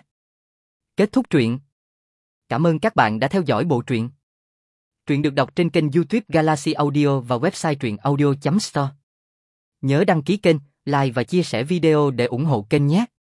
Speaker 1: Kết thúc truyện. Cảm ơn các bạn đã theo dõi bộ truyện. Truyện được đọc trên kênh YouTube Galaxy Audio và website truyệnaudio.store. Nhớ đăng ký kênh, like và chia sẻ video để ủng hộ kênh nhé.